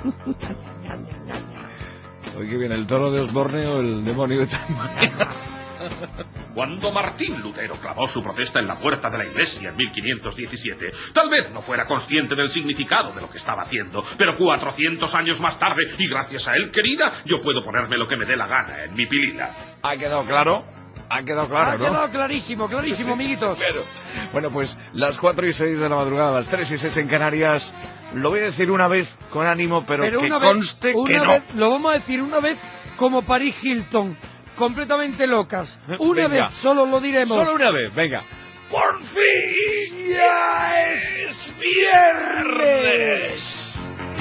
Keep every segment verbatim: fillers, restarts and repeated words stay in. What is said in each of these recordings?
Hoy que viene el toro de Osborne o el demonio de Tasmania. Cuando Martín Lutero clavó su protesta en la puerta de la iglesia en mil quinientos diecisiete, tal vez no fuera consciente del significado de lo que estaba haciendo, pero cuatrocientos años más tarde, y gracias a él, querida, yo puedo ponerme lo que me dé la gana en mi pilila. ¿Ha quedado claro? Ha quedado claro, ha ¿no? Ha quedado clarísimo, clarísimo, amiguitos. Pero, bueno, pues las cuatro y seis de la madrugada, las tres y seis en Canarias, lo voy a decir una vez con ánimo, pero, pero que una conste vez, que una no. Vez, lo vamos a decir una vez como Paris Hilton, completamente locas. Una venga. vez, solo lo diremos. Solo una vez, venga. ¡Por fin! ¡Ya es viernes!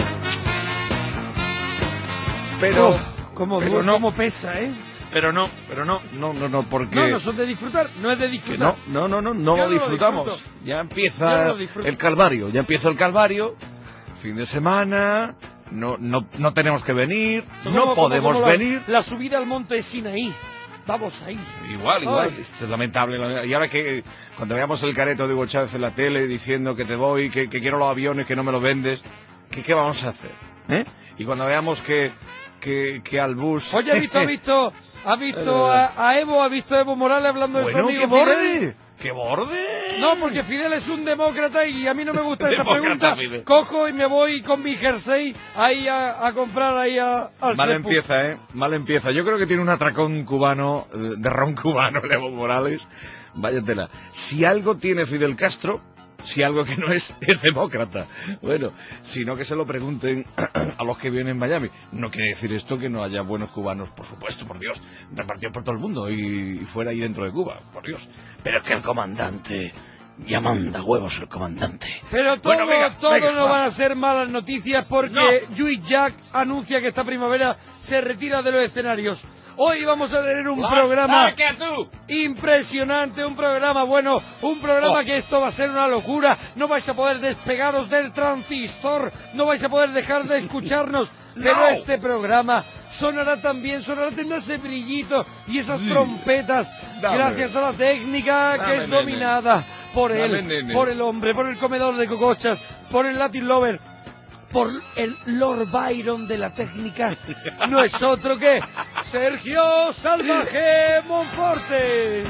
Pero, oh, como, pero no, como pesa, ¿eh? Pero no, pero no, no, no, no, porque... No, no son de disfrutar, no es de disfrutar. Que no, no, no, no, no lo disfrutamos. Lo disfruto. Ya empieza lo el calvario, ya empieza el calvario, fin de semana, no, no, no tenemos que venir, como, no como, podemos como venir. La, la subida al monte Sinaí, vamos ahí. Igual, igual, Ay. esto es lamentable. Y ahora que cuando veamos el careto de Hugo Chávez en la tele diciendo que te voy, que, que quiero los aviones, que no me los vendes, ¿qué, qué vamos a hacer? ¿Eh? Y cuando veamos que, que, que al bus... Oye, ¿has visto, has visto... ¿Ha visto a, a Evo, ha visto a Evo Morales hablando bueno, de su amigo ¡qué borde! Fidel? ¡Qué borde! No, porque Fidel es un demócrata y a mí no me gusta esa Demócrata, pregunta. Fidel. Cojo y me voy con mi jersey ahí a, a comprar ahí a, al Mal Sepu. empieza, ¿eh? Mal empieza. Yo creo que tiene un atracón cubano, de ron cubano, Evo Morales. Váyatela. Si algo tiene Fidel Castro, si algo que no es, es demócrata. Bueno, sino que se lo pregunten a los que viven en Miami. No quiere decir esto que no haya buenos cubanos, por supuesto, por Dios, repartidos por todo el mundo y, y fuera y dentro de Cuba, por Dios. Pero es que el comandante, ya manda huevos el comandante. Pero todo, bueno, venga, todo venga, no va. van a ser malas noticias porque no. Lluís Llach anuncia que esta primavera se retira de los escenarios. Hoy vamos a tener un Las programa tú. impresionante, un programa bueno, un programa oh. que esto va a ser una locura. No vais a poder despegaros del transistor, no vais a poder dejar de escucharnos. no. Pero este programa sonará también, sonará teniendo ese brillito y esas sí. trompetas, Dame. gracias a la técnica Dame, que es nene. dominada por Dame, él, nene. por el hombre, por el comedor de cocochas, por el Latin Lover, por el Lord Byron de la técnica. No es otro que Sergio Salvaje Monforte.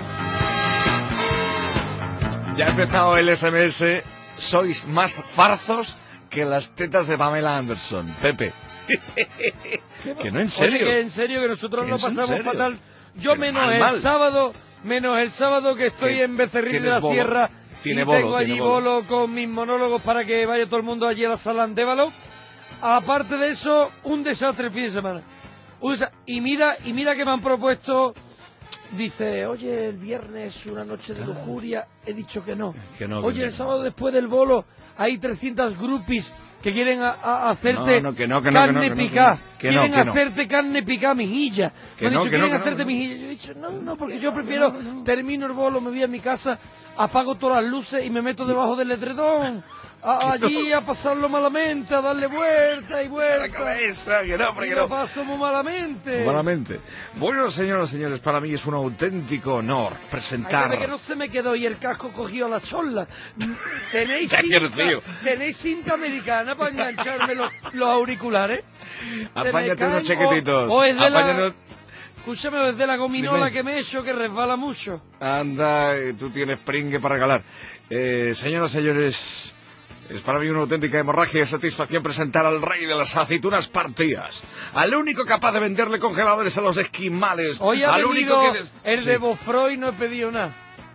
Ya ha empezado el S M S. Sois más farzos que las tetas de Pamela Anderson, Pepe. Que no, en serio. Oye, que en serio, que nosotros lo pasamos fatal. Yo Pero menos mal, el mal. sábado, menos el sábado que estoy en Becerril de la bolo? Sierra. Tiene y bolo, tengo allí tiene bolo. bolo con mis monólogos para que vaya todo el mundo allí a la sala Andévalo. Aparte de eso, un desastre el fin de semana. Desa- y mira, y mira que me han propuesto. Dice, oye, el viernes una noche de lujuria. He dicho que no. Que no oye, que el no. sábado después del bolo hay trescientas groupies que quieren a, a hacerte No, no, que no, que no, carne que no, que no, picá. que no, quieren que no. hacerte carne picá, mijilla. Que Me han no, dicho, que no, quieren que no, hacerte que no. mijilla. Yo he dicho, no, no, porque yo prefiero, termino el bolo, me voy a mi casa, apago todas las luces y me meto debajo del edredón. A, allí a pasarlo malamente, a darle vuelta y vuelta. La cabeza, que no, porque y no. lo paso muy malamente. Malamente. Bueno, señoras y señores, para mí es un auténtico honor presentar... Ay, que no se me quedó y el casco cogido a la cholla. ¿Tenéis Ya cinta, quiero, ¿tenéis cinta americana para engancharme los, los auriculares? Apáñate unos chiquititos. O, o es de Apáñanos... la... Escúchame, desde la gominola Dime. que me he hecho, que resbala mucho. Anda, tú tienes pringue para regalar. Eh, señoras y señores... Es para mí una auténtica hemorragia y satisfacción presentar al rey de las aceitunas partidas, al único capaz de venderle congeladores a los esquimales. Hoy ha al venido único que des... el sí. de Bofroy, no he pedido nada.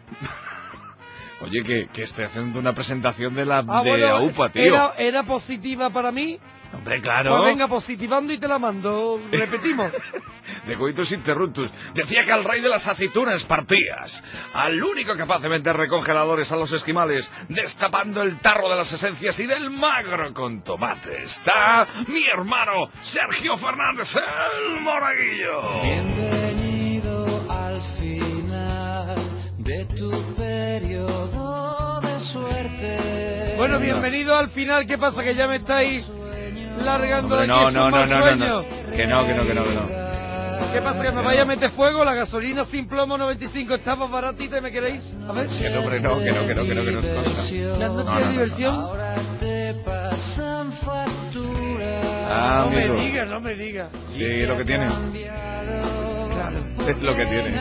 Oye, que, que estoy haciendo una presentación de la Ah, de bueno, AUPA, tío. Era, era positiva para mí. Hombre, claro. Pues venga, positivando y te la mando. Repetimos. De coitus interruptus. Decía que al rey de las aceitunas partidas, al único capaz de vender congeladores a los esquimales, destapando el tarro de las esencias y del magro con tomate, está mi hermano Sergio Fernández, el Monaguillo. Bienvenido al final de tu periodo de suerte. Bueno, bienvenido al final. ¿Qué pasa? Que ya me estáis largando Hombre, de no, aquí. no, Es un no, mal no, no, sueño. no. Que no, que no, que no, que no. ¿Qué pasa? ¿Que me vaya a meter fuego? La gasolina sin plomo noventa y cinco está más baratita y me queréis. A ver. Que no, hombre, no, que no, que no, que no, que no es cosa. La No, noche no, de no, diversión. no. Ahora te pasan factura. Ah, No me amigo. digas, no me digas. Sí, es lo que tiene. Claro. Es lo que tiene.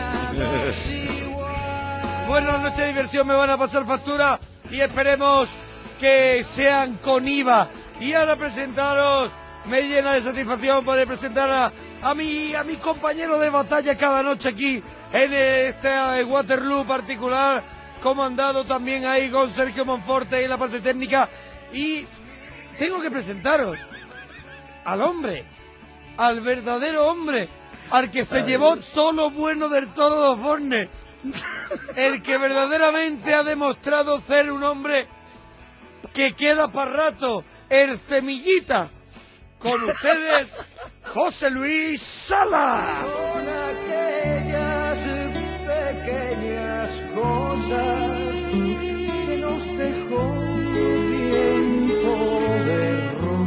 Bueno, noche de diversión, me van a pasar factura y esperemos que sean con I V A. Y ahora presentaros, me llena de satisfacción poder presentar a, a mi a mi compañero de batalla cada noche aquí en este Waterloo particular, comandado también ahí con Sergio Monforte en la parte técnica. Y tengo que presentaros al hombre, al verdadero hombre, al que se llevó todo lo bueno del Toro de Fornes, el que verdaderamente ha demostrado ser un hombre que queda para rato, el Semillita. Con ustedes, José Luis Salas. Son aquellas pequeñas cosas que nos dejó un tiempo de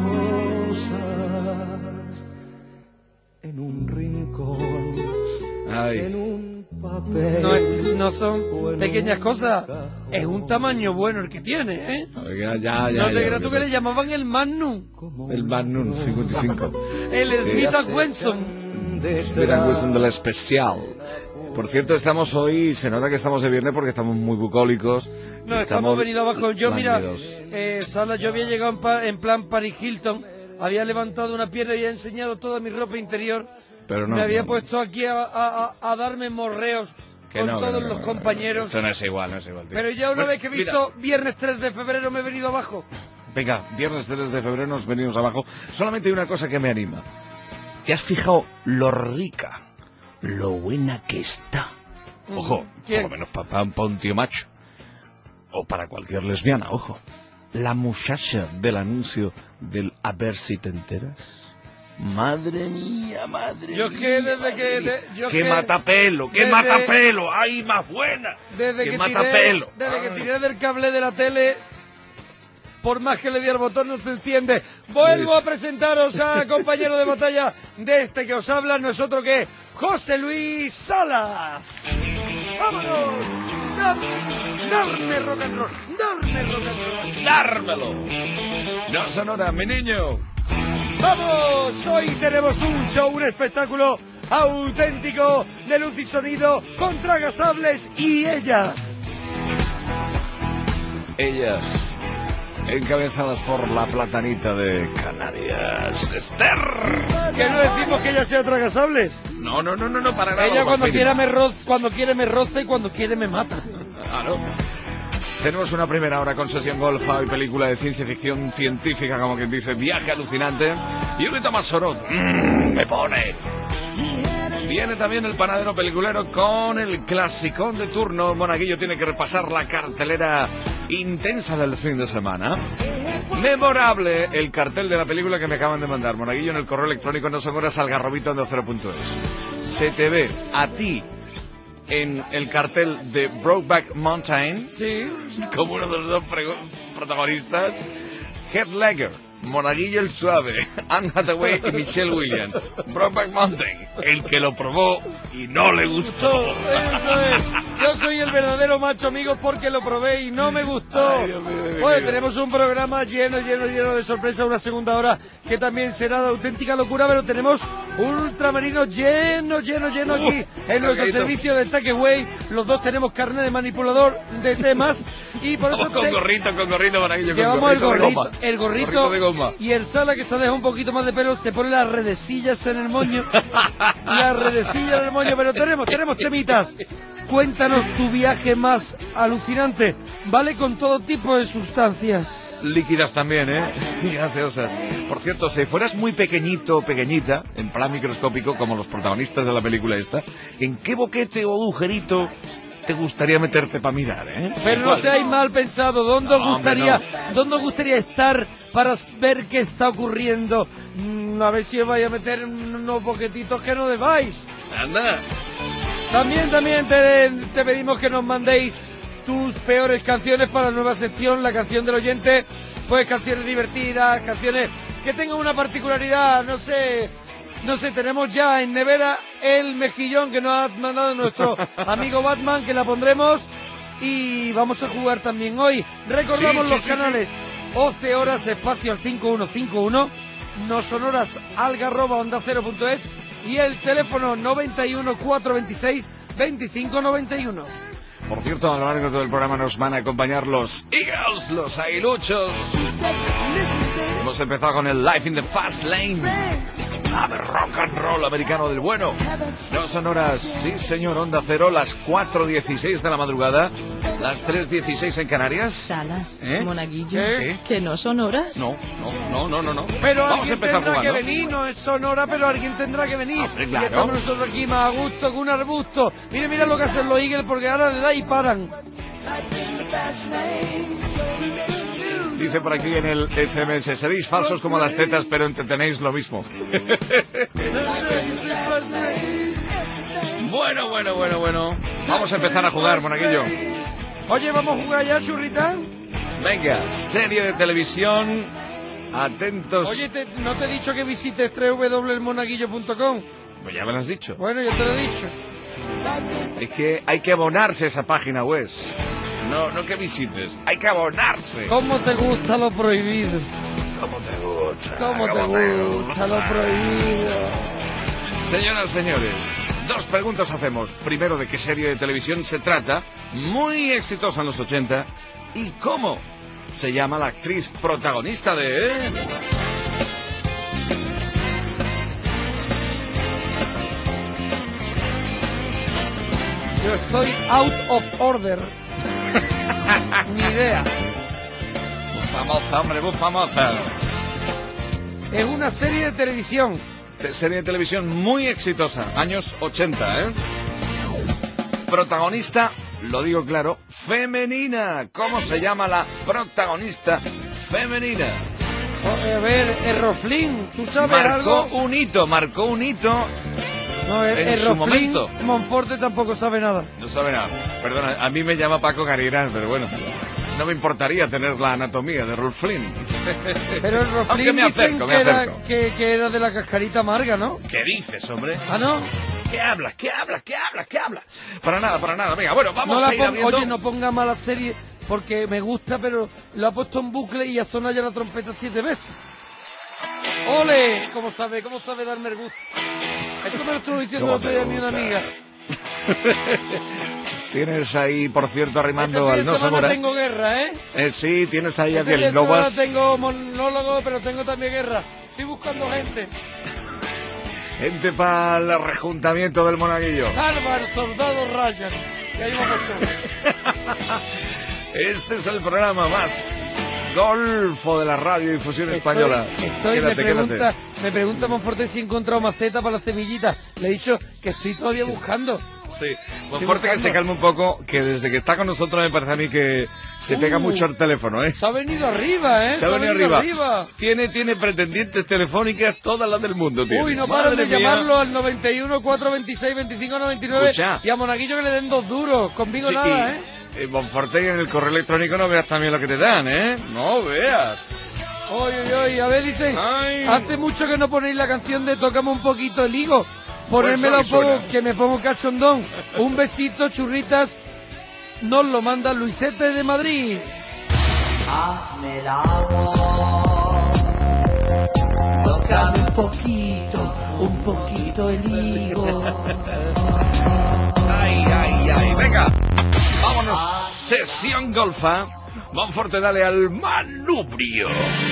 rosas en un rincón, Ay. en un papel. No, es- no son pequeñas cosas, es un tamaño bueno el que tiene, ¿eh? Oiga, ya, ya, No te ya, creas tú que le llamaban el Magnum, El Magnum cincuenta y cinco. el Sí. Smith and Wesson. Mira, Wilson del especial. Por cierto, estamos hoy, se nota que estamos de viernes porque estamos muy bucólicos. No, estamos venidos abajo. Yo, mira, lánguidos. eh, Sala, yo había llegado en, pa- en plan Paris Hilton, había levantado una pierna y había enseñado toda mi ropa interior. Pero no, Me había no, no. puesto aquí a, a- a- a darme morreos Que con no, que todos no, los que no, compañeros. Esto no es igual, no es igual, tío. Pero ya una Bueno, vez que he mira, visto viernes tres de febrero me he venido abajo. Venga, viernes tres de febrero nos venimos abajo. Solamente hay una cosa que me anima. ¿Te has fijado lo rica, lo buena que está? Ojo, ¿Quién? por lo menos para un tío macho. O para cualquier lesbiana, ojo. La muchacha del anuncio del A ver si te enteras. Madre mía, madre Yo mía. que desde madre que- mía. de- yo ¡Qué que- matapelo! ¡Qué desde- matapelo! ¡Ay, más buena! Desde ¡Qué que, matapelo! tiré, desde que Ay. tiré del cable de la tele, por más que le di al botón no se enciende. Vuelvo Pues- a presentaros a compañero de batalla de este que os habla, no es otro que José Luis Salas. ¡Vámonos! ¡Dam- ¡Darme rock and roll! ¡Darme rock and roll! ¡Dármelo! No, Sonora, mi niño. ¡Vamos! Hoy tenemos un show, un espectáculo auténtico de luz y sonido con tragasables y ellas. Ellas, encabezadas por la platanita de Canarias, Esther. Que no decimos que ella sea tragasables. No, no, no, no, no, para nada. Ella lo cuando confirmo. quiera me ro cuando quiere me roza y cuando quiere me mata. Claro. Tenemos una primera hora con sesión golfa y película de ciencia ficción científica, como quien dice, viaje alucinante. Y ahorita más sonoro. Mm, me pone. Viene también el panadero peliculero con el clasicón de turno. Monaguillo tiene que repasar la cartelera intensa del fin de semana. Memorable el cartel de la película que me acaban de mandar. Monaguillo en el correo electrónico no son horas algarrobito de cero punto es. Se te ve a ti en el cartel de Brokeback Mountain, Sí. como uno de los dos prego- protagonistas, Heath Ledger, Monaguillo el Suave, Anne Hathaway y Michelle Williams. Brokeback Mountain, el que lo probó y no le gustó. Eso es. Yo soy el verdadero macho, amigos, porque lo probé y no me gustó. Ay, Dios mío, Dios Bueno, mío. tenemos un programa lleno, lleno, lleno de sorpresas, una segunda hora que también será de auténtica locura, pero tenemos un ultramarino lleno, lleno, lleno Uh, aquí en nuestro cargadito. servicio de Takeaway. Los dos tenemos carne de manipulador de temas y por eso Vamos con te- gorrito, con gorrito, Monaguillo, con llevamos el gorrito de gorrito, goma. el gorrito, Gorrito de goma. y el Sala que se deja un poquito más de pelo se pone las redecillas en el moño, las redecillas en el moño, pero tenemos, tenemos temitas. Cuéntanos tu viaje más alucinante, ¿vale? Con todo tipo de sustancias. Líquidas también, ¿eh? Y gaseosas. Por cierto, si fueras muy pequeñito o pequeñita, en plan microscópico, como los protagonistas de la película esta, ¿en qué boquete o agujerito te gustaría meterte para mirar, eh? Pero no ¿Cuál? seáis mal pensado, ¿dónde os No, hombre, gustaría, no. dónde os gustaría estar para ver qué está ocurriendo? Mm, a ver si os vais a meter en unos boquetitos que no debáis. Anda. También, también te, te pedimos que nos mandéis tus peores canciones para la nueva sección, la canción del oyente. Pues canciones divertidas, canciones que tengan una particularidad, no sé, No sé, tenemos ya en nevera el mejillón que nos ha mandado nuestro amigo Batman, que la pondremos. Y vamos a jugar también hoy. Recordamos Sí, sí, los sí, canales. sí. once horas, espacio al cinco uno cinco uno. No sonoras, algarroba, onda cero punto es. Y el teléfono noventa y uno, cuatrocientos veintiséis, veinticinco noventa y uno. Por cierto, a lo largo de todo el programa nos van a acompañar los Eagles, los aguiluchos. Hemos empezado con el Life in the Fast Lane. A ver, rock and roll americano del bueno. No sonoras, sí señor, Onda Cero, las cuatro dieciséis de la madrugada, las tres dieciséis en Canarias. Salas, ¿Eh? Monaguillo, ¿Eh? que no son horas. No, no, no, no, no, no. Pero Vamos a alguien empezar tendrá jugando. que venir, no es Sonora, pero alguien tendrá que venir. Hombre, Y claro. estamos nosotros aquí más a gusto que un arbusto. Mira, mira lo que hacen los Eagles, porque ahora le da y paran. Dice por aquí en el S M S, seréis falsos como las tetas, pero entretenéis lo mismo. Bueno, bueno, bueno, bueno. Vamos a empezar a jugar, Monaguillo. Oye, ¿vamos a jugar ya, churritán? Venga, serie de televisión. Atentos. Oye, te- ¿no te he dicho que visites doble u doble u doble u punto el monaguillo punto com? Pues ya me lo has dicho. Bueno, yo te lo he dicho. Es que hay que abonarse a esa página web. No, no que visites. Hay que abonarse. ¿Cómo te gusta lo prohibido? ¿Cómo te gusta? ¿Cómo te gusta lo prohibido? Señoras, señores, dos preguntas hacemos. Primero, ¿de qué serie de televisión se trata? Muy exitosa en los ochenta. ¿Y cómo se llama la actriz protagonista de...? Yo estoy out of order. Ni idea. Muy famosa, hombre, muy famosa. Es una serie de televisión. De serie de televisión muy exitosa, años ochenta, ¿eh? Protagonista, lo digo claro, femenina. ¿Cómo se llama la protagonista femenina? Oh, a ver, Erroflín, ¿tú sabes Marcó algo? un hito, marcó un hito. No, en Erroflín, su momento. Monforte tampoco sabe nada. No sabe nada. Perdona, a mí me llama Paco Garirán, pero bueno, no me importaría tener la anatomía de Rolf Flynn. Pero el Aunque Roflín me dicen acerco, me que, era, acerco. que, que era de la cascarita amarga, ¿no? ¿Qué dices, hombre? ¿Ah, no? ¿Qué hablas? ¿Qué hablas? ¿Qué hablas? ¿Qué hablas? Para nada, para nada. Venga, bueno, vamos No la a ir pon- abriendo. Oye, no ponga mala serie porque me gusta, pero lo ha puesto en bucle y ha sonado ya la trompeta siete veces. ¡Ole! ¿Cómo sabe? ¿Cómo sabe darme el gusto? Eso me lo estuvo diciendo el ¿Cómo otro te día a mi una gusta? amiga. Tienes ahí, por cierto, Este arrimando fin al de no semana sonoras. tengo guerra, ¿eh? Eh, sí, tienes ahí a Este fin aquel de semana Novas. tengo monólogo, pero tengo también guerra. Estoy buscando gente. Gente para el rejuntamiento del monaguillo. Salva al soldado Ryan. Y ahí vamos todos. Este es el programa más golfo de la radiodifusión española. Estoy, estoy Quédate, me pregunta, quédate. me pregunta Monforte si he encontrado maceta para las semillitas. Le he dicho que estoy todavía buscando. Sí, por Estoy fuerte que buscando. se calme un poco, que desde que está con nosotros me parece a mí que se pega Uh, mucho el teléfono, ¿eh? Se ha venido arriba, ¿eh? Se ha venido arriba. Tiene, tiene pretendientes telefónicas todas las del mundo, tío. Uy, no paran de mía. llamarlo al noventa y uno, cuatrocientos veintiséis, veinticinco noventa y nueve. Escucha. Y a Monaguillo que le den dos duros. Conmigo Sí, nada, y- ¿eh? y Monforte, y en el correo electrónico no veas también lo que te dan, ¿eh? No veas. Oye, oye, oye, a ver, dicen, Ay. hace mucho que no ponéis la canción de Tócame un poquito el higo. Ponérmela Pues un hoy poco, suena. que me pongo cachondón. Un besito, churritas. Nos lo manda Luisete de Madrid. Hazme el amor, tócame un poquito, un poquito el higo. Ay, ay, ay. Venga, vámonos. Sesión golfa. Monforte, dale al manubrio.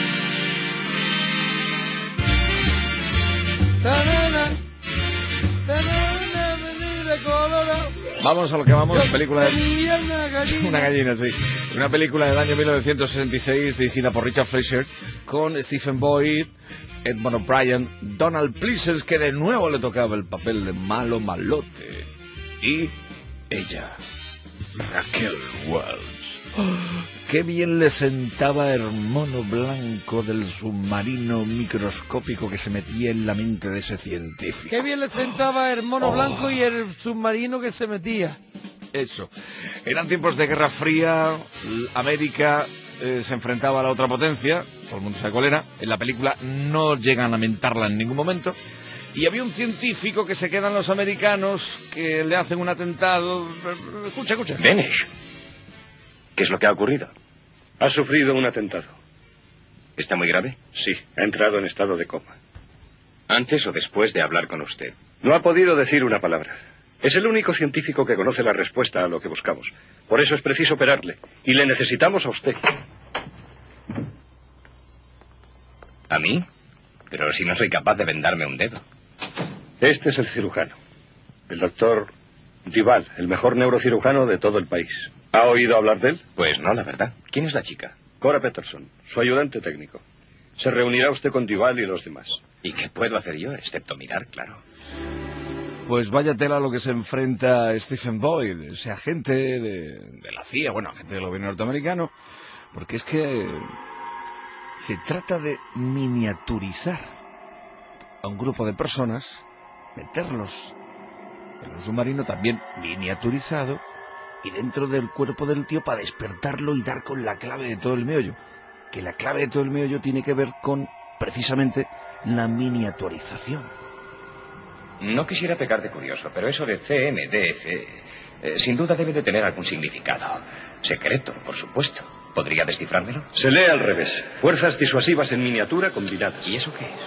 Tanana, tanana, venir de Colorado. Vamos a lo que vamos. Yo Película de... tenía una gallina. Una gallina, sí. Una película del año mil novecientos sesenta y seis dirigida por Richard Fleischer con Stephen Boyd, Edmund O'Brien, Donald Pleasence, que de nuevo le tocaba el papel de malo malote, y ella, Raquel Welch. Qué bien le sentaba el mono blanco del submarino microscópico que se metía en la mente de ese científico. Qué bien le sentaba el mono Oh. blanco y el submarino que se metía. Eso. Eran tiempos de Guerra Fría, l- América eh, se enfrentaba a la otra potencia, todo el mundo sabe cuál era, en la película no llegan a mentarla en ningún momento, Y había un científico que se quedan los americanos, que le hacen un atentado. Escucha, escucha. Benesch. ¿Qué es lo que ha ocurrido? Ha sufrido un atentado. ¿Está muy grave? Sí, ha entrado en estado de coma. ¿Antes o después de hablar con usted? No ha podido decir una palabra. Es el único científico que conoce la respuesta a lo que buscamos. Por eso es preciso operarle. Y le necesitamos a usted. ¿A mí? Pero si no soy capaz de vendarme un dedo. Este es el cirujano. El doctor Duval, el mejor neurocirujano de todo el país. ¿Ha oído hablar de él? Pues no, la verdad. ¿Quién es la chica? Cora Peterson, su ayudante técnico. Se reunirá usted con Duval y los demás. ¿Y qué puedo hacer yo, excepto mirar, claro? Pues vaya tela a lo que se enfrenta Stephen Boyd, ese agente de, de la C I A, bueno, agente del gobierno norteamericano, porque es que se trata de miniaturizar a un grupo de personas, meterlos en un submarino también miniaturizado y dentro del cuerpo del tío para despertarlo y dar con la clave de todo el meollo. Que la clave de todo el meollo tiene que ver con, precisamente, la miniaturización. No quisiera pecar de curioso, pero eso de C M D F eh, sin duda debe de tener algún significado. Secreto, por supuesto. ¿Podría descifrármelo? Se lee al revés. Fuerzas disuasivas en miniatura combinadas. ¿Y eso qué es?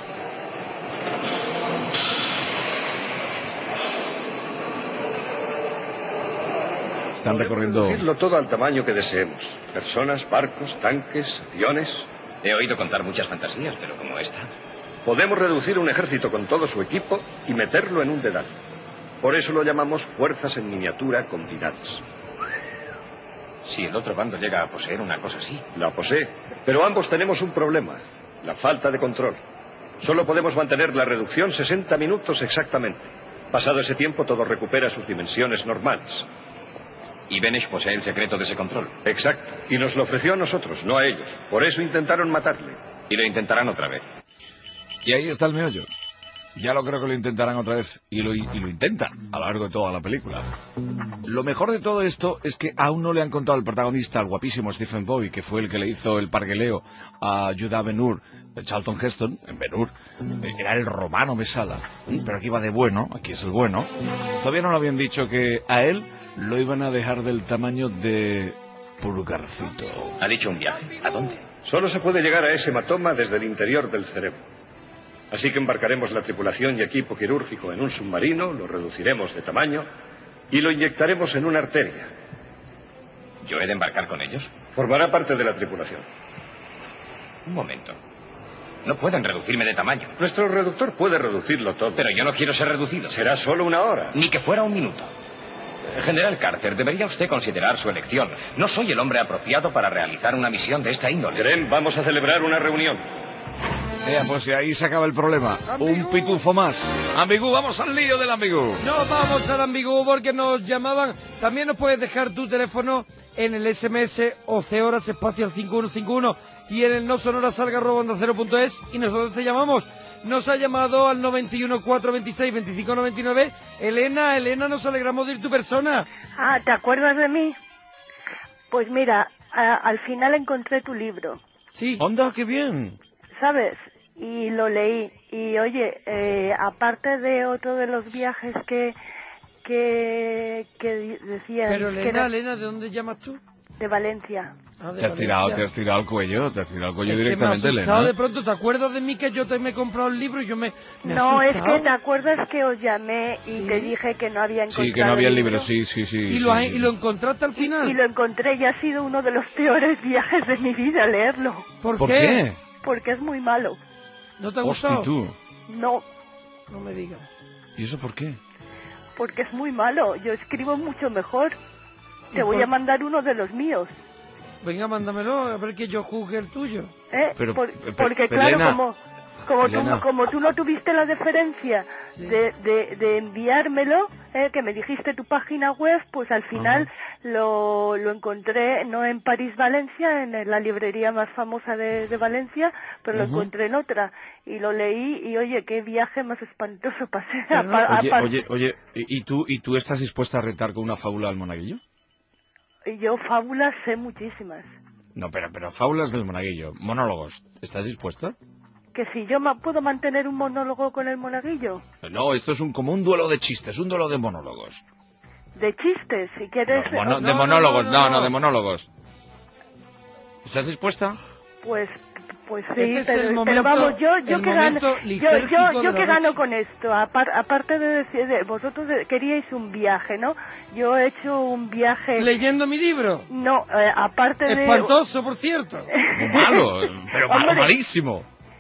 Están recorriendo... Reducirlo todo al tamaño que deseemos. Personas, barcos, tanques, aviones. He oído contar muchas fantasías, pero como esta. Podemos reducir un ejército con todo su equipo y meterlo en un dedal. Por eso lo llamamos fuerzas en miniatura combinadas. Si el otro bando llega a poseer una cosa así. La posee, pero ambos tenemos un problema, la falta de control. Solo podemos mantener la reducción sesenta minutos exactamente. Pasado ese tiempo todo recupera sus dimensiones normales. Y Benesch posee el secreto de ese control. Exacto, y nos lo ofreció a nosotros, no a ellos. Por eso intentaron matarle. Y lo intentarán otra vez. Y ahí está el meollo. Ya lo creo que lo intentarán otra vez. Y lo, y lo intentan a lo largo de toda la película. Lo mejor de todo esto es que aún no le han contado al protagonista, al guapísimo Stephen Boyd, que fue el que le hizo el pargueleo a Judah Ben-Hur, de Charlton Heston, en Ben-Hur. Era el romano Mesala. Pero aquí va de bueno, aquí es el bueno. Todavía no le habían dicho que a él lo iban a dejar del tamaño de Pulgarcito. Ha dicho un viaje. ¿A dónde? Solo se puede llegar a ese hematoma desde el interior del cerebro. Así que embarcaremos la tripulación y equipo quirúrgico en un submarino, lo reduciremos de tamaño y lo inyectaremos en una arteria. ¿Yo he de embarcar con ellos? Formará parte de la tripulación. Un momento. No pueden reducirme de tamaño. Nuestro reductor puede reducirlo todo. Pero yo no quiero ser reducido. Será solo una hora. Ni que fuera un minuto. General Carter, debería usted considerar su elección. No soy el hombre apropiado para realizar una misión de esta índole. Gren, vamos a celebrar una reunión. Eh, pues ahí se acaba el problema. Un pitufo más. Ambigú, vamos al lío del ambigú. No vamos al ambigú porque nos llamaban. También nos puedes dejar tu teléfono en el S M S once horas espacio al cinco uno cinco uno y en el no sonoras alga arroba onda cero punto es y nosotros te llamamos. Nos ha llamado al noventa y uno, cuatrocientos veintiséis, veinticinco noventa y nueve. Elena, Elena, nos alegramos de ir tu persona. Ah, ¿te acuerdas de mí? Pues mira, a, al final encontré tu libro. Sí. Onda, qué bien. ¿Sabes? Y lo leí. Y oye, eh, aparte de otro de los viajes que que, que decías... Pero que Elena, era Elena, ¿de dónde llamas tú? De Valencia. Ah, de Te has Valencia. tirado, te has tirado el cuello, te has tirado el cuello Es que directamente, me ha asustado Elena. de pronto, ¿te acuerdas de mí que yo te me he comprado el libro y yo me, me he No, es asustado? que te acuerdas que os llamé y ¿Sí? te dije que no había encontrado Sí, que no había el libro, sí, sí, sí. ¿Y, sí, lo, ha- sí. ¿Y lo encontraste al Y, final? y lo encontré y ha sido uno de los peores viajes de mi vida leerlo. ¿Por, ¿Por qué? qué? Porque es muy malo. ¿No te ha Hostia, gustado? tú. No, No me digas. ¿Y eso por qué? porque es muy malo. Yo escribo mucho mejor. ¿Y Te voy por- a mandar uno de los míos. Venga, mándamelo, a ver que yo juzgue el tuyo. ¿eh? Pero, Por- pe- porque pero, claro, Elena, como como tú, Elena. como tú no tuviste la deferencia Sí. de, de, de enviármelo, ¿eh? que me dijiste tu página web, pues al final lo, lo encontré no en París, Valencia, en la librería más famosa de, de Valencia, pero lo Ujú. encontré en otra y lo leí y oye, qué viaje más espantoso pasé. Pero no- Apa- Oye, apa- oye, oye, ¿y y tú, ¿y tú estás dispuesta a retar con una fábula al monaguillo? Yo fábulas sé muchísimas. No, pero, pero fábulas del monaguillo, monólogos. ¿Estás dispuesta? que si yo ma- puedo mantener un monólogo con el monaguillo. No, esto es un, como un duelo de chistes, un duelo de monólogos. De chistes, si quieres... No, mono- eh, de no, monólogos, no, no, no, no, no. de monólogos. ¿Estás dispuesta? Pues, pues sí, Este es pero, el pero momento- vamos, yo, yo el que gano, momento yo, lisérgico yo, de yo la que gano noche. con esto, apar- aparte de decir, de- vosotros de- queríais un viaje, ¿no? Yo he hecho un viaje, Leyendo mi libro. no, eh, aparte de... Espantoso, por cierto. Muy malo, pero malo, Hombre. malísimo.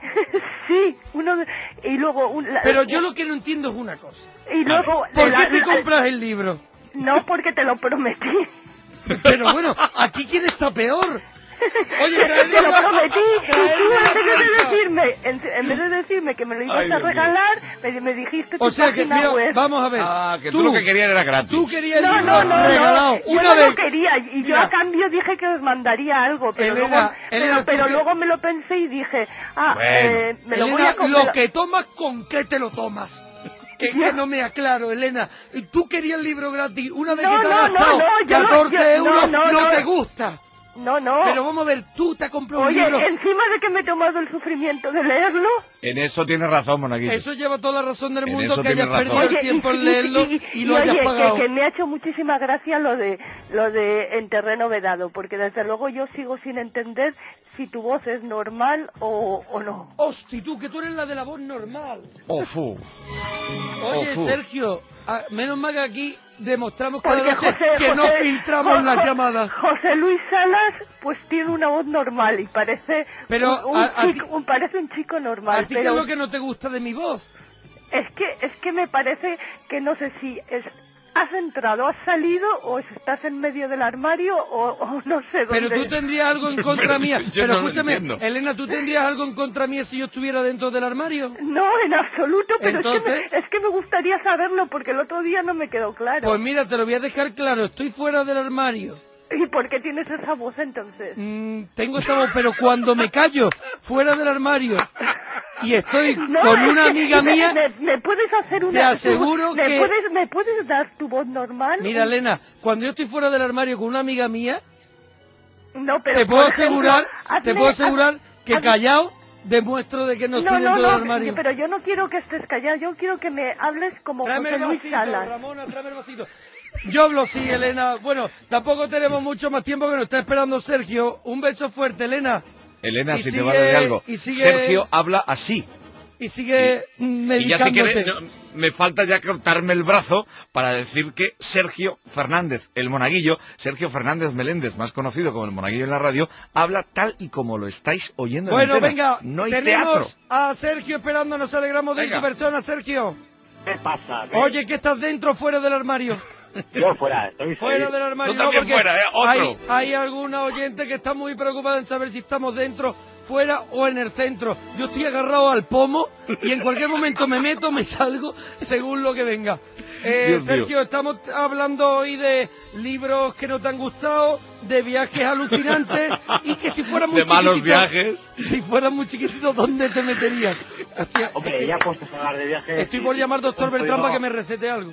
Sí, uno de- y luego un, la- Pero yo lo que no entiendo es una cosa. y luego ¿Por la- qué te la- compras el libro? no porque te lo prometí. Pero bueno, aquí quién está peor. Oye, Te lo prometí y tú en vez de decir... decirme, en, en vez de decirme que me lo ibas Ay, a Dios mío. regalar, me, me dijiste tu O sea que, página mira, web. vamos a ver. Ah, que tú, lo que querías era gratis. Tú querías el No, libro no, no, regalado no, yo una no vez. lo quería y yo Mira. a cambio dije que os mandaría algo, pero Elena, luego, Elena, pero, tú pero que- luego me lo pensé y dije, ah, Bueno. eh, me lo voy Elena, a com- lo me lo- que tomas, ¿con qué te lo tomas? Que, que no me aclaro, Elena. Tú querías el libro gratis. Una vez No, que te has no, no, gastado no, yo no- catorce yo- euros, no, no, no. te gusta. No, no. Pero vamos a ver, tú te has comprado un Oye, libro. encima de que me he tomado el sufrimiento de leerlo. En eso tienes razón, Monaguillo. Eso lleva toda la razón del En mundo eso que hayas tienes razón. perdido el Oye, tiempo y- en y- leerlo y- y, y lo hayas oye, pagado. Que, que me ha hecho muchísima gracia lo de lo de en terreno vedado, porque desde luego yo sigo sin entender si tu voz es normal o, o no. Hosti, tú, que tú eres la de la voz normal. Ofu. Oye, Ofu. Sergio, ah, menos mal que aquí demostramos cada Porque noche José, que no José- filtramos Jo- las Jo- llamadas. José Luis Salas, pues tiene una voz normal y parece Pero un, un a- a chico, ti- un- parece un chico normal. ¿A ti qué pero es lo que no te gusta de mi voz? es que es que me parece que no sé si es has entrado, has salido o estás en medio del armario o, o no sé dónde. Pero tú tendrías algo en contra mía. Yo Pero no lo escúchame, entiendo. Elena, ¿tú tendrías algo en contra mía si yo estuviera dentro del armario? No, en absoluto, pero es que, Entonces- me, es que me gustaría saberlo porque el otro día no me quedó claro. Pues mira, te lo voy a dejar claro, estoy fuera del armario. ¿Y por qué tienes esa voz entonces? Mm, tengo esta voz, pero cuando me callo fuera del armario y estoy No, con es una que amiga me, mía, me, me puedes hacer una... te aseguro me que- Puedes, ¿Me puedes dar tu voz normal? mira, Elena, cuando yo estoy fuera del armario con una amiga mía, No, pero te puedo por ejemplo, asegurar, te hazme- puedo asegurar haz- que hazme- callado demuestro de que no, No, estoy no, dentro del no, armario. pero yo no quiero que estés callado, yo quiero que me hables como Tráeme José el Luis vasito, Salas. Ramona, tráeme el vasito. Yo hablo sí, Elena. Bueno, tampoco tenemos mucho más tiempo que nos está esperando Sergio. Un beso fuerte, Elena. Elena, Y si sigue- te vale de algo. y sigue- Sergio habla así. Y sigue Y ya si medicándote. quieres, no, me falta ya cortarme el brazo para decir que Sergio Fernández, el monaguillo, Sergio Fernández Meléndez, más conocido como el monaguillo en la radio, habla tal y como lo estáis oyendo en Bueno, antena. venga, No hay tenemos teatro. a Sergio esperando, nos alegramos de Venga. tu persona, Sergio. ¿Qué pasa? ¿Qué? Oye, que estás dentro o fuera del armario. Yo fuera, estoy Fuera feliz. del armario. Tú también porque fuera, ¿eh? Otro. Hay, hay alguna oyente que está muy preocupada en saber si estamos dentro, fuera o en el centro. Yo estoy agarrado al pomo y en cualquier momento me meto, me salgo, según lo que venga. Eh, Dios mío. Sergio, estamos hablando hoy de libros que no te han gustado, de viajes alucinantes y que si fueran muy De malos chiquititos- viajes. Si fueran muy chiquititos, ¿dónde te meterías? Hostia, Hombre, ya puestos a hablar de viajes. estoy sí, por sí, llamar doctor un Beltrán poquito- para que me recete algo.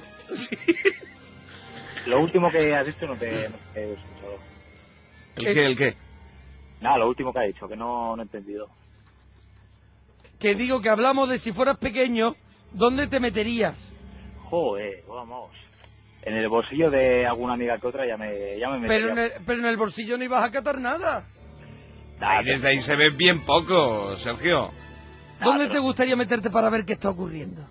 Lo último que has dicho no te, no te he escuchado. ¿El qué? ¿El qué? Nada, lo último que ha dicho, que no, no he entendido. Que digo que hablamos de si fueras pequeño, ¿dónde te meterías? Joder, vamos. En el bolsillo de alguna amiga que otra ya me, ya me Pero en, metería. el, pero en el bolsillo no ibas a catar nada. Nah, Ahí desde ahí se ve bien poco, Sergio. nah, ¿Dónde pero- te gustaría meterte para ver qué está ocurriendo?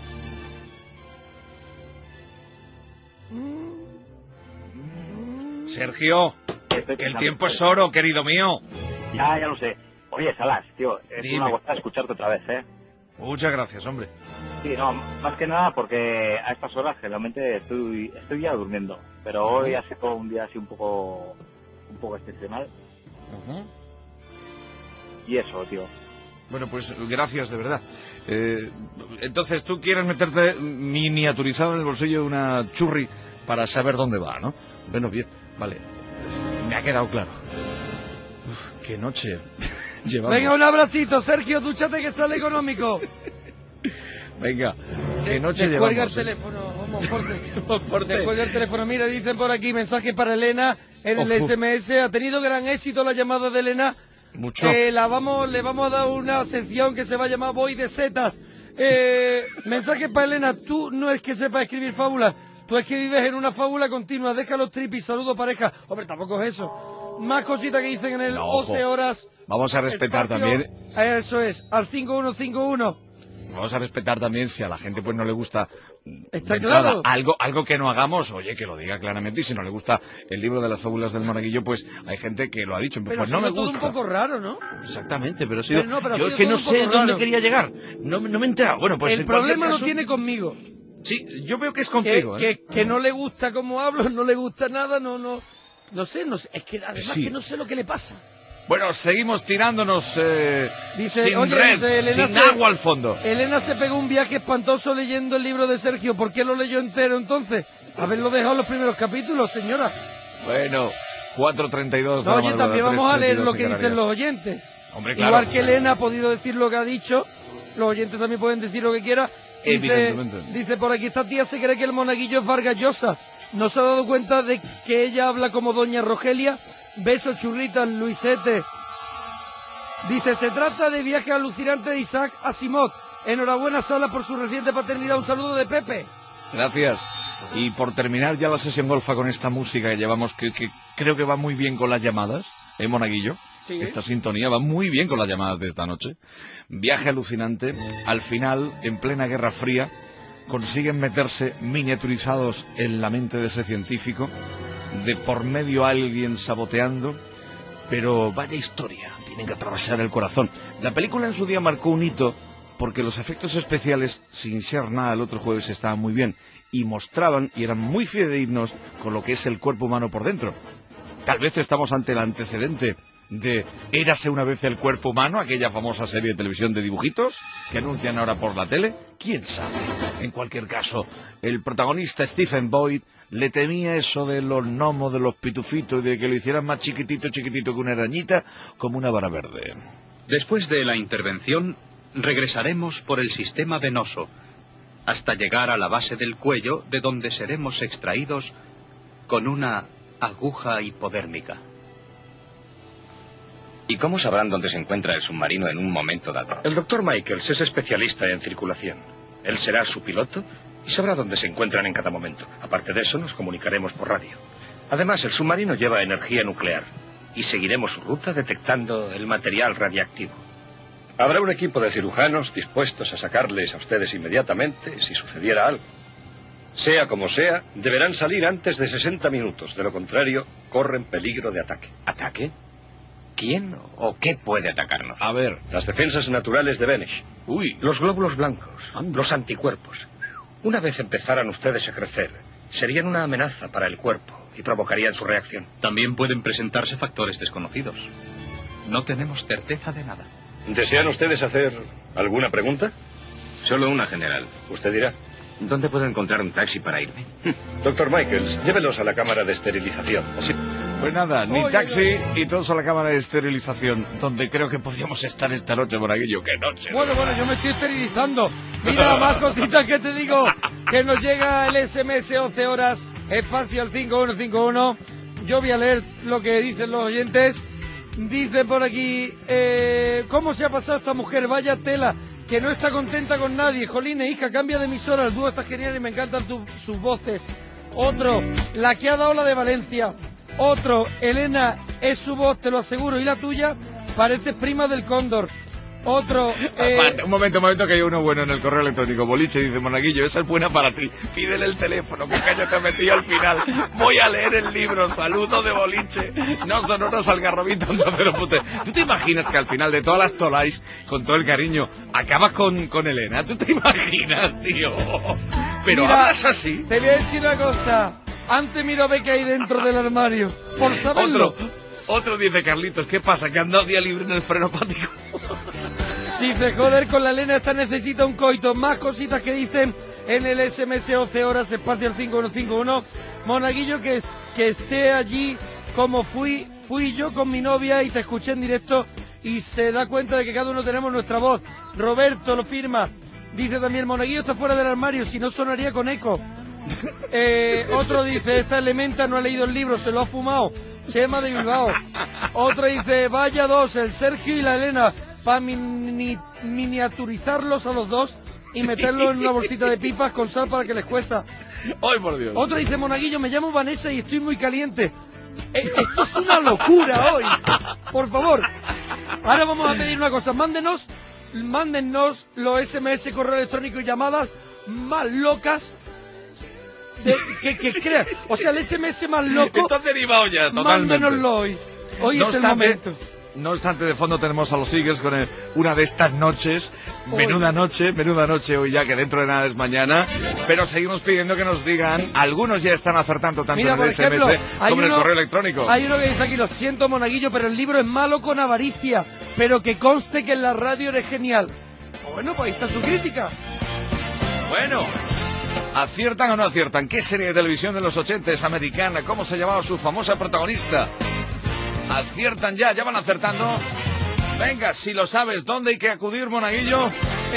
Sergio, Estoy que el pensando- tiempo es oro, querido mío. Ya, ya lo sé. Oye, Salas, tío, es Dime. una gozada escucharte otra vez, ¿eh? Muchas gracias, hombre. Sí, no, más que nada porque a estas horas generalmente estoy, estoy ya durmiendo. Pero hoy ha sido un día así un poco, un poco excepcional. Y eso, tío. Bueno, pues gracias, de verdad. Eh, entonces, tú quieres meterte miniaturizado en el bolsillo de una churri para saber dónde va, ¿no? Bueno, bien, vale. Me ha quedado claro. Uf, qué noche llevamos. Venga, un abracito, Sergio, dúchate que sale económico. Venga, qué noche Descuelga llevamos. el ¿eh? teléfono, vamos, fuerte. Fuerte. Descuelga el teléfono. Mira, dicen por aquí, mensaje para Elena en el Ofu. S M S. Ha tenido gran éxito la llamada de Elena Mucho. Eh, la vamos, le vamos a dar una sección que se va a llamar Voy de Setas. Eh, mensaje para Elena, tú no es que sepas escribir fábulas, tú es que vives en una fábula continua, deja los tripis, saludo pareja. Hombre, tampoco es eso. Más cositas que dicen en el No, once ojo. horas. Vamos a respetar espacio, también. Eso es, al cinco uno cinco uno. Vamos a respetar también si a la gente pues no le gusta Está de entrada, claro. algo algo que no hagamos, oye, que lo diga claramente, y si no le gusta el libro de las fábulas del Monaguillo, pues hay gente que lo ha dicho, Pero pues ha no me sido todo gusta. un poco raro, ¿no? Exactamente, pero, ha sido- Pero no, pero ha yo sido es que todo no un sé poco dónde raro. quería llegar, no, me- no me he enterado. Bueno, pues el en cualquier problema caso, lo tiene conmigo. Sí, yo veo que es Que, contigo, ¿eh? que, que no le gusta cómo hablo, no le gusta nada, no, no. No sé, no sé. Es que además Sí. que no sé lo que le pasa. Bueno, seguimos tirándonos eh, Dice, sin oye, red, dice, Elena sin se- agua al fondo. Elena se pegó un viaje espantoso leyendo el libro de Sergio. ¿Por qué lo leyó entero entonces? Haberlo dejado en los primeros capítulos, señora. Bueno, cuatro treinta y dos. No, oye, también vamos a leer lo que dicen los oyentes. Hombre, claro. Igual que Elena ha podido decir lo que ha dicho, los oyentes también pueden decir lo que quieran. Dice, Evidentemente. dice por aquí, esta tía se cree que el monaguillo es Vargas Llosa. ¿No se ha dado cuenta de que ella habla como doña Rogelia? Besos, churritas, Luisete. Dice, se trata de Viaje alucinante de Isaac Asimov. Enhorabuena, Sala, por su reciente paternidad. Un saludo de Pepe. Gracias. Y por terminar ya la sesión golfa con esta música que llevamos, que, que creo que va muy bien con las llamadas, ¿eh, Monaguillo? Sí. Esta sintonía va muy bien con las llamadas de esta noche. Viaje alucinante. Al final, en plena Guerra Fría, consiguen meterse miniaturizados en la mente de ese científico, de por medio alguien saboteando, pero vaya historia, tienen que atravesar el corazón. La película en su día marcó un hito porque los efectos especiales, sin ser nada el otro jueves, estaban muy bien y mostraban y eran muy fidedignos con lo que es el cuerpo humano por dentro. Tal vez estamos ante el antecedente de Érase una vez el cuerpo humano, aquella famosa serie de televisión de dibujitos que anuncian ahora por la tele. ¿Quién sabe? En cualquier caso, el protagonista Stephen Boyd le temía eso de los gnomos, de los pitufitos y de que lo hicieran más chiquitito, chiquitito que una arañita, como una vara verde. Después de la intervención, regresaremos por el sistema venoso, hasta llegar a la base del cuello, de donde seremos extraídos con una aguja hipodérmica. ¿Y cómo sabrán dónde se encuentra el submarino en un momento dado? El doctor Michaels es especialista en circulación. Él será su piloto y sabrá dónde se encuentran en cada momento. Aparte de eso, nos comunicaremos por radio. Además, el submarino lleva energía nuclear y seguiremos su ruta detectando el material radiactivo. Habrá un equipo de cirujanos dispuestos a sacarles a ustedes inmediatamente si sucediera algo. Sea como sea, deberán salir antes de sesenta minutos. De lo contrario, corren peligro de ataque. ¿Ataque? ¿Quién o qué puede atacarnos? A ver, Las defensas naturales de Benesh. uy, Los glóbulos blancos, Anda. los anticuerpos. Una vez empezaran ustedes a crecer, serían una amenaza para el cuerpo y provocarían su reacción. También pueden presentarse factores desconocidos. No tenemos certeza de nada. ¿Desean ustedes hacer alguna pregunta? Solo una, general. Usted dirá. ¿Dónde puedo encontrar un taxi para irme? Doctor Michaels, llévelos a la cámara de esterilización. Sí. pues nada, ni Oye, taxi y todos a la cámara de esterilización, donde creo que podríamos estar esta noche, Monaguillo. ¡Qué noche! Bueno, bueno, yo me estoy esterilizando. Mira, más cositas que te digo. Que nos llega el S M S once horas, espacio al cinco uno cinco uno. Yo voy a leer lo que dicen los oyentes. Dicen por aquí, eh, ¿cómo se ha pasado esta mujer? Vaya tela, que no está contenta con nadie. Jolines, hija, cambia de emisora, el dúo está genial y me encantan tu- sus voces. Otro, la que ha dado la de Valencia. Otro, Elena, es su voz, te lo aseguro. Y la tuya, pareces prima del Cóndor. Otro, eh, Aparte, un momento, un momento, que hay uno bueno en el correo electrónico. Boliche dice, Monaguillo, esa es buena para ti. Pídele el teléfono, que caño te metí al final. Voy a leer el libro, saludo de Boliche. No son unos algarrobitos, no, pero pute. ¿Tú te imaginas que al final de todas las tolais, con todo el cariño, acabas con, con Elena? ¿Tú te imaginas, tío? Pero Mira, hablas así. te voy a decir una cosa. Antes miro a ver qué hay dentro del armario. Por saberlo. Otro, otro dice, Carlitos, ¿qué pasa? Que han dado día libre en el frenopático. Dice, joder, con la Elena esta necesita un coito. Más cositas que dicen en el S M S once horas, espacio al cinco uno cinco uno. Monaguillo, que, que esté allí como fui, fui yo con mi novia y te escuché en directo y se da cuenta de que cada uno tenemos nuestra voz. Roberto lo firma. Dice también, Monaguillo está fuera del armario, si no sonaría con eco. Eh, otro dice, esta Elementa no ha leído el libro, se lo ha fumado. Chema de Bilbao. Otra dice, vaya dos, el Sergio y la Elena, para mini miniaturizarlos a los dos y meterlos en una bolsita de pipas con sal para que les cuesta. ¡Ay, por Dios! Otra dice, Monaguillo, me llamo Vanessa y estoy muy caliente. Eh, esto es una locura hoy. Por favor. Ahora vamos a pedir una cosa. Mándenos, mándennos los ese eme ese, correo electrónico y llamadas más locas de, que, que crean. O sea, el ese eme ese más loco. Esto ha derivado ya totalmente. Mándenoslo hoy. Hoy no es el obstante, momento. No obstante, de fondo tenemos a los Eagles con el, una de estas noches. Menuda noche, menuda noche hoy ya, que dentro de nada es mañana. Pero seguimos pidiendo que nos digan. Algunos ya están acertando tanto Mira, en el por ejemplo, ese eme ese como en el uno, correo electrónico. Hay uno que dice aquí, lo siento, Monaguillo, pero el libro es malo con avaricia. Pero que conste que en la radio eres genial. Bueno, pues ahí está su crítica. Bueno, ¿aciertan o no aciertan? ¿Qué serie de televisión de los ochenta es americana? ¿Cómo se llamaba su famosa protagonista? ¿Aciertan ya? ¿Ya van acertando? Venga, si lo sabes, ¿dónde hay que acudir, Monaguillo?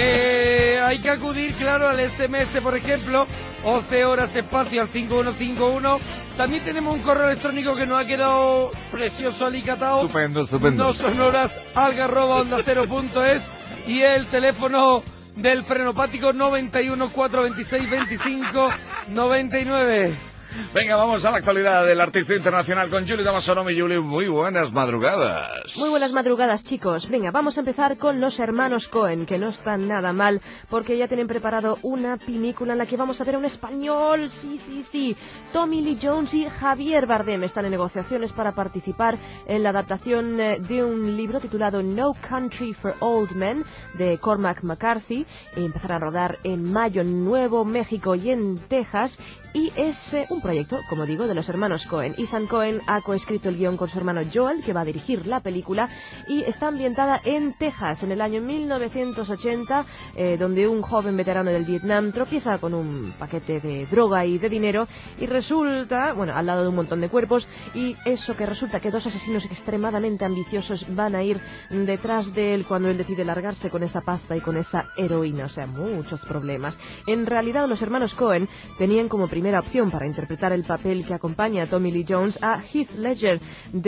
Eh, hay que acudir, claro, al ese eme ese, por ejemplo, once horas espacio al cinco uno cinco uno. También tenemos un correo electrónico que nos ha quedado precioso, alicatado. Estupendo, estupendo. No sonoras, alga arroba onda cero punto es. Y el teléfono del frenopático noventa y uno, cuatrocientos veintiséis, veinticinco, noventa y nueve. Venga, vamos a la actualidad del artista internacional con Julie Damasonomi. Julie, muy buenas madrugadas. Muy buenas madrugadas, chicos. Venga, vamos a empezar con los hermanos Coen, que no están nada mal, porque ya tienen preparado una película en la que vamos a ver a un español. Sí, sí, sí. Tommy Lee Jones y Javier Bardem están en negociaciones para participar en la adaptación de un libro titulado No Country for Old Men, de Cormac McCarthy. Empezará a rodar en mayo en Nuevo México y en Texas. Y es eh, un proyecto, como digo, de los hermanos Coen. Ethan Coen ha coescrito el guión con su hermano Joel, que va a dirigir la película, y está ambientada en Texas, en el año mil novecientos ochenta, eh, donde un joven veterano del Vietnam tropieza con un paquete de droga y de dinero, y resulta, bueno, al lado de un montón de cuerpos, y eso que resulta que dos asesinos extremadamente ambiciosos van a ir detrás de él cuando él decide largarse con esa pasta y con esa heroína, o sea, muchos problemas. En realidad, los hermanos Coen tenían como primera opción para interpretar el papel que acompaña a Tommy Lee Jones a Heath Ledger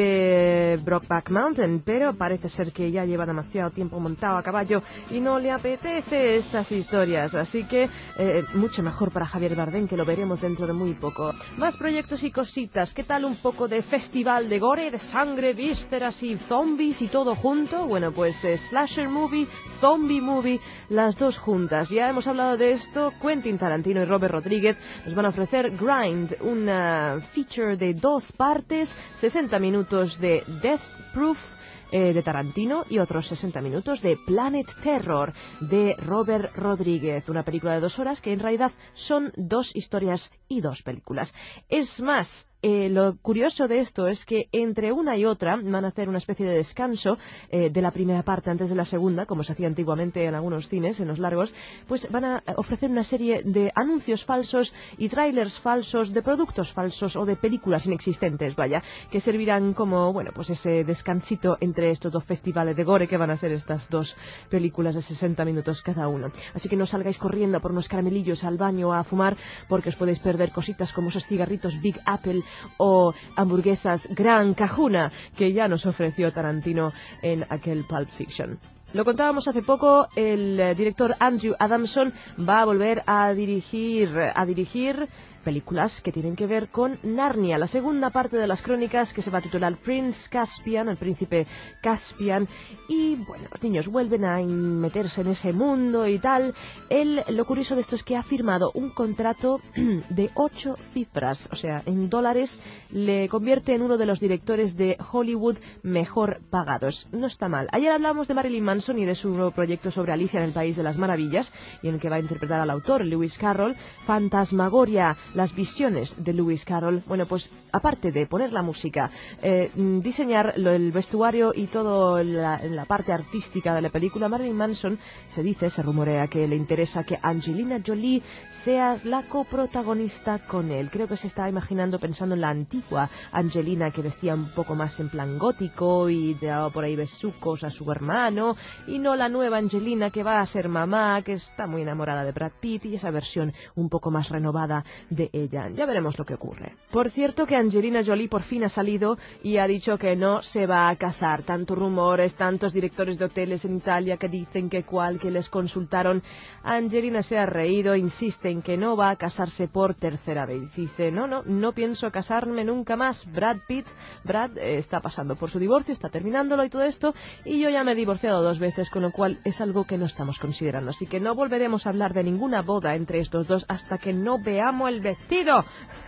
de Brokeback Mountain, pero parece ser que ya lleva demasiado tiempo montado a caballo y no le apetece estas historias, así que eh, mucho mejor para Javier Bardem, que lo veremos dentro de muy poco. Más proyectos y cositas. ¿Qué tal un poco de festival de gore, de sangre, vísceras y zombies y todo junto? Bueno, pues eh, slasher movie, zombie movie, las dos juntas. Ya hemos hablado de esto. Quentin Tarantino y Robert Rodríguez nos van a ofrecer Grind, una feature de dos partes, sesenta minutos de Death Proof eh, de Tarantino y otros sesenta minutos de Planet Terror de Robert Rodríguez, una película de dos horas que en realidad son dos historias y dos películas. Es más, Eh, lo curioso de esto es que entre una y otra van a hacer una especie de descanso eh, de la primera parte antes de la segunda, como se hacía antiguamente en algunos cines, en los largos, pues van a ofrecer una serie de anuncios falsos y trailers falsos de productos falsos o de películas inexistentes, vaya, que servirán como, bueno, pues ese descansito entre estos dos festivales de gore que van a ser estas dos películas de sesenta minutos cada uno. Así que no salgáis corriendo por unos caramelillos al baño a fumar, porque os podéis perder cositas como esos cigarritos Big Apple o hamburguesas Gran Cajuna que ya nos ofreció Tarantino en aquel Pulp Fiction. Lo contábamos hace poco, el eh, director Andrew Adamson va a volver a dirigir, a dirigir películas que tienen que ver con Narnia, la segunda parte de las crónicas, que se va a titular Prince Caspian, el príncipe Caspian, y bueno, los niños vuelven a meterse en ese mundo y tal. Él, lo curioso de esto es que ha firmado un contrato de ocho cifras, o sea, en dólares, le convierte en uno de los directores de Hollywood mejor pagados. No está mal. Ayer hablamos de Marilyn Manson y de su nuevo proyecto sobre Alicia en el País de las Maravillas, y en el que va a interpretar al autor Lewis Carroll. Fantasmagoria, las visiones de Lewis Carroll. Bueno, pues aparte de poner la música, eh, diseñar lo, el vestuario y toda la, la parte artística de la película, Marilyn Manson, se dice, se rumorea que le interesa que Angelina Jolie sea la coprotagonista con él. Creo que se está imaginando, pensando en la antigua Angelina, que vestía un poco más en plan gótico y daba por ahí besucos a su hermano, y no la nueva Angelina que va a ser mamá, que está muy enamorada de Brad Pitt, y esa versión un poco más renovada de de ella. Ya veremos lo que ocurre. Por cierto que Angelina Jolie por fin ha salido y ha dicho que no se va a casar. Tantos rumores, tantos directores de hoteles en Italia que dicen que cual, que les consultaron. Angelina se ha reído, insiste en que no va a casarse por tercera vez. Dice, no, no, no pienso casarme nunca más. Brad Pitt, Brad eh, está pasando por su divorcio, está terminándolo y todo esto, y yo ya me he divorciado dos veces, con lo cual es algo que no estamos considerando. Así que no volveremos a hablar de ninguna boda entre estos dos hasta que no veamos el vestido.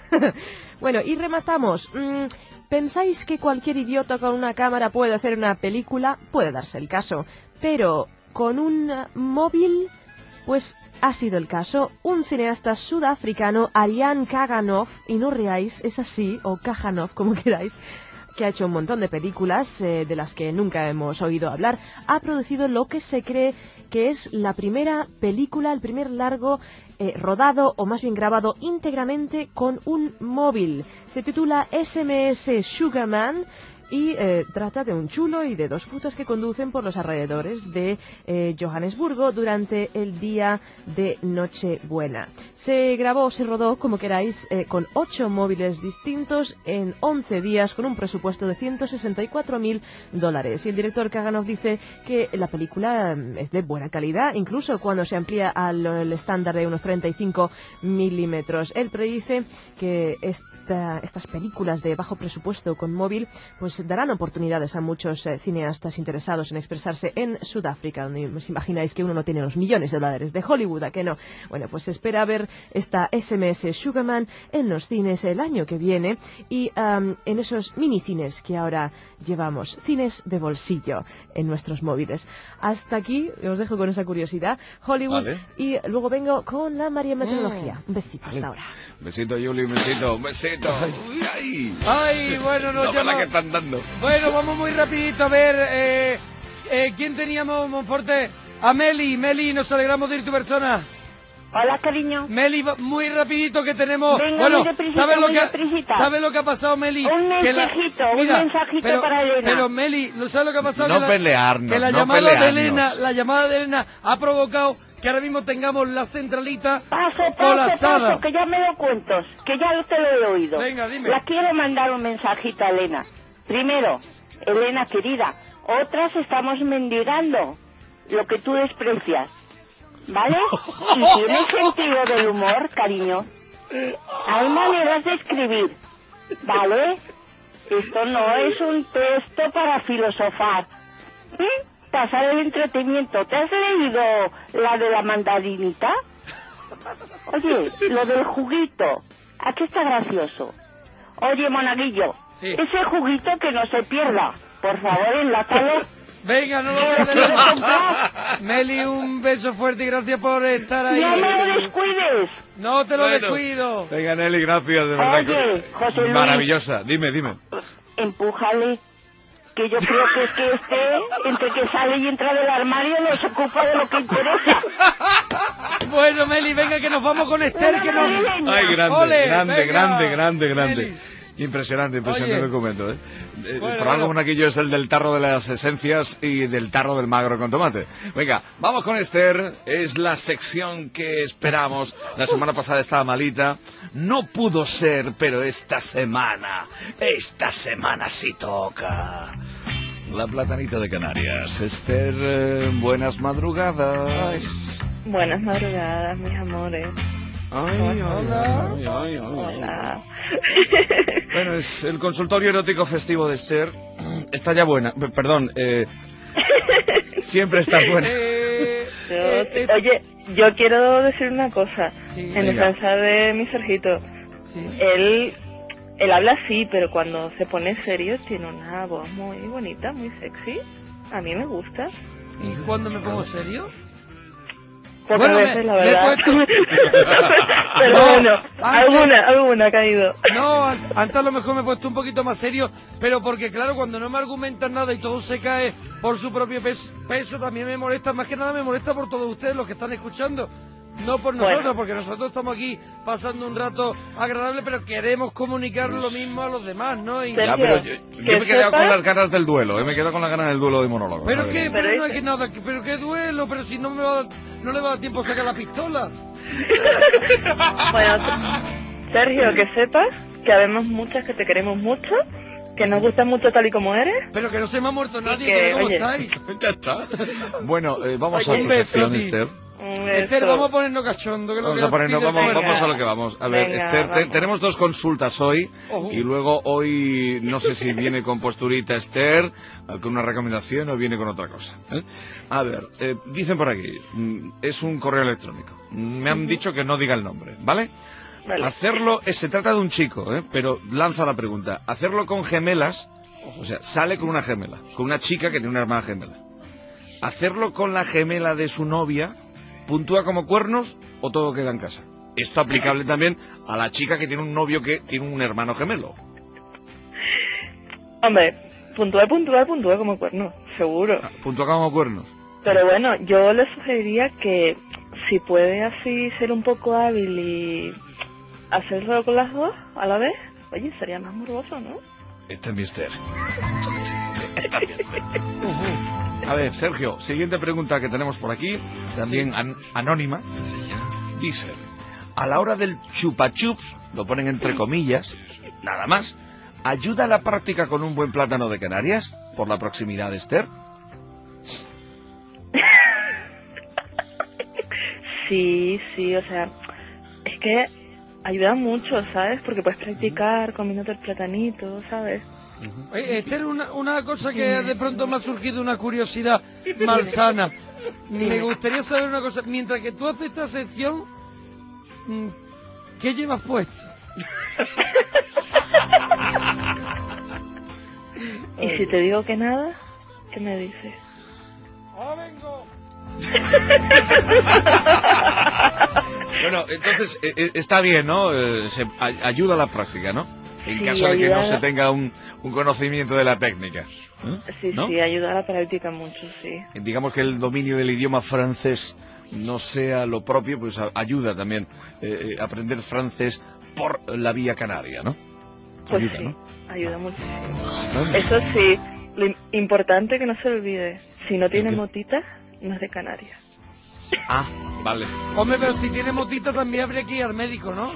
Bueno, y rematamos. Mm, ¿Pensáis que cualquier idiota con una cámara puede hacer una película? Puede darse el caso. Pero con un móvil, pues ha sido el caso. Un cineasta sudafricano, Arian Kaganov, y no reáis, es así, o Kajanov, como queráis, que ha hecho un montón de películas eh, de las que nunca hemos oído hablar, ha producido lo que se cree que es la primera película, el primer largo eh, rodado, o más bien grabado íntegramente con un móvil. Se titula S M S Sugarman y eh, trata de un chulo y de dos putas que conducen por los alrededores de eh, Johannesburgo durante el día de Nochebuena. Se grabó, se rodó, como queráis, eh, con ocho móviles distintos en once días, con un presupuesto de ciento sesenta y cuatro mil dólares. Y el director Kaganov dice que la película es de buena calidad, incluso cuando se amplía al, al estándar de unos treinta y cinco milímetros. Él predice que esta, estas películas de bajo presupuesto con móvil pues darán oportunidades a muchos eh, cineastas interesados en expresarse en Sudáfrica, donde os imagináis que uno no tiene los millones de dólares de Hollywood, ¿a que no? Bueno, pues se espera ver esta S M S Sugarman en los cines el año que viene y um, en esos minicines que ahora llevamos, cines de bolsillo en nuestros móviles. Hasta aquí, os dejo con esa curiosidad, Hollywood, vale. Y luego vengo con la María Meteorología. Mm. Un besito, vale. Hasta ahora. Un besito, Yuli, un besito, un besito. Uy, ay. Ay, bueno, nos no llama... que están dando. Bueno, vamos muy rapidito a ver eh, eh, ¿quién teníamos, Monforte? A Meli, Meli, nos alegramos de ir tu persona. Hola, cariño. Meli, muy rapidito que tenemos. Venga, bueno, ¿sabes lo que ¿sabes lo que ha pasado, Meli? Un mensajito, la... Mira, un mensajito pero, para Elena. Pero Meli, ¿no sabes lo que ha pasado? No que pelearnos, la, que la no llamada pelearnos. de Elena, la llamada de Elena ha provocado que ahora mismo tengamos la centralita paso, paso, colapsada. Paso, que ya me lo cuentos, que ya te lo he oído. Venga, dime. La quiero mandar un mensajito a Elena. Primero, Elena querida, otras estamos mendigando lo que tú desprecias, ¿vale? Y tienes sentido del humor, cariño. Hay maneras de escribir, ¿vale? Esto no es un texto para filosofar. ¿Eh? Pasar el entretenimiento. ¿Te has leído la de la mandarinita? Oye, lo del juguito. Aquí está gracioso. Oye, monaguillo, sí. Ese juguito que no se pierda. Por favor, enlátalo. Venga, no lo voy a dejar. Meli, un beso fuerte y gracias por estar ahí. No me lo descuides. No te lo bueno, descuido. Venga, Nelly, gracias, de verdad. Oye, José Luis. Maravillosa. Dime, dime. Empújale. Que yo creo que es que este, entre que sale y entra del armario, no se ocupa de lo que interesa. Bueno, Meli, venga, que nos vamos con Esther. Que nos... Ay, grande, Ole, grande, venga. grande, grande, grande. Meli. Impresionante, impresionante Oye. documento, ¿eh? Bueno, Por bueno. algo monaguillo es el del tarro de las esencias y del tarro del magro con tomate. Venga, vamos con Esther. Es la sección que esperamos. La semana pasada estaba malita. No pudo ser, pero esta semana, esta semana sí toca. La platanita de Canarias. Esther, eh, buenas madrugadas. Ay, buenas madrugadas, mis amores. Ay, ay, Hola. ay, ay, ay, ay. Hola. Bueno, es el consultorio erótico festivo de Esther. Está ya buena. P- Perdón, eh, siempre está buena. Eh, Yo eh, te- eh, Oye, yo quiero decir una cosa. Sí, En venga. defensa de mi Sergito, sí. él, él habla así, pero cuando se pone serio tiene una voz muy bonita, muy sexy. A mí me gusta. ¿Y cuándo me pongo serio? Pocas Bueno, me- veces, la me he verdad. puesto- Pero No, bueno, antes- alguna, alguna ha caído. No, an- antes a lo mejor me he puesto un poquito más serio, pero porque claro, cuando no me argumentan nada y todo se cae por su propio pes- peso, también me molesta, más que nada me molesta por todos ustedes los que están escuchando. No por nosotros, Bueno. porque nosotros estamos aquí pasando un rato agradable, pero queremos comunicar lo mismo a los demás, ¿no? Y- Ya, Sergio, pero yo, yo que me he quedado sepas- con las ganas del duelo, ¿eh? Me he quedado con las ganas del duelo de monólogo. Pero ¿sabes? qué, Pero pero no hay ese- que nada, que- pero qué duelo, pero si no me va a, no le va a dar tiempo a sacar la pistola. Bueno, Sergio, que sepas que habemos muchas que te queremos mucho, que nos gusta mucho tal y como eres. Pero que no se me ha muerto nadie, que, que ¿cómo oye, estáis? Ya está. Bueno, eh, vamos Oye, a un tu beso, sección, Ti. Esther. Esther, vamos a ponernos cachondo. Que es lo Vamos que a ponernos, pide vamos, Venga. vamos a lo que vamos. A ver, Venga, Esther, te- vamos. tenemos dos consultas hoy Ojo. y luego hoy no sé si viene con posturita Esther, eh, con una recomendación o viene con otra cosa. ¿eh? A ver, eh, dicen por aquí, mm, es un correo electrónico. Me han dicho que no diga el nombre, ¿vale? Vale. Hacerlo, eh, se trata de un chico, ¿eh? Pero lanza la pregunta. Hacerlo con gemelas, o sea, sale con una gemela, con una chica que tiene una hermana gemela. Hacerlo con la gemela de su novia, ¿puntúa como cuernos o todo queda en casa? Esto aplicable también a la chica que tiene un novio que tiene un hermano gemelo. Hombre, puntúa, puntúa, puntúa como cuerno, seguro. ¿Puntúa como cuernos? Pero bueno, yo le sugeriría que si puede así ser un poco hábil y hacerlo con las dos a la vez, oye, sería más morboso, ¿no? Este es mi Esther. Está bien. A ver, Sergio, siguiente pregunta que tenemos por aquí, también an- anónima. Dice, a la hora del chupachups, lo ponen entre comillas, nada más, ¿ayuda la práctica con un buen plátano de Canarias? Por la proximidad de Esther. Sí, sí, o sea, es que ayuda mucho, ¿sabes? Porque puedes practicar comiéndote el platanito, ¿sabes? Oye, Esther, una, una cosa que de pronto me ha surgido una curiosidad malsana. Me gustaría saber una cosa. Mientras que tú haces esta sección, mm, ¿qué llevas puesto? Y si te digo que nada, ¿qué me dices? ¡Ahora vengo! Bueno, entonces eh, eh, está bien, ¿no? Eh, se, a- ayuda a la práctica, ¿no? En Sí, caso de que no ayuda- se tenga un, un conocimiento de la técnica. ¿eh? Sí, ¿No? sí, ayuda a la práctica mucho, sí. Digamos que el dominio del idioma francés no sea lo propio, pues a- ayuda también eh, eh, aprender francés por la vía canaria, ¿no? Pues Ayuda, sí, ¿no? ayuda muchísimo. Vale. Eso sí, lo im- importante que no se olvide, si no tiene qué? motita, no es de Canarias. Ah, vale. Hombre, pero si tiene motita también habría que ir al médico, ¿no?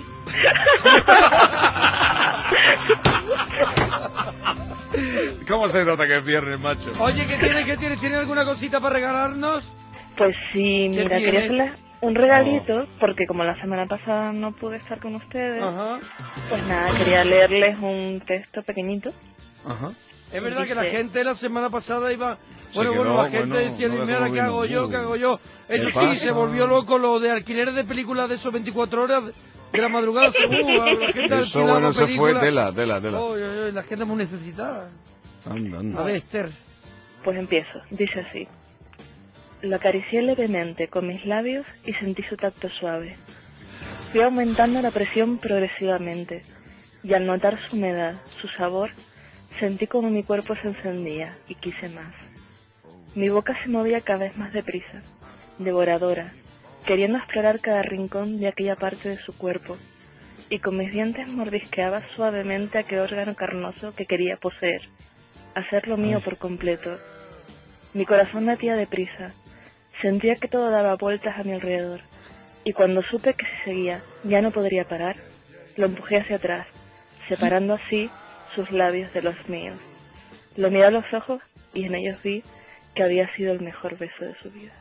¿Cómo se nota que es viernes, macho? Oye, ¿qué tiene, qué tiene? ¿Tiene alguna cosita para regalarnos? Pues sí, ¿Qué mira, quería tienes? hacerles un regalito, porque como la semana pasada no pude estar con ustedes, Ajá. pues nada, quería leerles un texto pequeñito. Ajá. Es verdad que la Dice- gente la semana pasada iba... Bueno, quedó, bueno, la gente bueno, decía, no dime dejó ahora qué vino. hago yo, Uh. qué hago yo. Eso ¿Qué sí, pasa? se volvió loco lo de alquileres de películas de esos veinticuatro horas de la madrugada. Según la gente Eso alquilaba bueno, se fue películas. tela, tela, tela. Oy, oy, oy, la gente muy necesitada. Anda, anda. A ver, Esther. Pues empiezo, dice así. Lo acaricié levemente con mis labios y sentí su tacto suave. Fui aumentando la presión progresivamente, y al notar su humedad, su sabor, sentí como mi cuerpo se encendía y quise más. Mi boca se movía cada vez más deprisa, devoradora, queriendo explorar cada rincón de aquella parte de su cuerpo, y con mis dientes mordisqueaba suavemente aquel órgano carnoso que quería poseer, hacerlo mío por completo. Mi corazón latía deprisa, sentía que todo daba vueltas a mi alrededor, y cuando supe que si seguía ya no podría parar, lo empujé hacia atrás, separando así sus labios de los míos. Lo miré a los ojos y en ellos vi que había sido el mejor beso de su vida.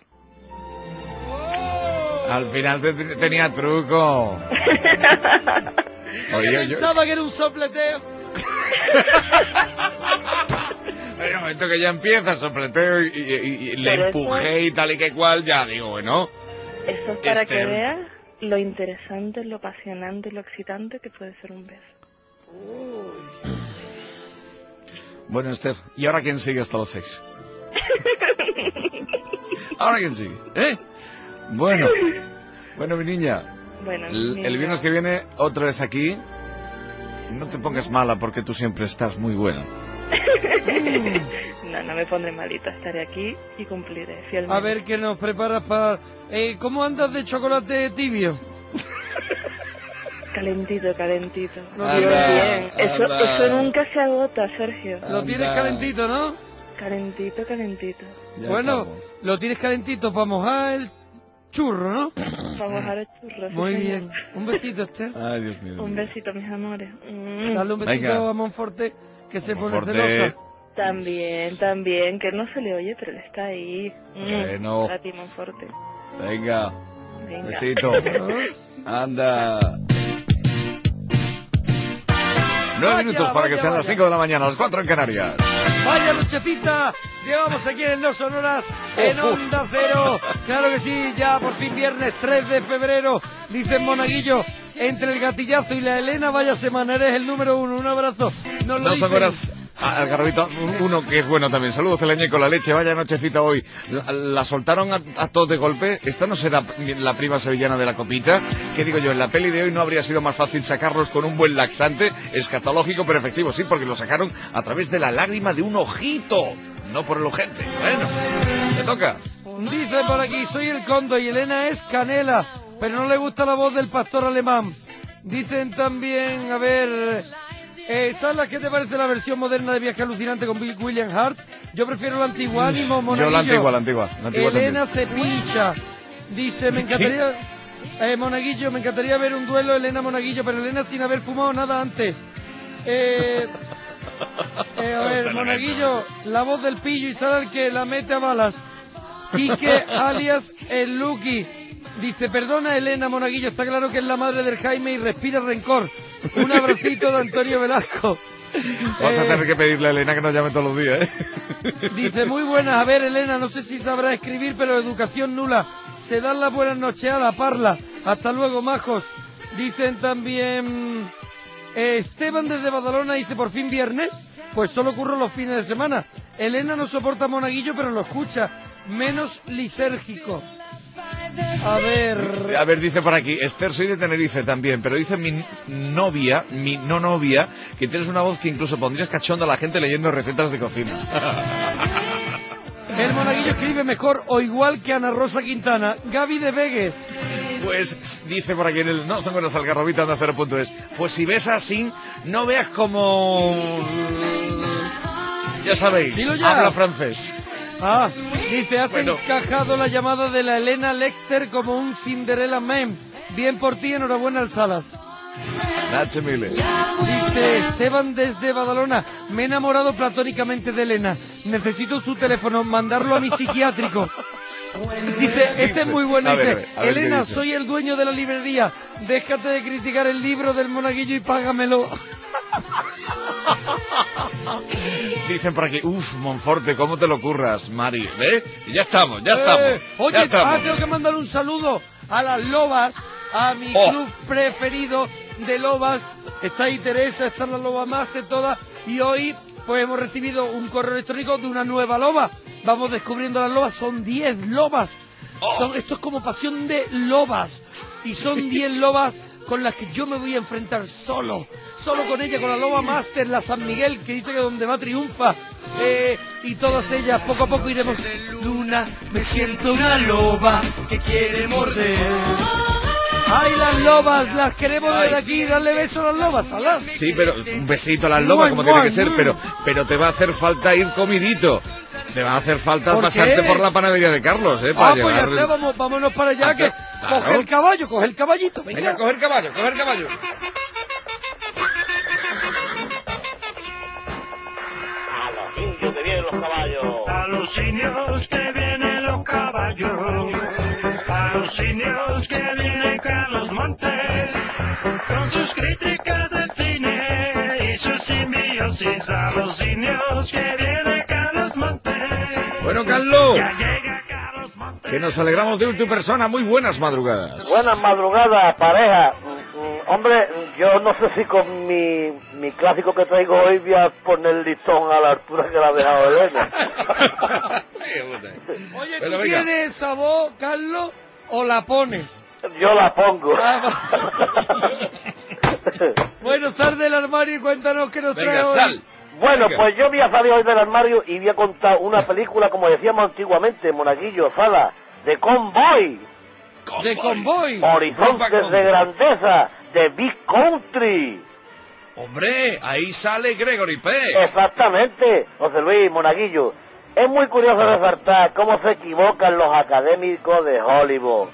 Al final te- te- tenía truco. Oye, yo, Pensaba que era un sopleteo. en el momento que ya empieza sopleteo y, y- y- y le Pero eso- empujé y tal y que cual, ya digo, bueno. Esto es para que Esther. veas lo interesante, lo apasionante y lo excitante que puede ser un beso. Bueno, Esther, ¿y ahora quién sigue hasta las seis? ¿Ahora quién sigue? ¿Eh? Bueno, bueno, mi niña, Bueno, el, niña. el viernes que viene, otra vez aquí. No te pongas mala porque tú siempre estás muy buena. No, no me pondré malita, estaré aquí y cumpliré fielmente. A ver qué nos preparas para... Eh, ¿Cómo andas de chocolate tibio? Calentito, calentito. Lo Bien, tienes- bien. Eso, anda. eso nunca se agota, Sergio. Lo tienes Anda. calentito, ¿no? Calentito, calentito. Ya Bueno, estamos. lo tienes calentito para mojar el churro, ¿no? Vamos a ver churros. sí, Muy señor. bien. Un besito, Esther. Ay, Dios mío. Un besito, mis amores. Mm. Dale un besito Venga. a Monforte, que se pone Monforte. celosa. También, también, que no se le oye, pero él está ahí. Mm. Bueno. Para ti, Monforte. Venga. Venga. Besito. Anda. Nueve Vaya, minutos para que vaya, sean las vaya. cinco de la mañana, las cuatro en Canarias. Vaya luchecita, llevamos aquí en No Sonoras, en Onda Cero. Claro que sí, ya por fin viernes tres de febrero, dice Monaguillo, entre el gatillazo y la Elena, vaya semana, eres el número uno, un abrazo. Nos lo No dicen. Sonoras, al Garrobito, uno que es bueno también. Saludos, Celeñe con la leche, vaya nochecita hoy. La, la soltaron a, a todos de golpe. Esta no será la prima sevillana de la copita. ¿Qué digo yo? En la peli de hoy no habría sido más fácil sacarlos con un buen laxante, escatológico, pero efectivo, sí, porque lo sacaron a través de la lágrima de un ojito, no por el ojete. Bueno, te toca. Dice por aquí, soy el Condo y Elena es Canela, pero no le gusta la voz del pastor alemán. Dicen también, a ver... Eh, Salas, ¿qué te parece la versión moderna de Viaje Alucinante con Bill William Hart? Yo prefiero la antigua, ánimo, Monaguillo. Yo la antigua, la antigua. La antigua Elena también. Cepilla. Dice, me encantaría... Eh, Monaguillo, me encantaría ver un duelo Elena Monaguillo, pero Elena sin haber fumado nada antes. Eh... eh, a ver, Monaguillo, la voz del pillo y Sara el que la mete a balas. Quique, alias el Lucky. Dice, perdona Elena Monaguillo, está claro que es la madre del Jaime y respira rencor. Un abracito de Antonio Velasco. Vas a Eh, tener que pedirle a Elena que nos llame todos los días, ¿eh? Dice, muy buenas, a ver Elena, no sé si sabrá escribir, pero educación nula. Se dan las buenas noches a la parla. Hasta luego, majos. Dicen también... eh, Esteban desde Badalona dice, por fin viernes, pues solo curro los fines de semana. Elena no soporta a Monaguillo, pero lo escucha. Menos lisérgico. A ver... A ver, dice por aquí, Esther, soy de Tenerife también, pero dice mi novia, mi no novia, que tienes una voz que incluso pondrías cachondo a la gente leyendo recetas de cocina. El Monaguillo escribe mejor o igual que Ana Rosa Quintana. Gaby de Vegues. Pues dice por aquí en el No Son Buenas Algarrobita de cero punto es, pues si ves así, no veas como... Ya sabéis, Dilo ya. habla francés. Ah, dice, has Bueno. encajado la llamada de la Elena Lecter como un Cinderella Man. Bien por ti, enhorabuena al Salas. Nacho Mille. Dice Esteban desde Badalona, me he enamorado platónicamente de Elena. Necesito su teléfono, mandarlo a mi psiquiátrico. Dice, este es muy bueno. A ver, Dice, a ver, a ver qué Elena, dice. soy el dueño de la librería. Déjate de criticar el libro del Monaguillo y págamelo. Dicen por aquí, uff, Monforte, ¿cómo te lo curras, Mari? ¿Ves? Y ya estamos, ya Eh, estamos. Oye, ya estamos. ah, tengo que mandar un saludo a las lobas, a mi Oh. club preferido de lobas. Está ahí Teresa, está la loba master, todas. Y hoy, pues hemos recibido un correo electrónico de una nueva loba. Vamos descubriendo las lobas, son diez lobas. Oh. Son, esto es como pasión de lobas. Y son diez lobas con las que yo me voy a enfrentar solo. Solo con ella, con la loba master, la San Miguel, que dice que donde va triunfa. Eh, y todas ellas, poco a poco iremos. Luna, me siento una loba que quiere morder. ¡Ay, las lobas! Las queremos desde aquí. Darle besos a las lobas, ¿alá? Sí, pero un besito a las lobas, como tiene que ser, pero, pero te va a hacer falta ir comidito. Te va a hacer falta ¿Por pasarte qué? por la panadería de Carlos, ¿eh? Ah, Para pues ya llevar... está, vamos, vámonos para allá, Ah, que claro. coge el caballo, coge el caballito. Venga, Venga, coger caballo, coger caballo. A los indios que vienen los caballos. A los indios que vienen los caballos, a los indios que viene Carlos Montes, con sus críticas del cine y sus simbiosis. A los indios que viene Carlos Montes. Bueno, Carlos, Ya llega Carlos Montes. que nos alegramos de tu persona. Muy buenas madrugadas. Buenas madrugadas, pareja. Mm, mm, Hombre, yo no sé si con mi, mi clásico que traigo hoy voy a poner el listón a la altura que la ha dejado Elena. Oye, Bueno, ¿tú venga. tienes esa voz, Carlos, o la pones? Yo la pongo. Ah, va. Bueno, sal del armario y cuéntanos qué nos trae Venga, hoy. sal. Bueno, Venga. pues yo voy a salir hoy del armario y voy a contar una película, como decíamos antiguamente, Monaguillo, Sala, de Convoy, De convoy. Horizontes de Grandeza, de Big Country. Hombre, ahí sale Gregory Peck. Exactamente, José Luis Monaguillo. Es muy curioso resaltar cómo se equivocan los académicos de Hollywood.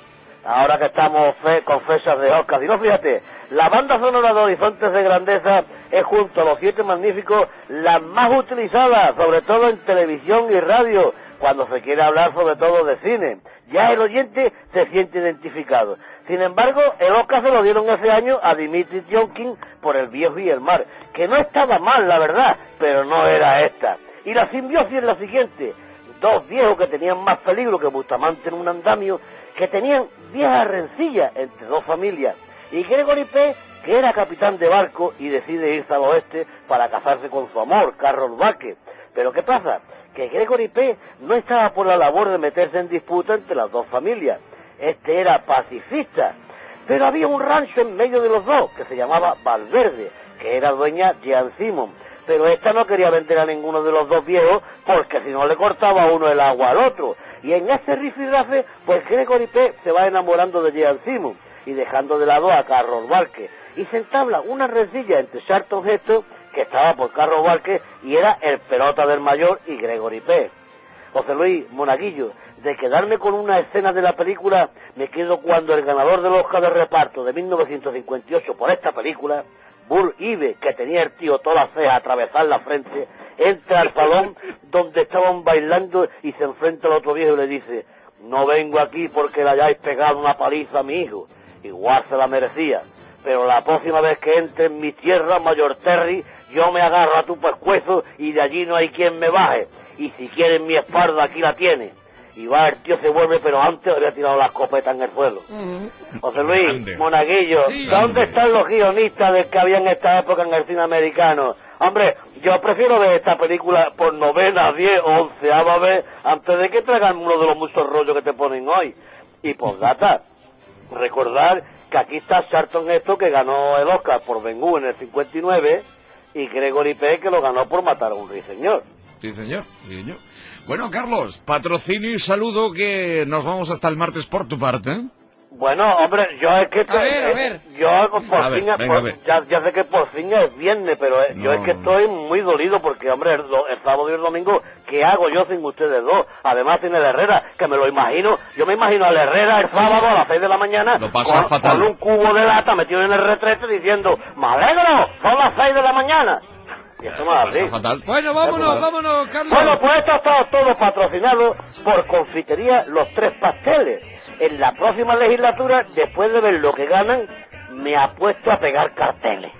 ahora que estamos fe, con fechas de Oscar. Y no, fíjate, la banda sonora de Horizontes de Grandeza es, junto a Los Siete Magníficos, la más utilizada, sobre todo en televisión y radio, cuando se quiere hablar sobre todo de cine. Ya el oyente se siente identificado. Sin embargo, el Oscar se lo dieron ese año a Dimitri Tiomkin por El Viejo y el Mar, que no estaba mal, la verdad, pero no era esta. Y la simbiosis es la siguiente: dos viejos que tenían más peligro que Bustamante en un andamio, que tenían viejas rencillas entre dos familias, y Gregory Peck, que era capitán de barco y decide irse al oeste para casarse con su amor, Carol Baque. Pero ¿qué pasa? Que Gregory Peck no estaba por la labor de meterse en disputa entre las dos familias. Este era pacifista, pero había un rancho en medio de los dos que se llamaba Valverde, que era dueña Jean Simon, pero esta no quería vender a ninguno de los dos viejos porque si no le cortaba uno el agua al otro. Y en ese rifirrafe, pues Gregory Peck se va enamorando de Jean Simon y dejando de lado a Carlos Barque, y se entabla una rencilla entre Charlton Heston, que estaba por Carlos Barque y era el pelota del mayor, y Gregory Peck. José Luis Monaguillo, de quedarme con una escena de la película, me quedo cuando el ganador del Oscar de reparto de mil novecientos cincuenta y ocho por esta película, Bull Ive, que tenía el tío todas las cejas a atravesar la frente, entra al salón donde estaban bailando y se enfrenta al otro viejo y le dice: no vengo aquí porque le hayáis pegado una paliza a mi hijo, igual se la merecía, pero la próxima vez que entre en mi tierra, Mayor Terry, yo me agarro a tu pescuezo y de allí no hay quien me baje, y si quieren mi espalda aquí la tiene. Y va, el tío se vuelve, pero antes había tirado la escopeta en el suelo. Uh-huh. José Luis, grande. Monaguillo, sí, ¿dónde grande. Están los guionistas del que había en esta época en el cine americano? Hombre, yo prefiero ver esta película por novena, diez o onceava vez antes de que traigan uno de los muchos rollos que te ponen hoy. Y por data, recordar que aquí está Charlton Heston, que ganó el Oscar por Ben-Hur en el cincuenta y nueve, y Gregory Peck, que lo ganó por matar a un ruiseñor. Sí, señor, sí, señor. Bueno, Carlos, patrocinio y saludo, que nos vamos hasta el martes por tu parte, ¿eh? Bueno, hombre, yo es que... A ver, a ver. Yo por a fin... Ver, venga, por, a ver. Ya, ya sé que por fin es viernes, pero eh, no, yo es que estoy muy dolido porque, hombre, el, el sábado y el domingo, ¿qué hago yo sin ustedes dos? Además sin el Herrera, que me lo imagino. Yo me imagino al Herrera el sábado a las seis de la mañana lo pasa con, fatal. con un cubo de lata metido en el retrete diciendo: ¡me alegro! ¡Son las seis de la mañana! Y esto no es así. Fatal. Bueno, vámonos, vámonos, Carlos. Bueno, pues esto ha estado todo patrocinado por Confitería Los Tres Pasteles. En la próxima legislatura, después de ver lo que ganan, me apuesto a pegar carteles.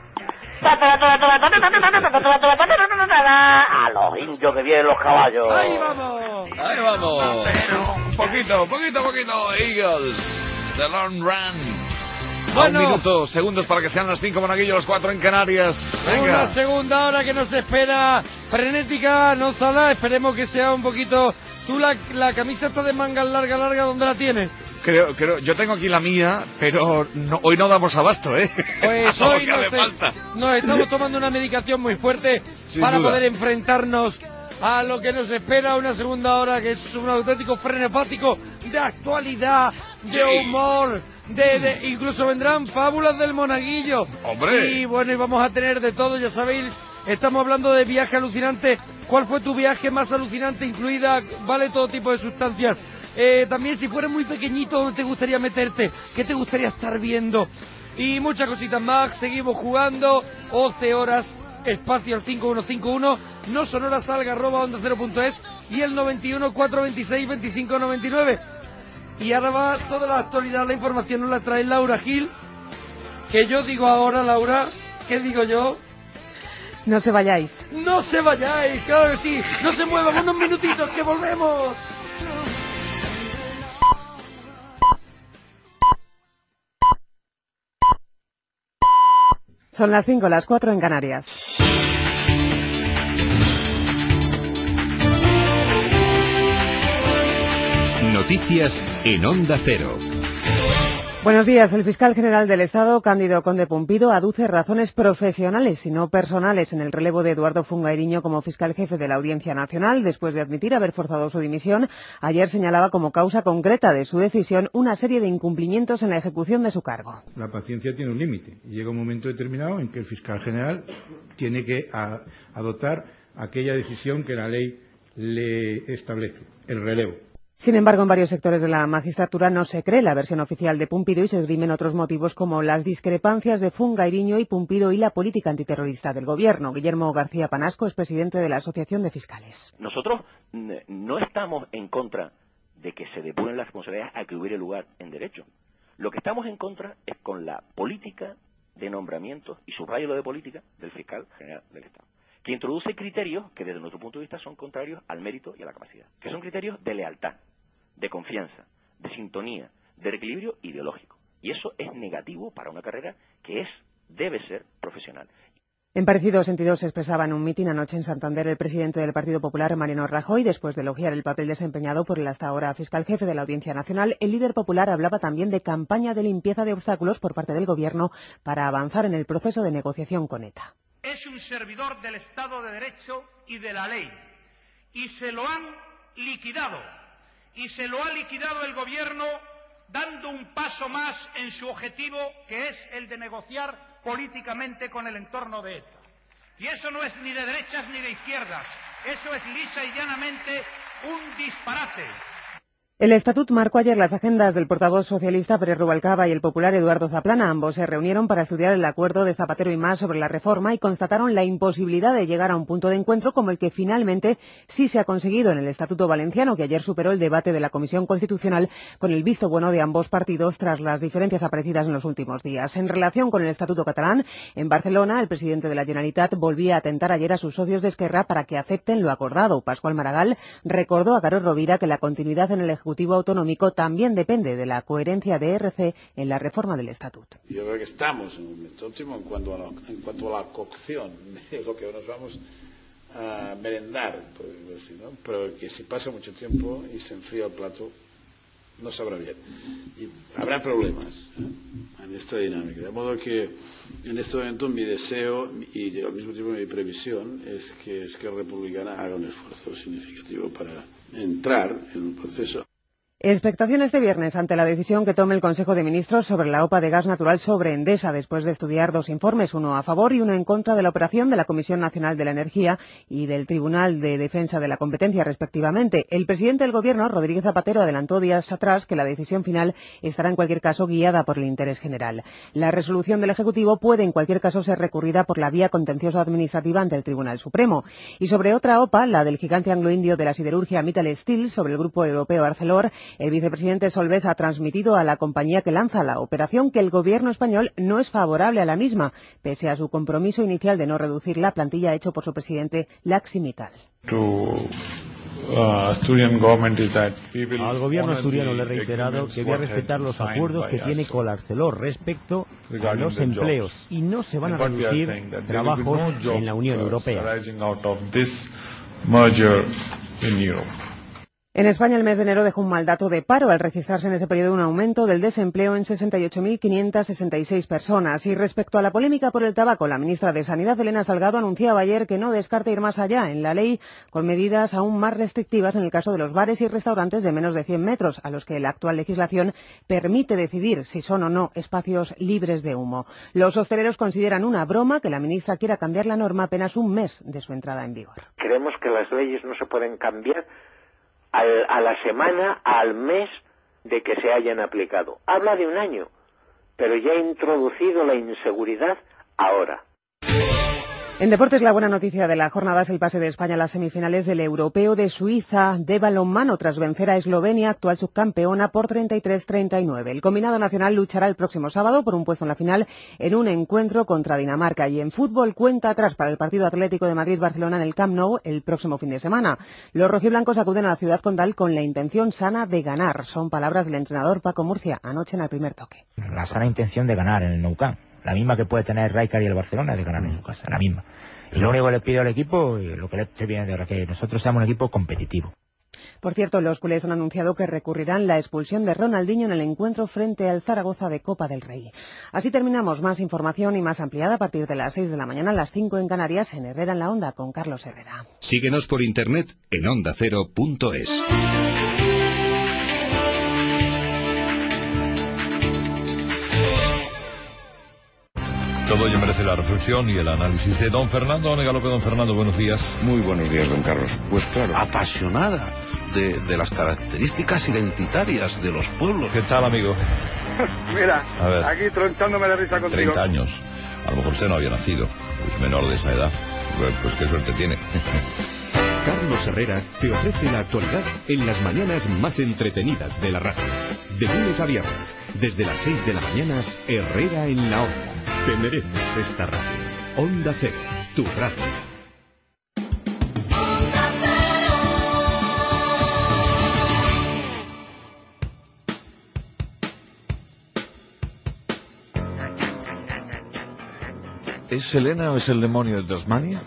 A los indios que vienen los caballos. ¡Ahí vamos! ¡Ahí vamos! Poquito, poquito, poquito. Eagles, The Long Run. Bueno, un minuto, segundos para que sean las cinco, Monaguillo, las cuatro en Canarias. Venga. Una segunda hora que nos espera frenética, no Sala, esperemos que sea un poquito... ¿Tú la, la camisa está de mangas larga, larga, dónde la tienes? Creo, creo, yo tengo aquí la mía, pero no, hoy no damos abasto, ¿eh? Pues hoy nos, es, nos estamos tomando una medicación muy fuerte Sin para duda. poder enfrentarnos a lo que nos espera, una segunda hora que es un auténtico frenopático de actualidad, de sí. humor... De, de, incluso vendrán fábulas del Monaguillo. ¡Hombre! Y bueno, y vamos a tener de todo, ya sabéis, estamos hablando de viaje alucinante. ¿Cuál fue tu viaje más alucinante? Incluida, vale, todo tipo de sustancias. Eh, también, si fueras muy pequeñito, ¿dónde te gustaría meterte? ¿Qué te gustaría estar viendo? Y muchas cositas más. Seguimos jugando. once horas, espacio al cinco uno cinco uno. No sonora salga, arroba onda cero punto es. Y el noventa y uno, cuatrocientos veintiséis, veinticinco noventa y nueve. Y ahora va toda la actualidad, la información nos la trae Laura Gil, que yo digo ahora, Laura, ¿qué digo yo? No se vayáis. No se vayáis, claro que sí, no se muevan unos minutitos que volvemos. Son las cinco, las cuatro en Canarias. Noticias en Onda Cero. Buenos días. El fiscal general del Estado, Cándido Conde Pumpido, aduce razones profesionales y no personales en el relevo de Eduardo Fungairiño como fiscal jefe de la Audiencia Nacional, después de admitir haber forzado su dimisión. Ayer señalaba como causa concreta de su decisión una serie de incumplimientos en la ejecución de su cargo. La paciencia tiene un límite y llega un momento determinado en que el fiscal general tiene que a, adoptar aquella decisión que la ley le establece, el relevo. Sin embargo, en varios sectores de la magistratura no se cree la versión oficial de Pumpido y se esgrimen otros motivos como las discrepancias de Fungairiño y Pumpido y la política antiterrorista del gobierno. Guillermo García Panasco es presidente de la Asociación de Fiscales. Nosotros no estamos en contra de que se depuren las responsabilidades a que hubiera lugar en derecho. Lo que estamos en contra es con la política de nombramientos, y subrayo lo de política, del fiscal general del Estado, que introduce criterios que desde nuestro punto de vista son contrarios al mérito y a la capacidad, que son criterios de lealtad, de confianza, de sintonía, de equilibrio ideológico. Y eso es negativo para una carrera que es, debe ser, profesional. En parecido sentido se expresaba en un mitin anoche en Santander el presidente del Partido Popular, Mariano Rajoy, después de elogiar el papel desempeñado por el hasta ahora fiscal jefe de la Audiencia Nacional. El líder popular hablaba también de campaña de limpieza de obstáculos por parte del Gobierno para avanzar en el proceso de negociación con ETA. Es un servidor del Estado de Derecho y de la ley, y se lo han liquidado, y se lo ha liquidado el Gobierno dando un paso más en su objetivo, que es el de negociar políticamente con el entorno de ETA. Y eso no es ni de derechas ni de izquierdas, eso es lisa y llanamente un disparate. El Estatut marcó ayer las agendas del portavoz socialista Pérez Rubalcaba y el popular Eduardo Zaplana. Ambos se reunieron para estudiar el acuerdo de Zapatero y Mas sobre la reforma y constataron la imposibilidad de llegar a un punto de encuentro como el que finalmente sí se ha conseguido en el Estatuto Valenciano, que ayer superó el debate de la Comisión Constitucional con el visto bueno de ambos partidos tras las diferencias aparecidas en los últimos días. En relación con el Estatuto catalán, en Barcelona, el presidente de la Generalitat volvía a atentar ayer a sus socios de Esquerra para que acepten lo acordado. Pascual Maragall recordó a Carod Rovira que la continuidad en el Ejecutivo Ejecutivo Autonómico también depende de la coherencia de R C en la reforma del Estatuto. Yo creo que estamos en un momento óptimo en cuanto a la, en cuanto a la cocción de lo que nos vamos a merendar, por decirlo así, ¿no? Pero que si pasa mucho tiempo y se enfría el plato, no sabrá bien. Y habrá problemas, ¿eh?, en esta dinámica. De modo que en este momento mi deseo y al mismo tiempo mi previsión es que Esquerra Republicana haga un esfuerzo significativo para entrar en un proceso. Expectación este viernes ante la decisión que tome el Consejo de Ministros sobre la O P A de gas natural sobre Endesa, después de estudiar dos informes, uno a favor y uno en contra de la operación de la Comisión Nacional de la Energía y del Tribunal de Defensa de la Competencia, respectivamente. El presidente del Gobierno, Rodríguez Zapatero, adelantó días atrás que la decisión final estará en cualquier caso guiada por el interés general. La resolución del Ejecutivo puede en cualquier caso ser recurrida por la vía contencioso administrativa ante el Tribunal Supremo. Y sobre otra O P A, la del gigante anglo-indio de la siderurgia Mittal Steel, sobre el grupo europeo Arcelor, el vicepresidente Solbes ha transmitido a la compañía que lanza la operación que el gobierno español no es favorable a la misma, pese a su compromiso inicial de no reducir la plantilla hecho por su presidente Laxi Mittal. Al gobierno asturiano le he reiterado que voy a respetar los acuerdos que tiene con Arcelor respecto a los empleos y no se van a reducir trabajos en la Unión Europea. En España, el mes de enero dejó un mal dato de paro al registrarse en ese periodo un aumento del desempleo en sesenta y ocho mil quinientas sesenta y seis personas. Y respecto a la polémica por el tabaco, la ministra de Sanidad, Elena Salgado, anunciaba ayer que no descarta ir más allá en la ley con medidas aún más restrictivas en el caso de los bares y restaurantes de menos de cien metros, a los que la actual legislación permite decidir si son o no espacios libres de humo. Los hosteleros consideran una broma que la ministra quiera cambiar la norma apenas un mes de su entrada en vigor. Creemos que las leyes no se pueden cambiar Al, a la semana, al mes de que se hayan aplicado. Habla de un año, pero ya ha introducido la inseguridad ahora. En deportes, la buena noticia de la jornada es el pase de España a las semifinales del Europeo de Suiza de balonmano tras vencer a Eslovenia, actual subcampeona, por treinta y tres a treinta y nueve. El combinado nacional luchará el próximo sábado por un puesto en la final en un encuentro contra Dinamarca. Y en fútbol, cuenta atrás para el partido Atlético de Madrid-Barcelona en el Camp Nou el próximo fin de semana. Los rojiblancos acuden a la ciudad condal con la intención sana de ganar. Son palabras del entrenador Paco Murcia anoche en el primer toque. La sana intención de ganar en el Nou Camp. La misma que puede tener Rijkaard y el Barcelona de ganar en su casa, la misma. Y lo único que le pido al equipo, y lo que le estoy pidiendo ahora, que nosotros seamos un equipo competitivo. Por cierto, los culés han anunciado que recurrirán la expulsión de Ronaldinho en el encuentro frente al Zaragoza de Copa del Rey. Así terminamos. Más información y más ampliada a partir de las seis de la mañana, a las cinco en Canarias, en Herrera en la Onda, con Carlos Herrera. Síguenos por internet en onda cero punto es. Todo ello merece la reflexión y el análisis de don Fernando Onega López. Don Fernando, buenos días. Muy buenos días, don Carlos. Pues claro. Apasionada, de, de las características identitarias de los pueblos. ¿Qué tal, amigo? Mira, A ver. aquí tronchándome de risa contigo. treinta años. A lo mejor usted no había nacido. Es menor de esa edad. Pues, pues qué suerte tiene. Carlos Herrera te ofrece la actualidad en las mañanas más entretenidas de la radio. De lunes a viernes, desde las seis de la mañana, Herrera en la Onda. Te mereces esta radio. Onda Cero, tu radio. ¿Es Elena o es el demonio de Tasmania?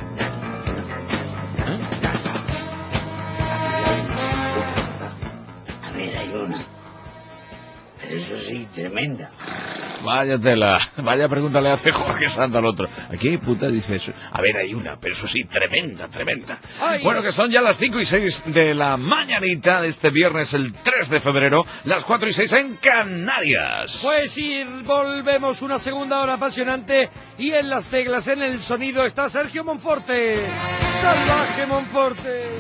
A ver, hay una. Pero eso sí, tremenda. Vaya tela, vaya pregunta le hace Jorge Sanz al otro. Aquí hay puta, dice eso. A ver, hay una, pero eso sí, tremenda, tremenda. Ay. Bueno, que son ya las cinco y seis de la mañanita de este viernes, el tres de febrero, las cuatro y seis en Canarias. Pues sí, volvemos una segunda hora apasionante y en las teclas, en el sonido, está Sergio Monforte. ¡Salvaje Monforte!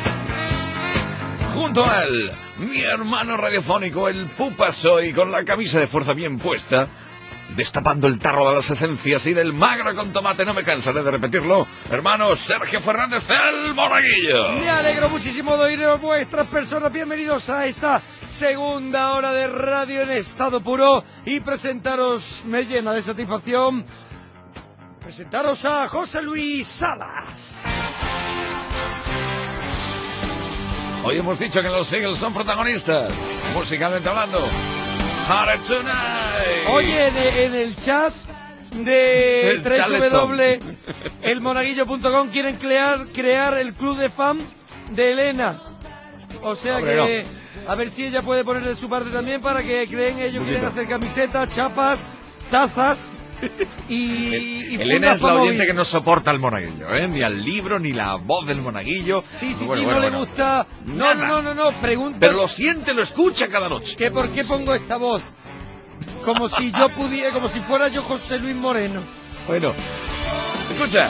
Junto a él, mi hermano radiofónico, el Pupa Soy, con la camisa de fuerza bien puesta, destapando el tarro de las esencias y del magro con tomate, no me cansaré de repetirlo, hermano Sergio Fernández, el Monaguillo. Me alegro muchísimo de oír a vuestras personas. Bienvenidos a esta segunda hora de radio en estado puro y presentaros, me llena de satisfacción, presentaros a José Luis Salas. Hoy hemos dicho que los Eagles son protagonistas, musicalmente hablando. Harder Tonight. Oye, en, en el chat de El doble u doble u doble u punto chaletón. el monaguillo punto com quieren crear, crear el club de fan de Elena. O sea Hombre, que a ver si ella puede poner de su parte también para que creen, ellos quieren hacer camisetas, chapas, tazas y, y Elena fundas es la para oyente móvil. que no soporta al Monaguillo, ¿eh? Ni al libro, ni la voz del Monaguillo. Sí, sí, Bueno, sí, bueno, no bueno. le gusta. No, no, no, no, no, pregunta. Pero lo siente, lo escucha cada noche. ¿Que por qué pongo esta voz? Como si yo pudiera, como si fuera yo José Luis Moreno. Bueno, escucha.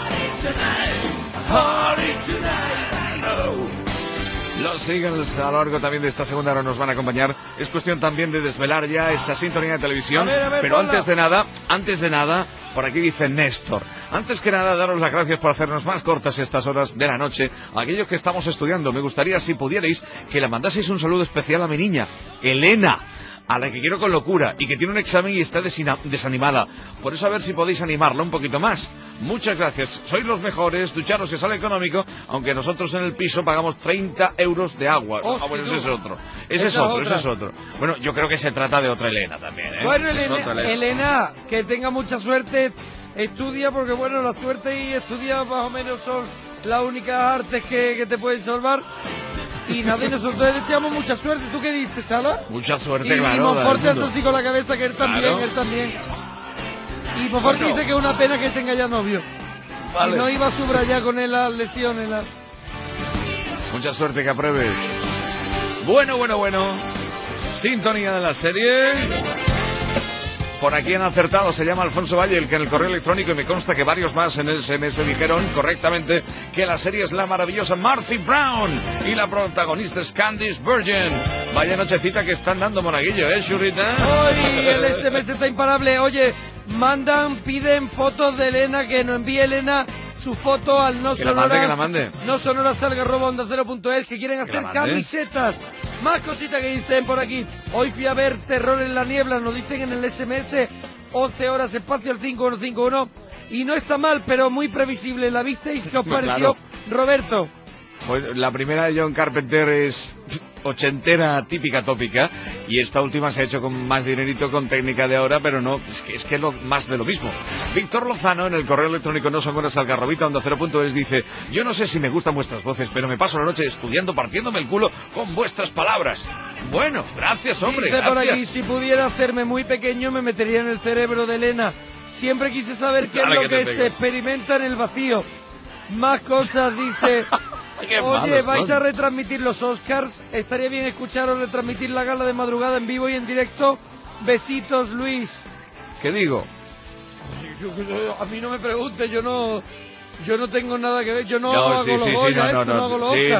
Los Eagles a lo largo también de esta segunda hora nos van a acompañar. Es cuestión también de desvelar ya esa sintonía de televisión. A ver, a ver, pero ponla. antes de nada, antes de nada, por aquí dice Néstor. Antes que nada, daros las gracias por hacernos más cortas estas horas de la noche. A aquellos que estamos estudiando, me gustaría, si pudierais, que le mandaseis un saludo especial a mi niña, Elena, a la que quiero con locura y que tiene un examen y está desina- desanimada. Por eso a ver si podéis animarla un poquito más. Muchas gracias, sois los mejores, ducharos que sale económico, aunque nosotros en el piso pagamos treinta euros de agua. Hostia, Ah, bueno, tú. ese es otro. Ese Esa es otro, otra. ese es otro. Bueno, yo creo que se trata de otra Elena también, ¿eh? Bueno, Es Elena, otra Elena. Elena, que tenga mucha suerte, estudia, porque bueno, la suerte y estudiar más o menos son las únicas artes que, que te pueden salvar. Y nada, y nosotros le deseamos mucha suerte. ¿Tú qué dices, Sala? Mucha suerte, y, claro. Y Monforte del hace mundo. así con la cabeza, que él también, Claro. él también. Y Monforte Bueno. dice que es una pena que tenga ya novio. Vale. Y no iba a subrayar con él las lesiones. La... Mucha suerte, que apruebes. Bueno, bueno, bueno. Sintonía de la serie. Por aquí han acertado, se llama Alfonso Valle, el que en el correo electrónico, y me consta que varios más en el S M S dijeron correctamente que la serie es la maravillosa Marcy Brown y la protagonista es Candice Bergen. Vaya nochecita que están dando, Monaguillo, ¿eh, Churrita? Hoy el S M S está imparable. Oye, mandan, piden fotos de Elena, que nos envíe Elena su foto al no Que la sonoras. mande, que la mande. No sonoras salga arroba onda cero punto es, que quieren Que la hacer mande. camisetas. Más cositas que dicen por aquí. Hoy fui a ver Terror en la Niebla, nos dicen en el S M S, once horas, espacio al cinco uno cinco uno. Y no está mal, pero muy previsible. ¿La visteis? ¿Qué os pareció, Claro. Roberto? Pues la primera de John Carpenter es ochentera, típica, tópica, y esta última se ha hecho con más dinerito, con técnica de ahora, pero no, es que es que es lo, más de lo mismo. Víctor Lozano, en el correo electrónico no son horas algarrobita, onda cero punto es, dice: yo no sé si me gustan vuestras voces, pero me paso la noche estudiando, partiéndome el culo con vuestras palabras. Bueno, gracias, hombre, Dice por gracias. aquí, si pudiera hacerme muy pequeño, me metería en el cerebro de Elena. Siempre quise saber qué Dale, es lo que te que, pego. se experimenta en el vacío. Más cosas, dice. Qué Oye, malos ¿vais son. a retransmitir los Oscars? Estaría bien escucharos retransmitir la gala de madrugada en vivo y en directo. Besitos, Luis. ¿Qué digo? Yo- yo- a mí no me pregunte, yo no... Yo no tengo nada que ver, yo no, No, hago sí, los sí, sí, Goya, no, no, esto, no no, hago los sí, Oscars. no,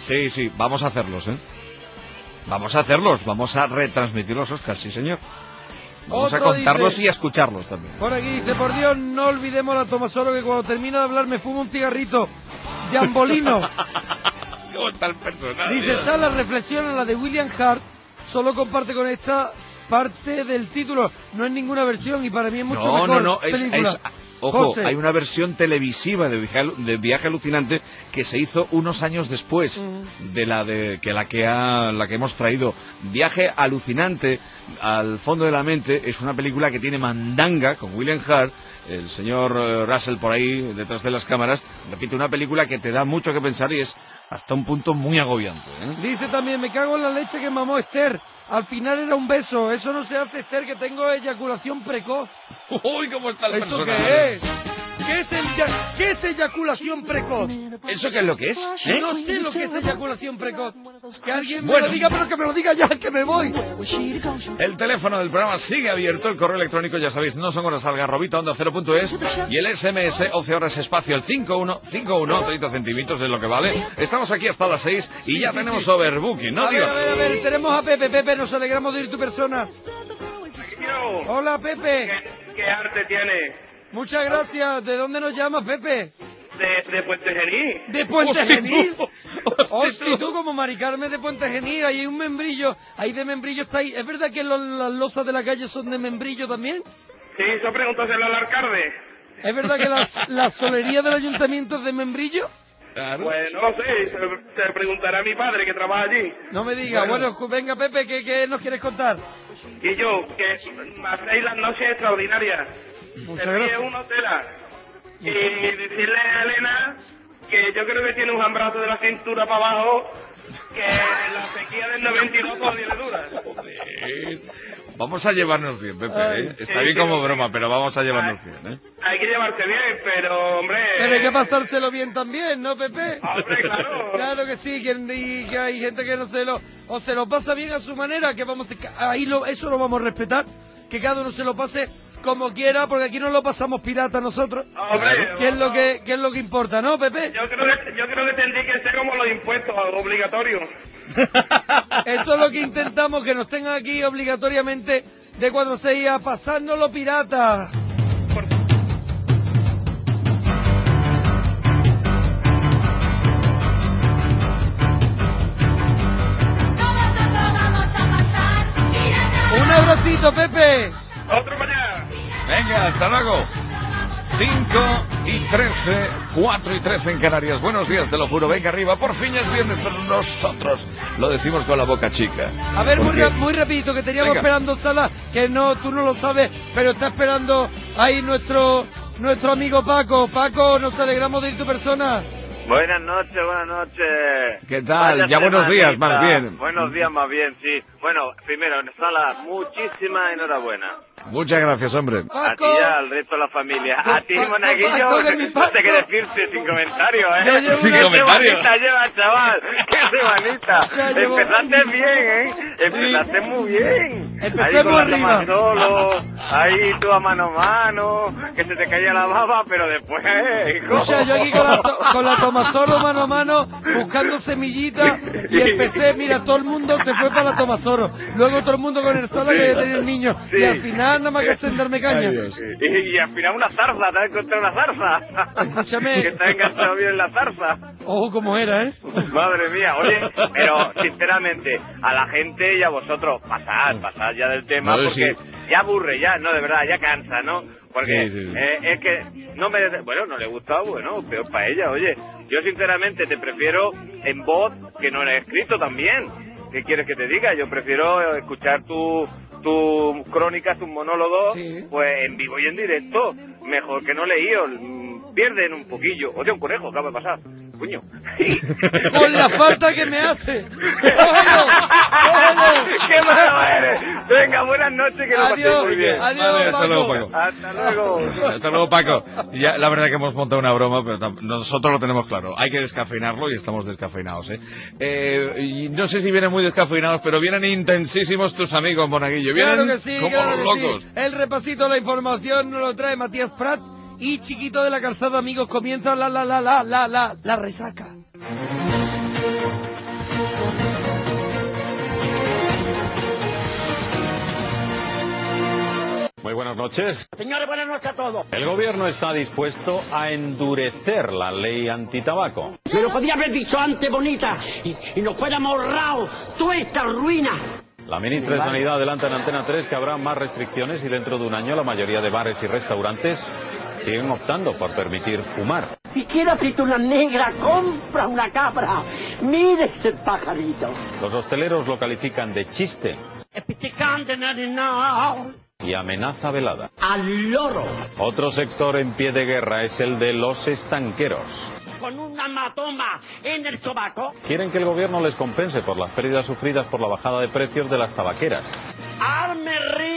Sí, sí, vamos a hacerlos, ¿eh? Vamos a hacerlos, vamos a retransmitir los Oscars, sí señor. Vamos Otro a contarlos dice, y a escucharlos también. Por aquí dice, por Dios, no olvidemos la Tomasoro, que cuando termina de hablar me fumo un cigarrito. Jambolino. ¿Cómo está el personaje? Dice, Sala reflexiona la de William Hart, solo comparte con esta parte del título. No es ninguna versión y para mí es mucho no, mejor No, no, es, película. es, ojo, José. hay una versión televisiva de Viaje, de Viaje Alucinante que se hizo unos años después mm. de la de que la que ha, la que hemos traído. Viaje Alucinante al fondo de la mente es una película que tiene mandanga con William Hart, el señor Russell por ahí detrás de las cámaras. Repito, una película que te da mucho que pensar y es hasta un punto muy agobiante, ¿eh? Dice también, me cago en la leche que mamó Esther. Al final era un beso. Eso no se hace, Esther, que tengo eyaculación precoz. Uy, ¿cómo está el ¿Eso personaje? qué es? ¿Qué es, el, ¿Qué es eyaculación precoz? ¿Eso qué es lo que es? ¿Eh? No sé lo que es eyaculación precoz. Que alguien bueno. me lo diga, pero que me lo diga ya, que me voy. El teléfono del programa sigue abierto, el correo electrónico, ya sabéis, no son horas algarrobita, onda cero punto es, y el S M S, once horas espacio, el cinco uno cinco uno, treinta centímetros es lo que vale. Estamos aquí hasta las seis y ya sí, tenemos sí. overbooking, ¿no? A ver, a ver, a ver, tenemos a Pepe. Pepe, nos alegramos de ir tu persona. Hola, Pepe. ¿Qué, qué arte tiene? Muchas gracias. ¿De dónde nos llamas, Pepe? De, de Puente Genil. ¿De Puente Genil? Hostia, tú como Mari Carmen de Puente Genil, ahí hay un membrillo, ahí de membrillo está ahí. ¿Es verdad que los, las losas de la calle son de membrillo también? Sí, eso pregúntaselo al alcalde. ¿Es verdad que las, la solería del ayuntamiento es de membrillo? Claro. Pues no lo sé, se, se preguntará a mi padre que trabaja allí. No me digas, bueno, bueno venga Pepe, ¿qué, ¿qué nos quieres contar? Y yo, que hacéis las noches extraordinarias. Serví una tela. Y decirle a Elena que yo creo que tiene un hambrazo de la cintura para abajo, que la sequía del noventa y dos todavía le dura. Joder. Vamos a llevarnos bien, Pepe, ¿eh? Está sí, bien sí, como sí. broma, pero vamos a llevarnos hay, bien, ¿eh? Hay que llevarse bien, pero, hombre... Pero hay que pasárselo bien también, ¿no, Pepe? Hombre, claro. Claro que sí, que, y, que hay gente que no se lo... O se lo pasa bien a su manera, que vamos a... Ahí lo, eso lo vamos a respetar, que cada uno se lo pase como quiera, porque aquí no lo pasamos pirata nosotros. Hombre, ¿Qué es lo que, qué es lo que importa, no, Pepe? Yo creo que, yo creo que tendría que ser como los impuestos, obligatorios. Eso es lo que intentamos, que nos tengan aquí obligatoriamente de cuatro a seis a pasárnoslo pirata. Por... Un abracito, Pepe. Otro para allá. Venga, hasta luego. cinco y trece, cuatro y trece en Canarias. Buenos días, te lo juro. Venga arriba, por fin es viernes, pero nosotros lo decimos con la boca chica. A ver, porque... muy, muy rapidito, que teníamos Venga. esperando Sala, que no, tú no lo sabes, pero está esperando ahí nuestro nuestro amigo Paco. Paco, nos alegramos de ir tu persona. Buenas noches, buenas noches. ¿Qué tal? Vaya ya buenos días, más bien. Buenos días, más bien, sí. Bueno, primero, Sala, muchísimas enhorabuena. Muchas gracias, hombre. Paco. A ti y al resto de la familia. A ti, Monaguillo, no sé qué decirte sin comentarios, ¿eh? Sin ¿Qué comentarios. semanita lleva, chaval? ¡Qué semanita! Empezaste bien, ¿eh? Empezaste sí. muy bien. Empecemos arriba. Solo, ahí tú a mano a mano, que se te caía la baba, pero después, hijo. O sea, yo aquí con la, to con la Tomasoro mano a mano, buscando semillitas, y empecé, mira, todo el mundo se fue para la Tomasoro. Luego todo el mundo con el Sala, sí. que tenía el niño. Sí. Y al final nada más que encenderme caña. Y, y al final una zarza, te has encontrado una zarza. Escúchame. Que te has enganchado bien la zarza. Ojo cómo era, ¿eh? Madre mía, oye, pero sinceramente, a la gente y a vosotros, pasad, pasad ya del tema, no, porque sí. ya aburre, ya, no, de verdad, ya cansa, ¿no? Porque sí, sí. Eh, es que no me... Bueno, no le gusta, bueno, peor para ella, oye. Yo sinceramente te prefiero en voz que no en escrito también. ¿Qué quieres que te diga? Yo prefiero escuchar tu... tus crónicas, tus monólogos, sí. pues en vivo y en directo, mejor que no leído, pierden un poquillo. Oye, un conejo, acaba de pasar, coño. Con la falta que me hace. ¡Cógelo! ¡Cógelo! ¡Qué malo eres! Venga, buenas noches, que lo paséis muy bien. Adiós, vale, hasta luego, Paco. Hasta luego. Hasta luego, Paco. Ya, la verdad que hemos montado una broma, pero nosotros lo tenemos claro. Hay que descafeinarlo y estamos descafeinados, ¿eh? eh y no sé si vienen muy descafeinados, pero vienen intensísimos tus amigos, Monaguillo. Vienen claro que sí, como claro los que locos. Sí. El repasito, la información nos lo trae Matías Prat. Y Chiquito de la Calzada, amigos, comienza la la la la la la la resaca. noches. Señores, buenas noches a todos. El gobierno está dispuesto a endurecer la ley antitabaco. Me lo podía haber dicho antes, bonita, y, y nos fuéramos ahorrado toda esta ruina. La ministra de Sanidad adelanta en Antena tres que habrá más restricciones y dentro de un año la mayoría de bares y restaurantes siguen optando por permitir fumar. Si quiere aceituna negra, compra una cabra. Mire ese pajarito. Los hosteleros lo califican de chiste y amenaza velada. Al loro. Otro sector en pie de guerra es el de los estanqueros. Con una matoma en el sobaco. Quieren que el gobierno les compense por las pérdidas sufridas por la bajada de precios de las tabaqueras. ¡Arme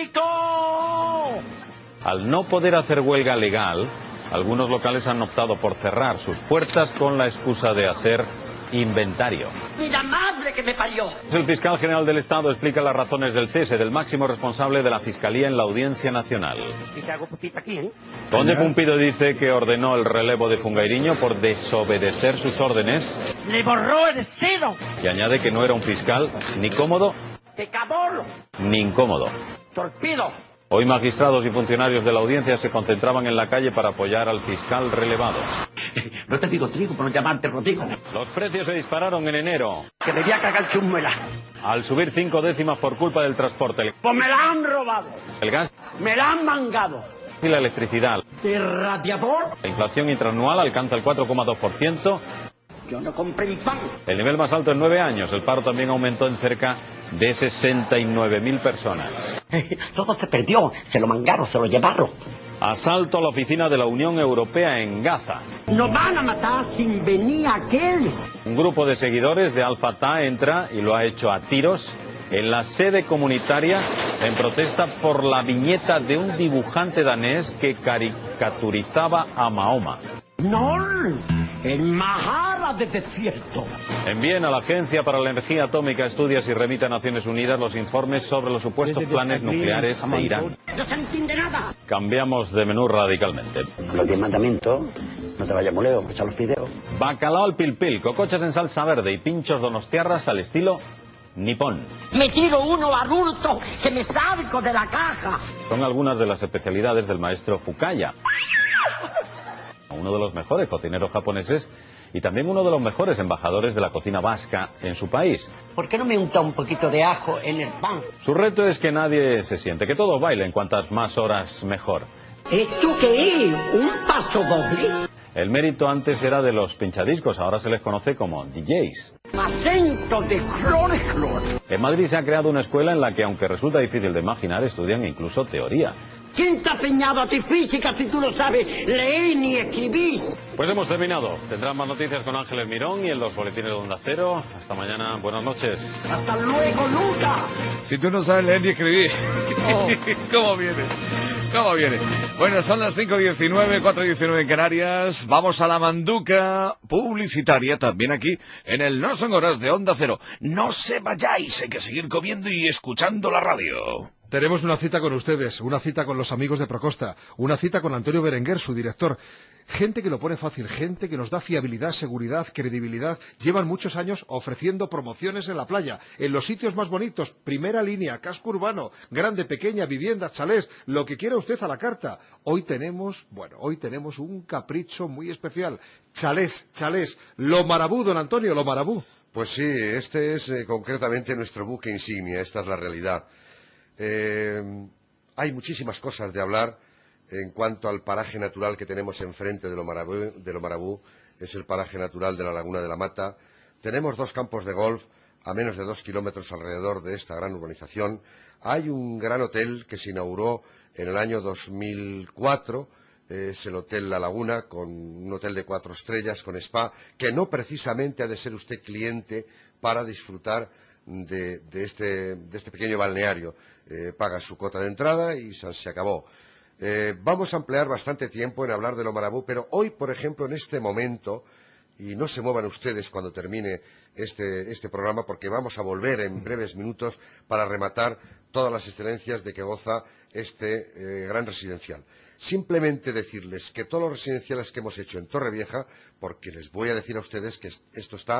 rico! Al no poder hacer huelga legal, algunos locales han optado por cerrar sus puertas con la excusa de hacer inventario. ¡Y la madre que me parió! El fiscal general del Estado explica las razones del cese del máximo responsable de la Fiscalía en la Audiencia Nacional. Y te hago pupita aquí, ¿eh? Conde Pumpido dice que ordenó el relevo de Fungairiño por desobedecer sus órdenes. ¡Le borró el cero! Y añade que no era un fiscal ni cómodo ¡Te cabolo! ni incómodo. ¡Torpido! Hoy magistrados y funcionarios de la audiencia se concentraban en la calle para apoyar al fiscal relevado. No te digo trigo por no llamarte Rodrigo. Los precios se dispararon en enero. Que me voy a cagar chumela. Al subir cinco décimas por culpa del transporte. Pues me la han robado. El gas. Me la han mangado. Y la electricidad. ¿De radiador? La inflación interanual alcanza el cuatro coma dos por ciento. Yo no compré mi pan. El nivel más alto en nueve años. El paro también aumentó en cerca de sesenta y nueve mil personas. Todo se perdió, se lo mangaron, se lo llevaron. Asalto a la oficina de la Unión Europea en Gaza. Nos van a matar sin venir aquel. Un grupo de seguidores de Al-Fatah entra y lo ha hecho a tiros en la sede comunitaria en protesta por la viñeta de un dibujante danés que caricaturizaba a Mahoma. No, el Mahara de desierto. Envíen a la Agencia para la Energía Atómica, Estudias y remita a Naciones Unidas los informes sobre los supuestos planes nucleares de Irán. No se entiende nada. Cambiamos de menú radicalmente. Los diez mandamientos, no te vayas moleo, echa los fideos. Bacalao al pil pil, cocochas en salsa verde y pinchos donostiarras al estilo nipón. Me tiro uno al hurto, que me salgo de la caja. Son algunas de las especialidades del maestro Fukaya, uno de los mejores cocineros japoneses y también uno de los mejores embajadores de la cocina vasca en su país. ¿Por qué no me unta un poquito de ajo en el pan? Su reto es que nadie se siente, que todos bailen cuantas más horas mejor. ¿Esto qué es? ¿Un paso doble? El mérito antes era de los pinchadiscos, ahora se les conoce como D Js. Acento de clor, clor. En Madrid se ha creado una escuela en la que, aunque resulta difícil de imaginar, estudian incluso teoría. ¿Quién te ha enseñado a ti física si tú no sabes leer ni escribir? Pues hemos terminado. Tendrán más noticias con Ángeles Mirón y en los boletines de Onda Cero. Hasta mañana. Buenas noches. Hasta luego, Luca. Si tú no sabes leer ni escribir. Oh. ¿Cómo viene? ¿Cómo viene? Bueno, son las cinco diecinueve, cuatro diecinueve en Canarias. Vamos a la manduca publicitaria también aquí en el No Son Horas de Onda Cero. No se vayáis, hay que seguir comiendo y escuchando la radio. Tenemos una cita con ustedes, una cita con los amigos de Procosta, una cita con Antonio Berenguer, su director. Gente que lo pone fácil, gente que nos da fiabilidad, seguridad, credibilidad. Llevan muchos años ofreciendo promociones en la playa, en los sitios más bonitos, primera línea, casco urbano, grande, pequeña, vivienda, chalés, lo que quiera usted a la carta. Hoy tenemos, bueno, hoy tenemos un capricho muy especial. Chalés, chalés, lo marabú, don Antonio, lo marabú. Pues sí, este es eh, concretamente nuestro buque insignia, esta es la realidad. Eh, hay muchísimas cosas de hablar en cuanto al paraje natural que tenemos enfrente de lo Marabú, de lo Marabú. Es el paraje natural de la Laguna de la Mata. Tenemos dos campos de golf a menos de dos kilómetros alrededor de esta gran urbanización. Hay un gran hotel que se inauguró en el año dos mil cuatro, es el Hotel La Laguna, con un hotel de cuatro estrellas, con spa, que no precisamente ha de ser usted cliente para disfrutar de, de, este, de este pequeño balneario. Eh, paga su cuota de entrada y se, se acabó. Eh, vamos a emplear bastante tiempo en hablar de lo Marabú, pero hoy, por ejemplo, en este momento, y no se muevan ustedes cuando termine este, este programa, porque vamos a volver en breves minutos para rematar todas las excelencias de que goza este eh, gran residencial. Simplemente decirles que todos los residenciales que hemos hecho en Torrevieja, porque les voy a decir a ustedes que esto está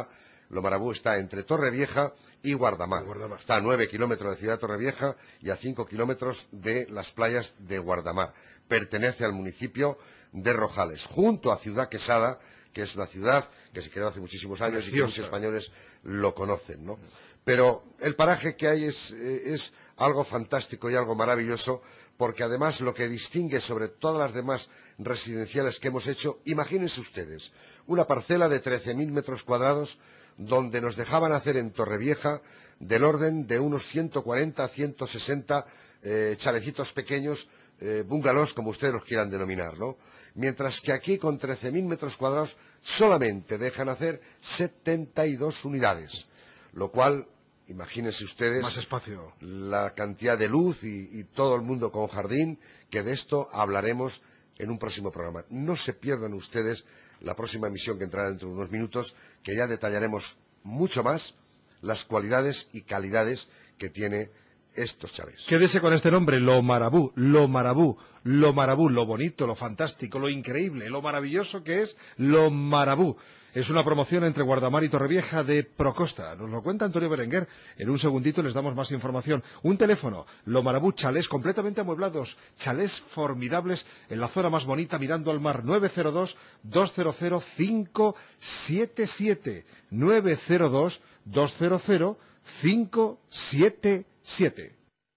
Lo Marabú está entre Torrevieja y Guardamar. Guardamar. Está a nueve kilómetros de Ciudad Torrevieja y a cinco kilómetros de las playas de Guardamar. Pertenece al municipio de Rojales, junto a Ciudad Quesada, que es una ciudad que se creó hace muchísimos años Preciosa. y que muchos españoles lo conocen, ¿no? Pero el paraje que hay es, eh, es algo fantástico y algo maravilloso, porque además lo que distingue sobre todas las demás residenciales que hemos hecho, imagínense ustedes, una parcela de trece mil metros cuadrados donde nos dejaban hacer en Torrevieja del orden de unos ciento cuarenta a ciento sesenta eh, chalecitos pequeños, eh, bungalows, como ustedes los quieran denominar, ¿no? Mientras que aquí con trece mil metros cuadrados solamente dejan hacer setenta y dos unidades, lo cual, imagínense ustedes, más espacio, la cantidad de luz y, y todo el mundo con jardín, que de esto hablaremos en un próximo programa. No se pierdan ustedes la próxima emisión que entrará dentro de unos minutos, que ya detallaremos mucho más las cualidades y calidades que tiene estos chalés. Quédese con este nombre, Lo Marabú, Lo Marabú, Lo Marabú, lo bonito, lo fantástico, lo increíble, lo maravilloso que es Lo Marabú. Es una promoción entre Guardamar y Torrevieja de Procosta. Nos lo cuenta Antonio Berenguer. En un segundito les damos más información. Un teléfono, Lo Marabú, chalés completamente amueblados, chalés formidables en la zona más bonita mirando al mar. nueve cero dos, dos cero cero, cinco siete siete. nueve cero dos, dos cero cero, cinco siete siete.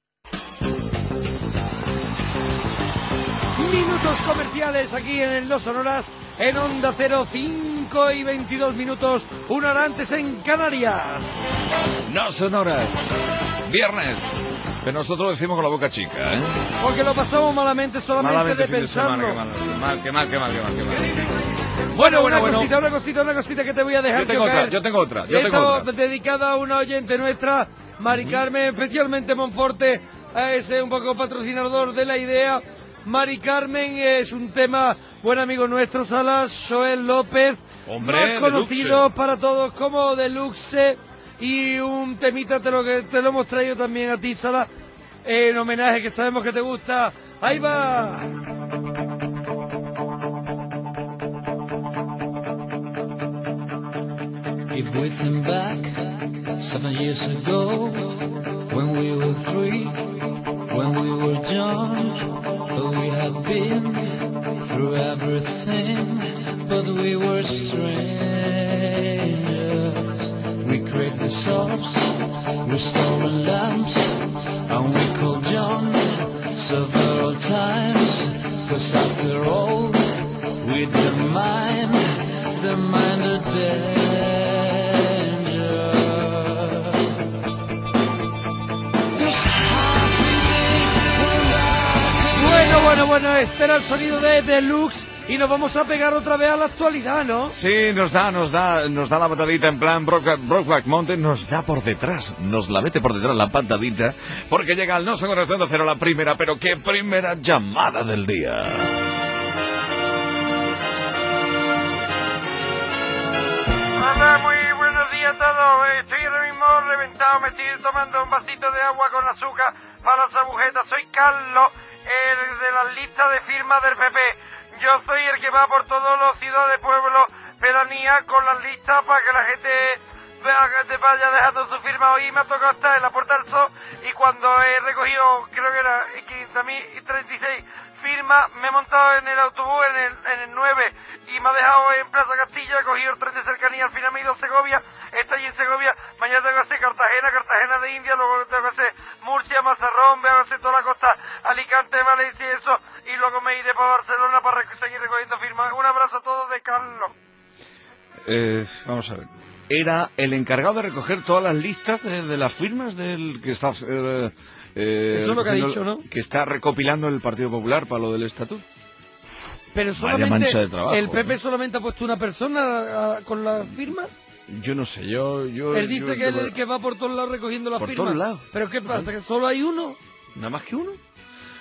Minutos comerciales aquí en el No Sonoras, en Onda Cero, cinco y veintidós minutos, una hora antes en Canarias. No Sonoras, viernes, pero nosotros decimos con la boca chica, ¿eh? Porque lo pasamos malamente solamente malamente de fin de pensarlo. semana, qué mal, qué mal, qué mal, qué mal, qué mal. Bueno, Bueno, una bueno, cosita, bueno. una cosita, una cosita que te voy a dejar Yo tengo que otra, caer. yo tengo otra, yo Esto tengo otra. dedicada a una oyente nuestra, Mari Carmen, especialmente Monforte, es un poco patrocinador de la idea. Mari Carmen es un tema, buen amigo nuestro, Salas, Joel López, Hombre, más conocido Deluxe. para todos como Deluxe, y un temita te lo, que te lo hemos traído también a ti, Salas, en homenaje que sabemos que te gusta. Ahí va. If we think back seven years ago, when we were free, when we were young, though we had been through everything, but we were strangers. We craved the sauce, we stolen lamps, and we called John several times, 'cause after all, we didn't mind, the mind of danger. Bueno, bueno, bueno, este era el sonido de Deluxe y nos vamos a pegar otra vez a la actualidad, ¿no? Sí, nos da, nos da, nos da la patadita en plan Brokeback, Brokeback Mountain, nos da por detrás, nos la mete por detrás la patadita, porque llega al No Sonoras de Onda Cero la primera, pero qué primera llamada del día. Hola, muy buenos días a todos. Estoy ahora mismo reventado, me estoy tomando un vasito de agua con azúcar para las agujetas. Soy Carlos, el de las listas de firmas del P P. Yo soy el que va por todos los ciudades, pueblos, pedanías con las listas para que la gente vea- te vaya dejando su firma. Hoy me ha tocado estar en la Puerta del Sol y cuando he recogido, creo que era quince mil treinta y seis firmas, me he montado en el autobús en el, en el nueve y me ha dejado en Plaza Castilla, he cogido el tren de cercanía, al final me he ido a Segovia, estoy en Segovia, mañana tengo que hacer Cartagena, Cartagena de India, luego tengo que hacer Murcia, Mazarrón, voy a hacer toda la costa, Alicante, Valencia y eso, y luego me iré para Barcelona para rec- seguir recogiendo firmas. Un abrazo a todos de Carlos. Eh, vamos a ver. Era el encargado de recoger todas las listas de, de las firmas del que está... eh, eh, Eso es lo que ha recogiendo- dicho, ¿no? Que está recopilando el Partido Popular para lo del estatuto. Pero Vaya solamente, mancha de trabajo, el P P ¿eh? solamente ha puesto una persona a- con la firma. Yo no sé, yo... yo Él dice yo- que él yo- es el que va por todos lados recogiendo la Por firma. todos lados. ¿Pero qué pasa? ¿Que solo hay uno? ¿Nada más que uno?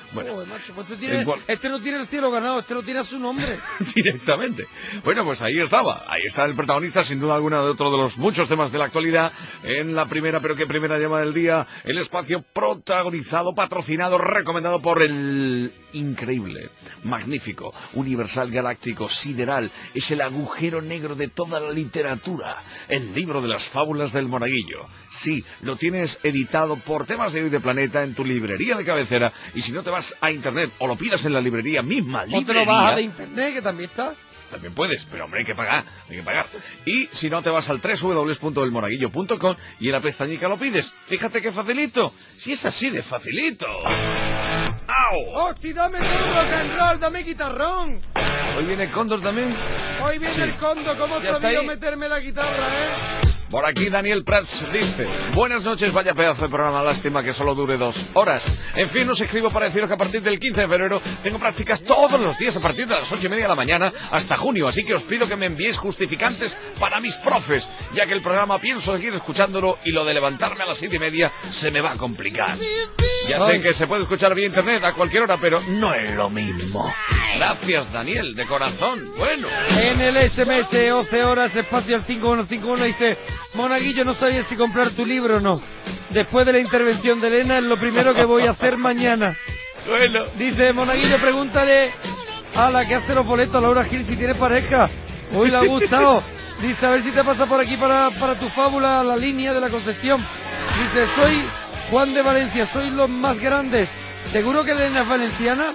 Bueno, oh, macho, pues este, tiene, este no tiene el cielo ganado, este no tiene a su nombre. Directamente. Bueno, pues ahí estaba. Ahí está el protagonista, sin duda alguna, de otro de los muchos temas de la actualidad. En la primera, pero que primera llama del día, el espacio protagonizado, patrocinado, recomendado por el increíble, magnífico, universal, galáctico, sideral. Es el agujero negro de toda la literatura. El libro de las fábulas del Monaguillo. Sí, lo tienes editado por Temas de Hoy de Planeta en tu librería de cabecera. Y si no te vas a internet o lo pidas en la librería misma, librería... O te lo bajas de internet, que también está. También puedes, pero hombre, hay que pagar, hay que pagar. Y si no, te vas al doble u doble u doble u punto el monaguillo punto com y en la pestañica lo pides. Fíjate qué facilito. Si es así de facilito. ¡Au! ¡Hostia, dame todo rock and roll, dame guitarrón! ¿Hoy viene Cóndor también? Hoy viene sí. el Cóndor, ¿cómo has sabido meterme la guitarra, eh? Por aquí Daniel Prats dice: buenas noches, vaya pedazo de programa, lástima que solo dure dos horas. En fin, os escribo para deciros que a partir del quince de febrero tengo prácticas todos los días a partir de las ocho y media de la mañana hasta junio, así que os pido que me enviéis justificantes para mis profes, ya que el programa pienso seguir escuchándolo y lo de levantarme a las siete y media se me va a complicar. Ya sé que se puede escuchar vía internet a cualquier hora, pero no es lo mismo. Gracias, Daniel, de corazón. Bueno. En el S M S once horas, espacio al cinco uno cinco uno, dice: Monaguillo, no sabía si comprar tu libro o no. Después de la intervención de Elena es lo primero que voy a hacer mañana. Bueno. Dice Monaguillo, pregúntale a la que hace los boletos, a Laura Gil, si tiene pareja. Hoy le ha gustado. Dice, a ver si te pasa por aquí para, para tu fábula, la línea de la Concepción. Dice, soy Juan de Valencia, soy los más grandes. ¿Seguro que Elena es valenciana?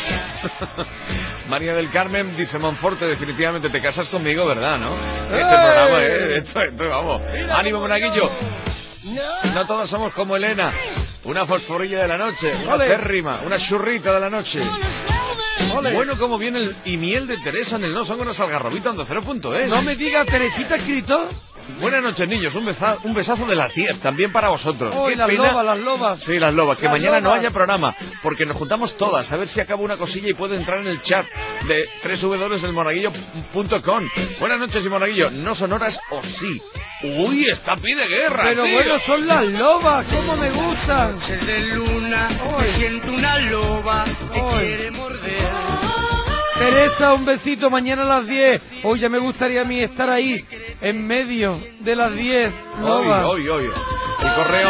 María del Carmen dice: Monforte, definitivamente te casas conmigo, ¿verdad, no? Este ¡Ey! Programa, eh, esto, esto, vamos. Mira, ánimo, Monaguillo. No. no todos somos como Elena. Una fosforilla de la noche, una Ole. Férrima, una churrita de la noche. Ole. Bueno, como viene el y miel de Teresa en el no son unas algarrobitas ando cero punto es. No me digas, Teresita escrito. Buenas noches, niños, un, beza, un besazo de las diez, también para vosotros. Oh, Qué las pena. lobas, las lobas. Sí, las lobas, que las mañana lobas. no haya programa, porque nos juntamos todas, a ver si acabo una cosilla y puedo entrar en el chat de doble u doble u doble u punto el monaguillo punto com. Buenas noches, y Monaguillo, ¿no son horas o sí? Uy, está pide guerra, Pero tío. bueno, son las lobas, cómo me gustan. Noches de luna, me siento una loba que Oy. quiere morder. Teresa, un besito, mañana a las diez. Hoy ya me gustaría a mí estar ahí, en medio de las diez. Hoy, hoy, hoy. El correo,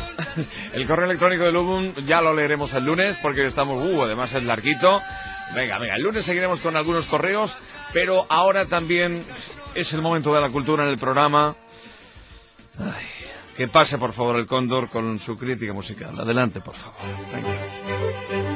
el correo electrónico del Ubun ya lo leeremos el lunes, porque estamos, uh, además es larguito. Venga, venga, el lunes seguiremos con algunos correos, pero ahora también es el momento de la cultura en el programa. Ay, que pase, por favor, el Cóndor con su crítica musical. Adelante, por favor. Venga.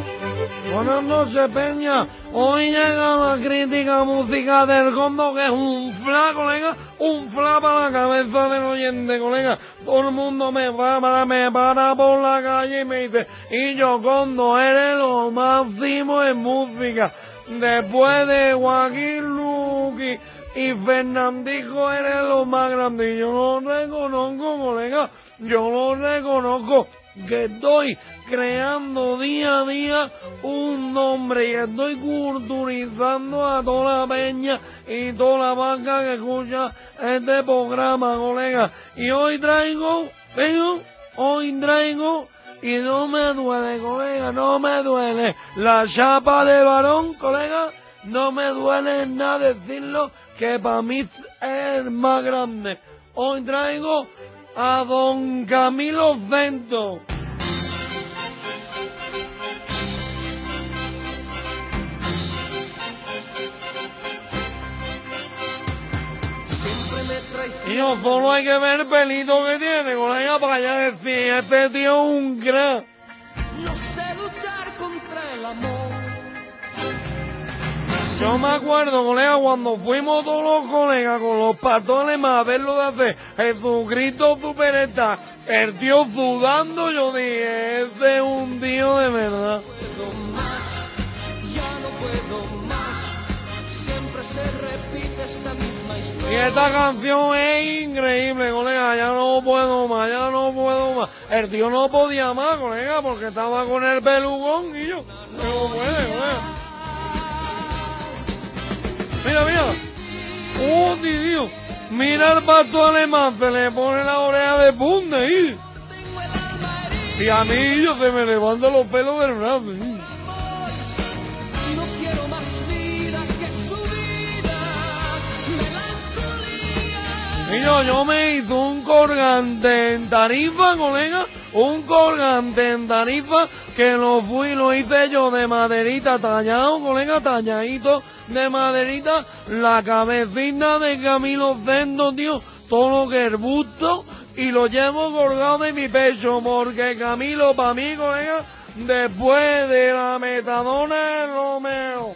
Buenas noches, Peña. Hoy llega la crítica musical del Cóndor, que es un fla, colega, un fla para la cabeza del oyente, colega. Todo el mundo me para, me para por la calle y me dice, y yo, Cóndor, eres lo máximo en música. Después de Joaquín Luqui y Fernandijo, eres lo más grande. Y yo lo reconozco, colega, yo lo reconozco. Que estoy creando día a día un nombre y estoy culturizando a toda la peña y toda la vaca que escucha este programa, colega. Y hoy traigo, vengo, hoy traigo, y no me duele, colega, no me duele. La chapa de varón, colega, no me duele nada decirlo, que para mí es el más grande. Hoy traigo a don Camilo Cento. Y no solo hay que ver el pelito que tiene, colega, para allá decir, este tío es un gran. No sé luchar contra el amor. Yo me acuerdo, colega, cuando fuimos todos los colegas con los pastores más a verlo de hacer Jesucristo Superstar, el tío sudando, yo dije, ese es un tío de verdad. No puedo más, ya no puedo más, siempre se repite esta misma historia. Y esta canción es increíble, colega, ya no puedo más, ya no puedo más. El tío no podía más, colega, porque estaba con el pelugón y yo, no puede, colega. Mira, mira. Oh, tío. Mira el pato alemán, se le pone la oreja de punta ahí. Y a mí yo se me levantan los pelos del brazo. No quiero más vida que su vida, melancolía. Y yo, yo me hice un colgante en Tarifa, colega, un colgante en Tarifa que lo fui, lo hice yo de maderita tallado, colega, talladito de maderita, la cabecita de Camilo Sendo, tío, todo lo que es el busto, y lo llevo colgado de mi pecho, porque Camilo, para mí, colega, después de la metadona es lo mejor.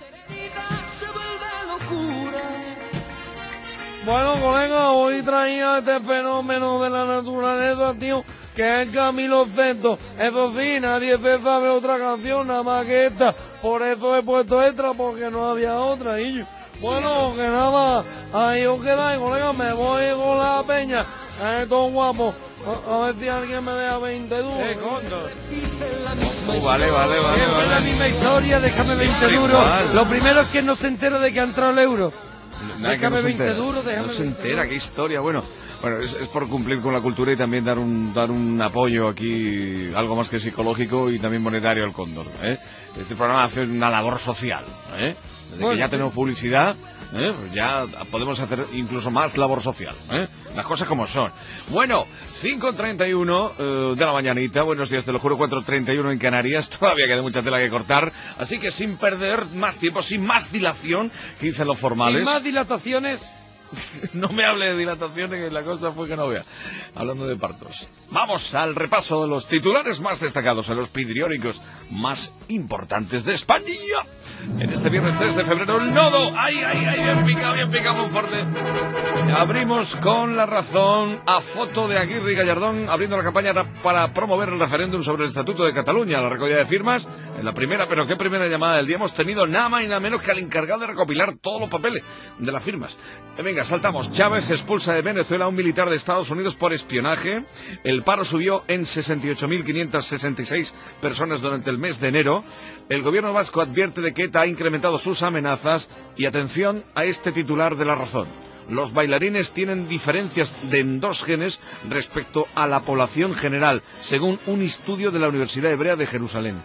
Bueno, colega, hoy traía este fenómeno de la naturaleza, tío, que es Camilo Sendo. Eso sí, nadie se sabe otra canción nada más que esta. Por eso he puesto esta, porque no había otra. Y yo, bueno, que nada, ahí os quedáis, colega, me voy con la peña. Esto guapo. A, a ver si alguien me deja veinte duros. Eh, Cóndor. Oh, vale, vale, vale. Es vale. la misma historia, déjame veinte duros. Lo primero es que no se entera de que ha entrado el euro. Nada, Déjame que no se veinte entera. duros, déjame No se veinte entera, duros. qué historia. Bueno, bueno, es, es por cumplir con la cultura y también dar un dar un apoyo aquí, algo más que psicológico y también monetario al Cóndor, ¿eh? Este programa hace una labor social, ¿eh? Desde Bueno, que ya sí. tenemos publicidad, ¿eh? Pues ya podemos hacer incluso más labor social, ¿eh? Las cosas como son. Bueno, cinco treinta y uno eh, de la mañanita, buenos días, te lo juro, cuatro treinta y uno en Canarias, todavía queda mucha tela que cortar, así que sin perder más tiempo, sin más dilación, que dicen los formales. Sin más dilataciones. No me hable de dilataciones, que la cosa fue que no vea. Hablando de partos. Vamos al repaso de los titulares más destacados en los periódicos más importantes de España. En este viernes tres de febrero, el nodo. ¡Ay, ay, ay! Bien picado, bien picado, muy fuerte. Abrimos con La Razón a foto de Aguirre y Gallardón abriendo la campaña para promover el referéndum sobre el Estatuto de Cataluña. La recogida de firmas en la primera, pero qué primera llamada del día. Hemos tenido nada más y nada menos que al encargado de recopilar todos los papeles de las firmas. Venga, saltamos. Chávez expulsa de Venezuela a un militar de Estados Unidos por espionaje. El paro subió en sesenta y ocho mil quinientas sesenta y seis personas durante el mes de enero. El gobierno vasco advierte de que ETA ha incrementado sus amenazas. Y atención a este titular de La Razón. Los bailarines tienen diferencias de endógenes respecto a la población general, según un estudio de la Universidad Hebrea de Jerusalén.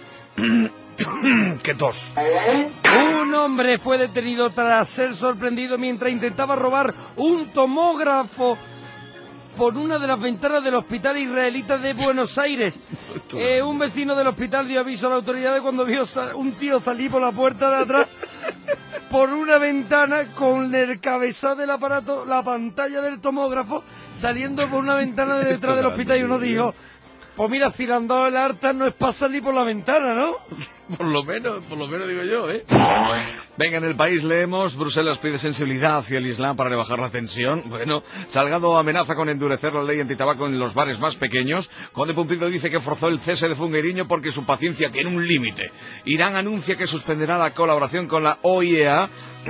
¡Qué tos! Un hombre fue detenido tras ser sorprendido mientras intentaba robar un tomógrafo por una de las ventanas del hospital israelita de Buenos Aires. Eh, un vecino del hospital dio aviso a las autoridades cuando vio un tío salir por la puerta de atrás por una ventana con el cabezal del aparato, la pantalla del tomógrafo, saliendo por una ventana de detrás del hospital, y uno dijo, pues mira, si le han dado el harta no es para salir por la ventana, ¿no? Por lo menos, por lo menos digo yo, ¿eh? Venga, en El País leemos, Bruselas pide sensibilidad hacia el Islam para rebajar la tensión. Bueno, Salgado amenaza con endurecer la ley antitabaco en los bares más pequeños. Conde Pumpido dice que forzó el cese de Fungueriño porque su paciencia tiene un límite. Irán anuncia que suspenderá la colaboración con la O I E A.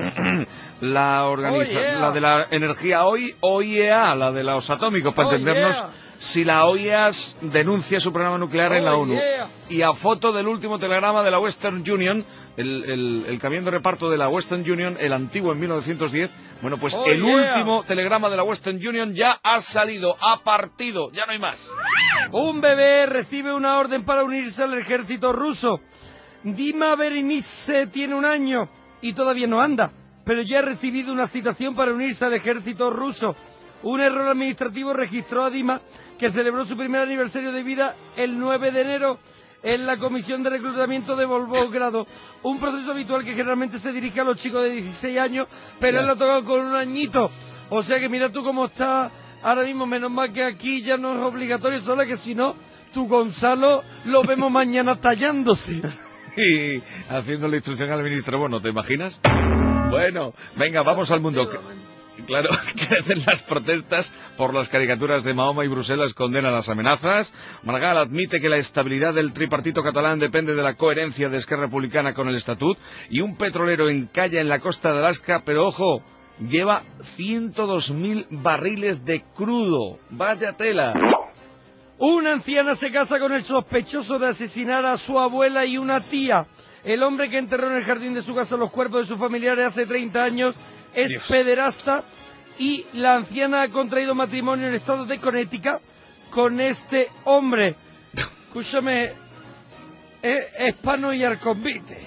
La organiza Oh, yeah. la de la energía hoy, O I E A, la de los atómicos, para Oh, entendernos. yeah. Si la O I E A denuncia su programa nuclear en la Oh, ONU. yeah. Y a foto del último telegrama de la Western Union, el, el, el camión de reparto de la Western Union, el antiguo en mil novecientos diez, bueno, pues Oh, el yeah. último telegrama de la Western Union ya ha salido, ha partido, ya no hay más. Un bebé recibe una orden para unirse al ejército ruso. Dima Berenice tiene un año y todavía no anda, pero ya ha recibido una citación para unirse al ejército ruso. Un error administrativo registró a Dima, que celebró su primer aniversario de vida el nueve de enero en la comisión de reclutamiento de Volgogrado. Un proceso habitual que generalmente se dirige a los chicos de dieciséis años, pero él lo ha tocado con un añito. O sea que mira tú cómo está ahora mismo, menos mal que aquí ya no es obligatorio, solo que si no, tu Gonzalo lo vemos mañana tallándose. Y haciendo la instrucción al ministro, bueno, ¿te imaginas? Bueno, venga, vamos al mundo. Claro, crecen las protestas por las caricaturas de Mahoma y Bruselas condenan las amenazas. Maragall admite que la estabilidad del tripartito catalán depende de la coherencia de Esquerra Republicana con el Estatut. Y un petrolero encalla en la costa de Alaska, pero ojo, lleva ciento dos mil barriles de crudo. ¡Vaya tela! Una anciana se casa con el sospechoso de asesinar a su abuela y una tía. El hombre que enterró en el jardín de su casa los cuerpos de sus familiares hace treinta años es Dios. pederasta, y la anciana ha contraído matrimonio en el estado de Connecticut con este hombre. Escúchame, es, es pano y arconvite.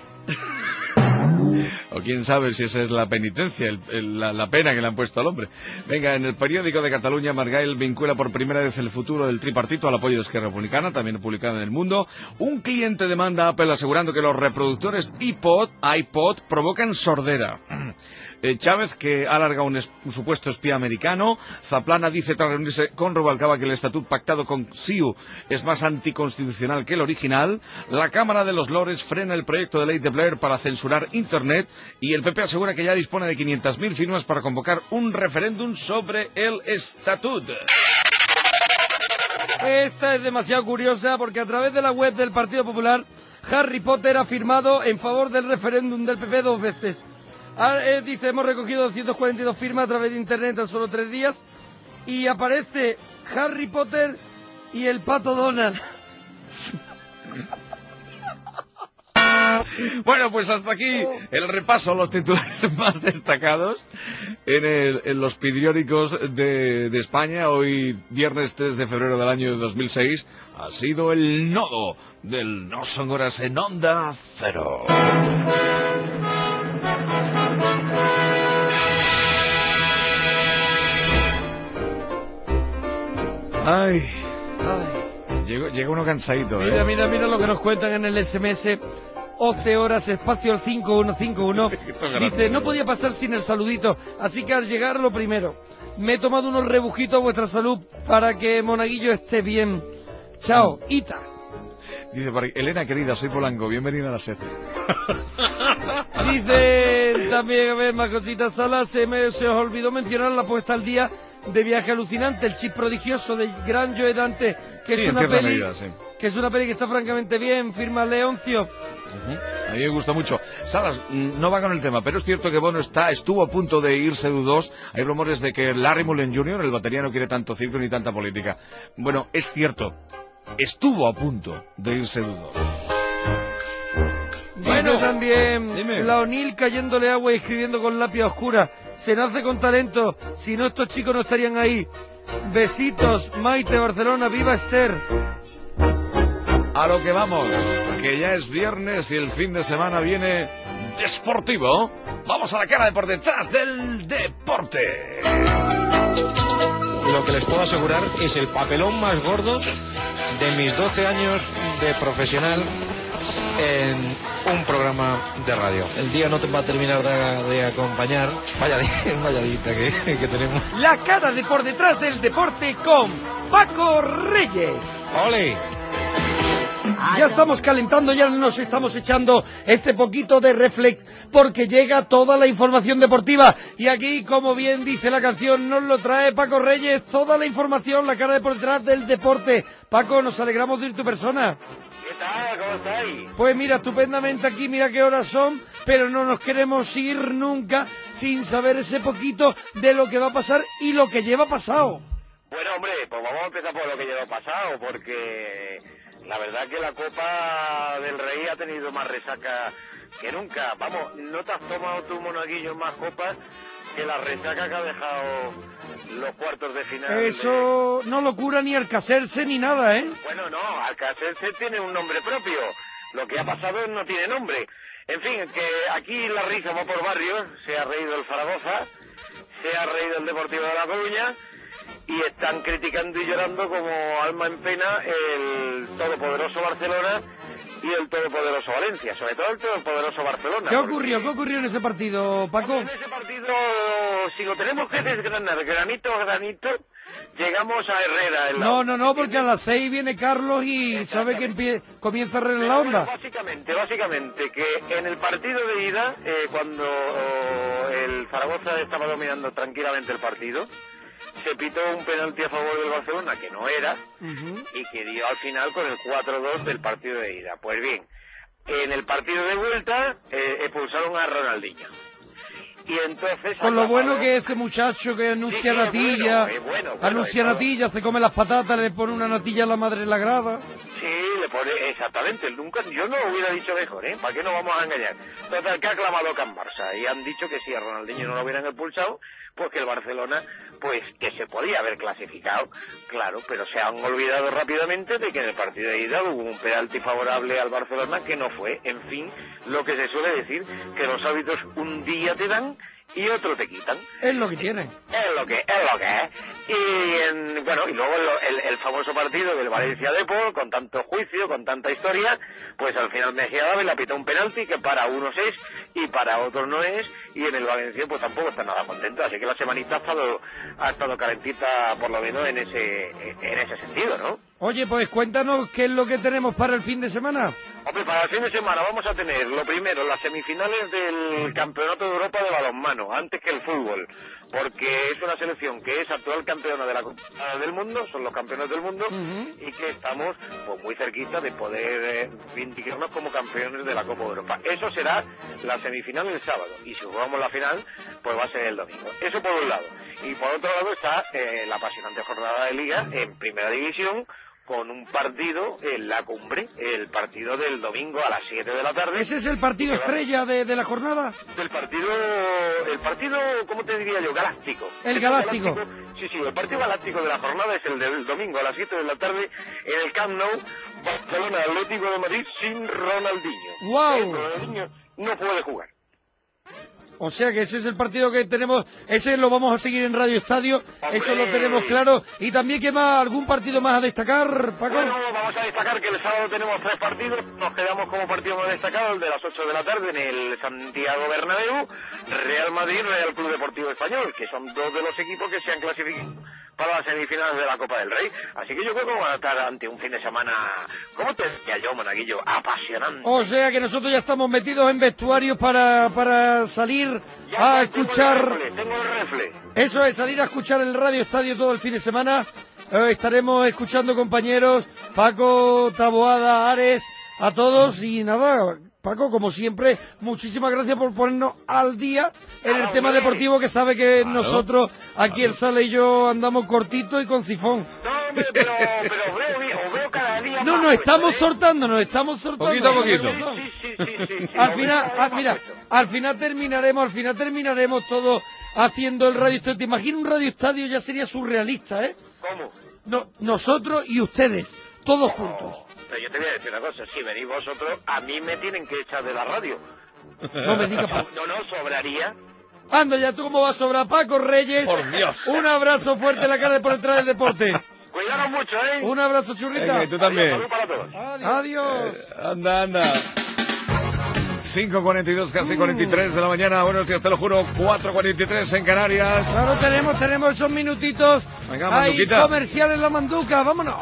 O quién sabe si esa es la penitencia, el, el, la, la pena que le han puesto al hombre. Venga, en el periódico de Cataluña, Margall vincula por primera vez el futuro del tripartito al apoyo de Esquerra Republicana, también publicado en El Mundo. Un cliente demanda a Apple asegurando que los reproductores iPod, iPod provocan sordera. Eh, Chávez, que alarga un, es, un supuesto espía americano. Zaplana dice tras reunirse con Rubalcaba que el estatut pactado con C I U es más anticonstitucional que el original. La Cámara de los Lores frena el proyecto de ley de Blair para censurar Internet. Y el P P asegura que ya dispone de quinientas mil firmas para convocar un referéndum sobre el estatut. Esta es demasiado curiosa porque a través de la web del Partido Popular, Harry Potter ha firmado en favor del referéndum del P P dos veces. Ahora, eh, dice, hemos recogido doscientas cuarenta y dos firmas a través de internet en solo tres días y aparece Harry Potter y el Pato Donald. Bueno, pues hasta aquí el repaso a los titulares más destacados en, el, en los periódicos de, de España. Hoy, viernes tres de febrero del año dos mil seis, ha sido el nodo del No Son Horas en Onda Cero. Ay, ay. Llega, llega uno cansadito, ¿eh? Mira, mira, mira lo que nos cuentan en el S M S. once horas, espacio al cinco uno cinco uno. Dice, no podía pasar sin el saludito, así que al llegar lo primero. Me he tomado unos rebujitos a vuestra salud para que Monaguillo esté bien. Chao, Ita. Dice, Elena querida, soy Polanco, bienvenida a la sede. Dice también, a ver, más cositas, Sala, se, me, se os olvidó mencionar la puesta al día de Viaje Alucinante, el chip prodigioso del gran Joe Dante, que, sí, es una peli, medida, sí. que es una peli que está francamente bien, firma Leoncio. Uh-huh. A mí me gusta mucho. Salas, no va con el tema, pero es cierto que Bono está, estuvo a punto de irse de U dos. Hay rumores de que Larry Mullen junior, el batería, no quiere tanto circo ni tanta política. Bueno, es cierto, estuvo a punto de irse de U dos. Bueno, también dime. La O'Neill cayéndole agua y escribiendo con lápiz oscura. Se nace con talento, si no estos chicos no estarían ahí. Besitos, Maite, Barcelona, viva Esther. A lo que vamos, que ya es viernes y el fin de semana viene deportivo. Vamos a la cara de por detrás del deporte. Lo que les puedo asegurar es el papelón más gordo de mis doce años de profesional en un programa de radio. El día no te va a terminar de, de acompañar. Vaya, vaya lista que, que tenemos. La cara de por detrás del deporte con Paco Reyes. ¡Ole! Ya estamos calentando, ya nos estamos echando este poquito de reflex porque llega toda la información deportiva y aquí, como bien dice la canción, nos lo trae Paco Reyes, toda la información, la cara de por detrás del deporte. Paco, nos alegramos de ir tu persona. ¿Qué tal? ¿Cómo estáis? Pues mira, estupendamente aquí, mira qué horas son, pero no nos queremos ir nunca sin saber ese poquito de lo que va a pasar y lo que lleva pasado. Bueno, hombre, pues vamos a empezar por lo que lleva pasado, porque la verdad que la Copa del Rey ha tenido más resaca que nunca. Vamos, no te has tomado tu Monaguillo más copas que la resaca que ha dejado los cuartos de final. Eso de... no lo cura ni Alcacerse ni nada, ¿eh? Bueno, no, Alcacerse tiene un nombre propio. Lo que ha pasado no tiene nombre. En fin, que aquí la risa va por barrios. Se ha reído el Zaragoza, se ha reído el Deportivo de La Coruña y están criticando y llorando como alma en pena el todopoderoso Barcelona y el todopoderoso Valencia, sobre todo el todopoderoso Barcelona. ¿Qué ocurrió? ¿Qué ocurrió en ese partido, Paco? En ese partido, si lo tenemos que desgranar granito a granito, llegamos a Herrera. En la no, no, no, porque a las seis viene Carlos y sabe que empie... comienza Herrera en la onda. Bueno, básicamente, básicamente, que en el partido de ida, eh, cuando oh, el Zaragoza estaba dominando tranquilamente el partido, se pitó un penalti a favor del Barcelona que no era, uh-huh, y que dio al final con el cuatro dos del partido de ida. Pues bien, en el partido de vuelta eh, expulsaron a Ronaldinho. Y entonces... Con lo bueno que ese muchacho que anuncia Sí, sí, es natilla, bueno, es bueno, bueno, anuncia es todo. natilla, se come las patatas, le pone una natilla a la madre en la grada. Sí, le pone, exactamente, nunca, yo no lo hubiera dicho mejor, ¿eh? ¿Para qué nos vamos a engañar? Total, que ha clamado Can Barça, y han dicho que si a Ronaldinho no lo hubieran expulsado, pues que el Barcelona, pues que se podía haber clasificado, claro, pero se han olvidado rápidamente de que en el partido de ida hubo un penalti favorable al Barcelona que no fue, en fin, lo que se suele decir, que los árbitros un día te dan y otro te quitan. Es lo que tienen. Es lo que es lo que es. Y en- bueno, y luego el, el- el famoso partido del Valencia Depor, con tanto juicio, con tanta historia, pues al final Mejía Dávila le pitó un penalti que para unos es y para otros no es, y en el Valencia pues tampoco está nada contento, así que la semanita ha estado, ha estado calentita por lo menos en ese, en ese sentido, ¿no? Oye, pues cuéntanos qué es lo que tenemos para el fin de semana. Hombre, para el fin de semana vamos a tener, lo primero, las semifinales del Campeonato de Europa de balonmano, antes que el fútbol, porque es una selección que es actual campeona de la Copa del Mundo, son los campeones del mundo, y que estamos pues muy cerquita de poder eh, vindicarnos como campeones de la Copa de Europa. Eso será la semifinal el sábado, y si jugamos la final, pues va a ser el domingo. Eso por un lado. Y por otro lado está eh, la apasionante jornada de Liga en Primera División, con un partido en la cumbre, el partido del domingo a las siete de la tarde. ¿Ese es el partido estrella de, de la jornada? El partido, el partido, ¿cómo te diría yo? Galáctico. El Es galáctico. Sí, sí, el partido galáctico de la jornada es el del domingo a las siete de la tarde en el Camp Nou, Barcelona Atlético de Madrid sin Ronaldinho. ¡Guau! Eh, Ronaldinho no puede jugar. O sea que ese es el partido que tenemos, ese lo vamos a seguir en Radio Estadio, eso lo tenemos claro. Y también, ¿qué más? ¿Algún partido más a destacar, Paco? Bueno, vamos a destacar que el sábado tenemos tres partidos, nos quedamos como partido más destacado el de las ocho de la tarde en el Santiago Bernabéu, Real Madrid, Real Club Deportivo Español, que son dos de los equipos que se han clasificado para las semifinales de la Copa del Rey. Así que yo creo que vamos a estar ante un fin de semana, ¿cómo te decía yo, Monaguillo? Apasionante. O sea que nosotros ya estamos metidos en vestuarios para, para salir a escuchar... Tengo el refle. Eso es, salir a escuchar el Radio Estadio todo el fin de semana. Eh, estaremos escuchando, compañeros, Paco, Taboada, Ares, a todos. Y nada, Paco, como siempre, muchísimas gracias por ponernos al día en el tema deportivo, que sabe que Claro, nosotros, aquí el Sale y yo, andamos cortitos y con sifón. No, hombre, pero, pero os veo, bien, os veo cada día No, más nos puesto, estamos ¿eh? soltando, nos estamos soltando. Poquito a poquito. Sí, sí, sí, sí, sí, Al os final, veo cada ah, día mira, más puesto. al final terminaremos, al final terminaremos todo haciendo el radio estadio. ¿Te imaginas un radio estadio? Ya sería surrealista, ¿eh? ¿Cómo? No, nosotros y ustedes, todos juntos. Pero yo te voy a decir una cosa, si venís vosotros, a mí me tienen que echar de la radio. No me digas, Paco. No, no, sobraría. Anda ya, ¿tú cómo vas a sobrar? Paco Reyes. Por Dios. Un abrazo fuerte en la cara de por detrás del deporte. Cuidaros mucho, ¿eh? Un abrazo, churrita. Venga, y tú también. Salud para todos. Adiós. Eh, anda, anda. cinco cuarenta y dos, casi cuarenta y tres de la mañana. Buenos días, te lo juro. cuatro cuarenta y tres en Canarias. Claro, tenemos, tenemos esos minutitos. Venga, Hay Manduquita. comercial en la manduca, vámonos.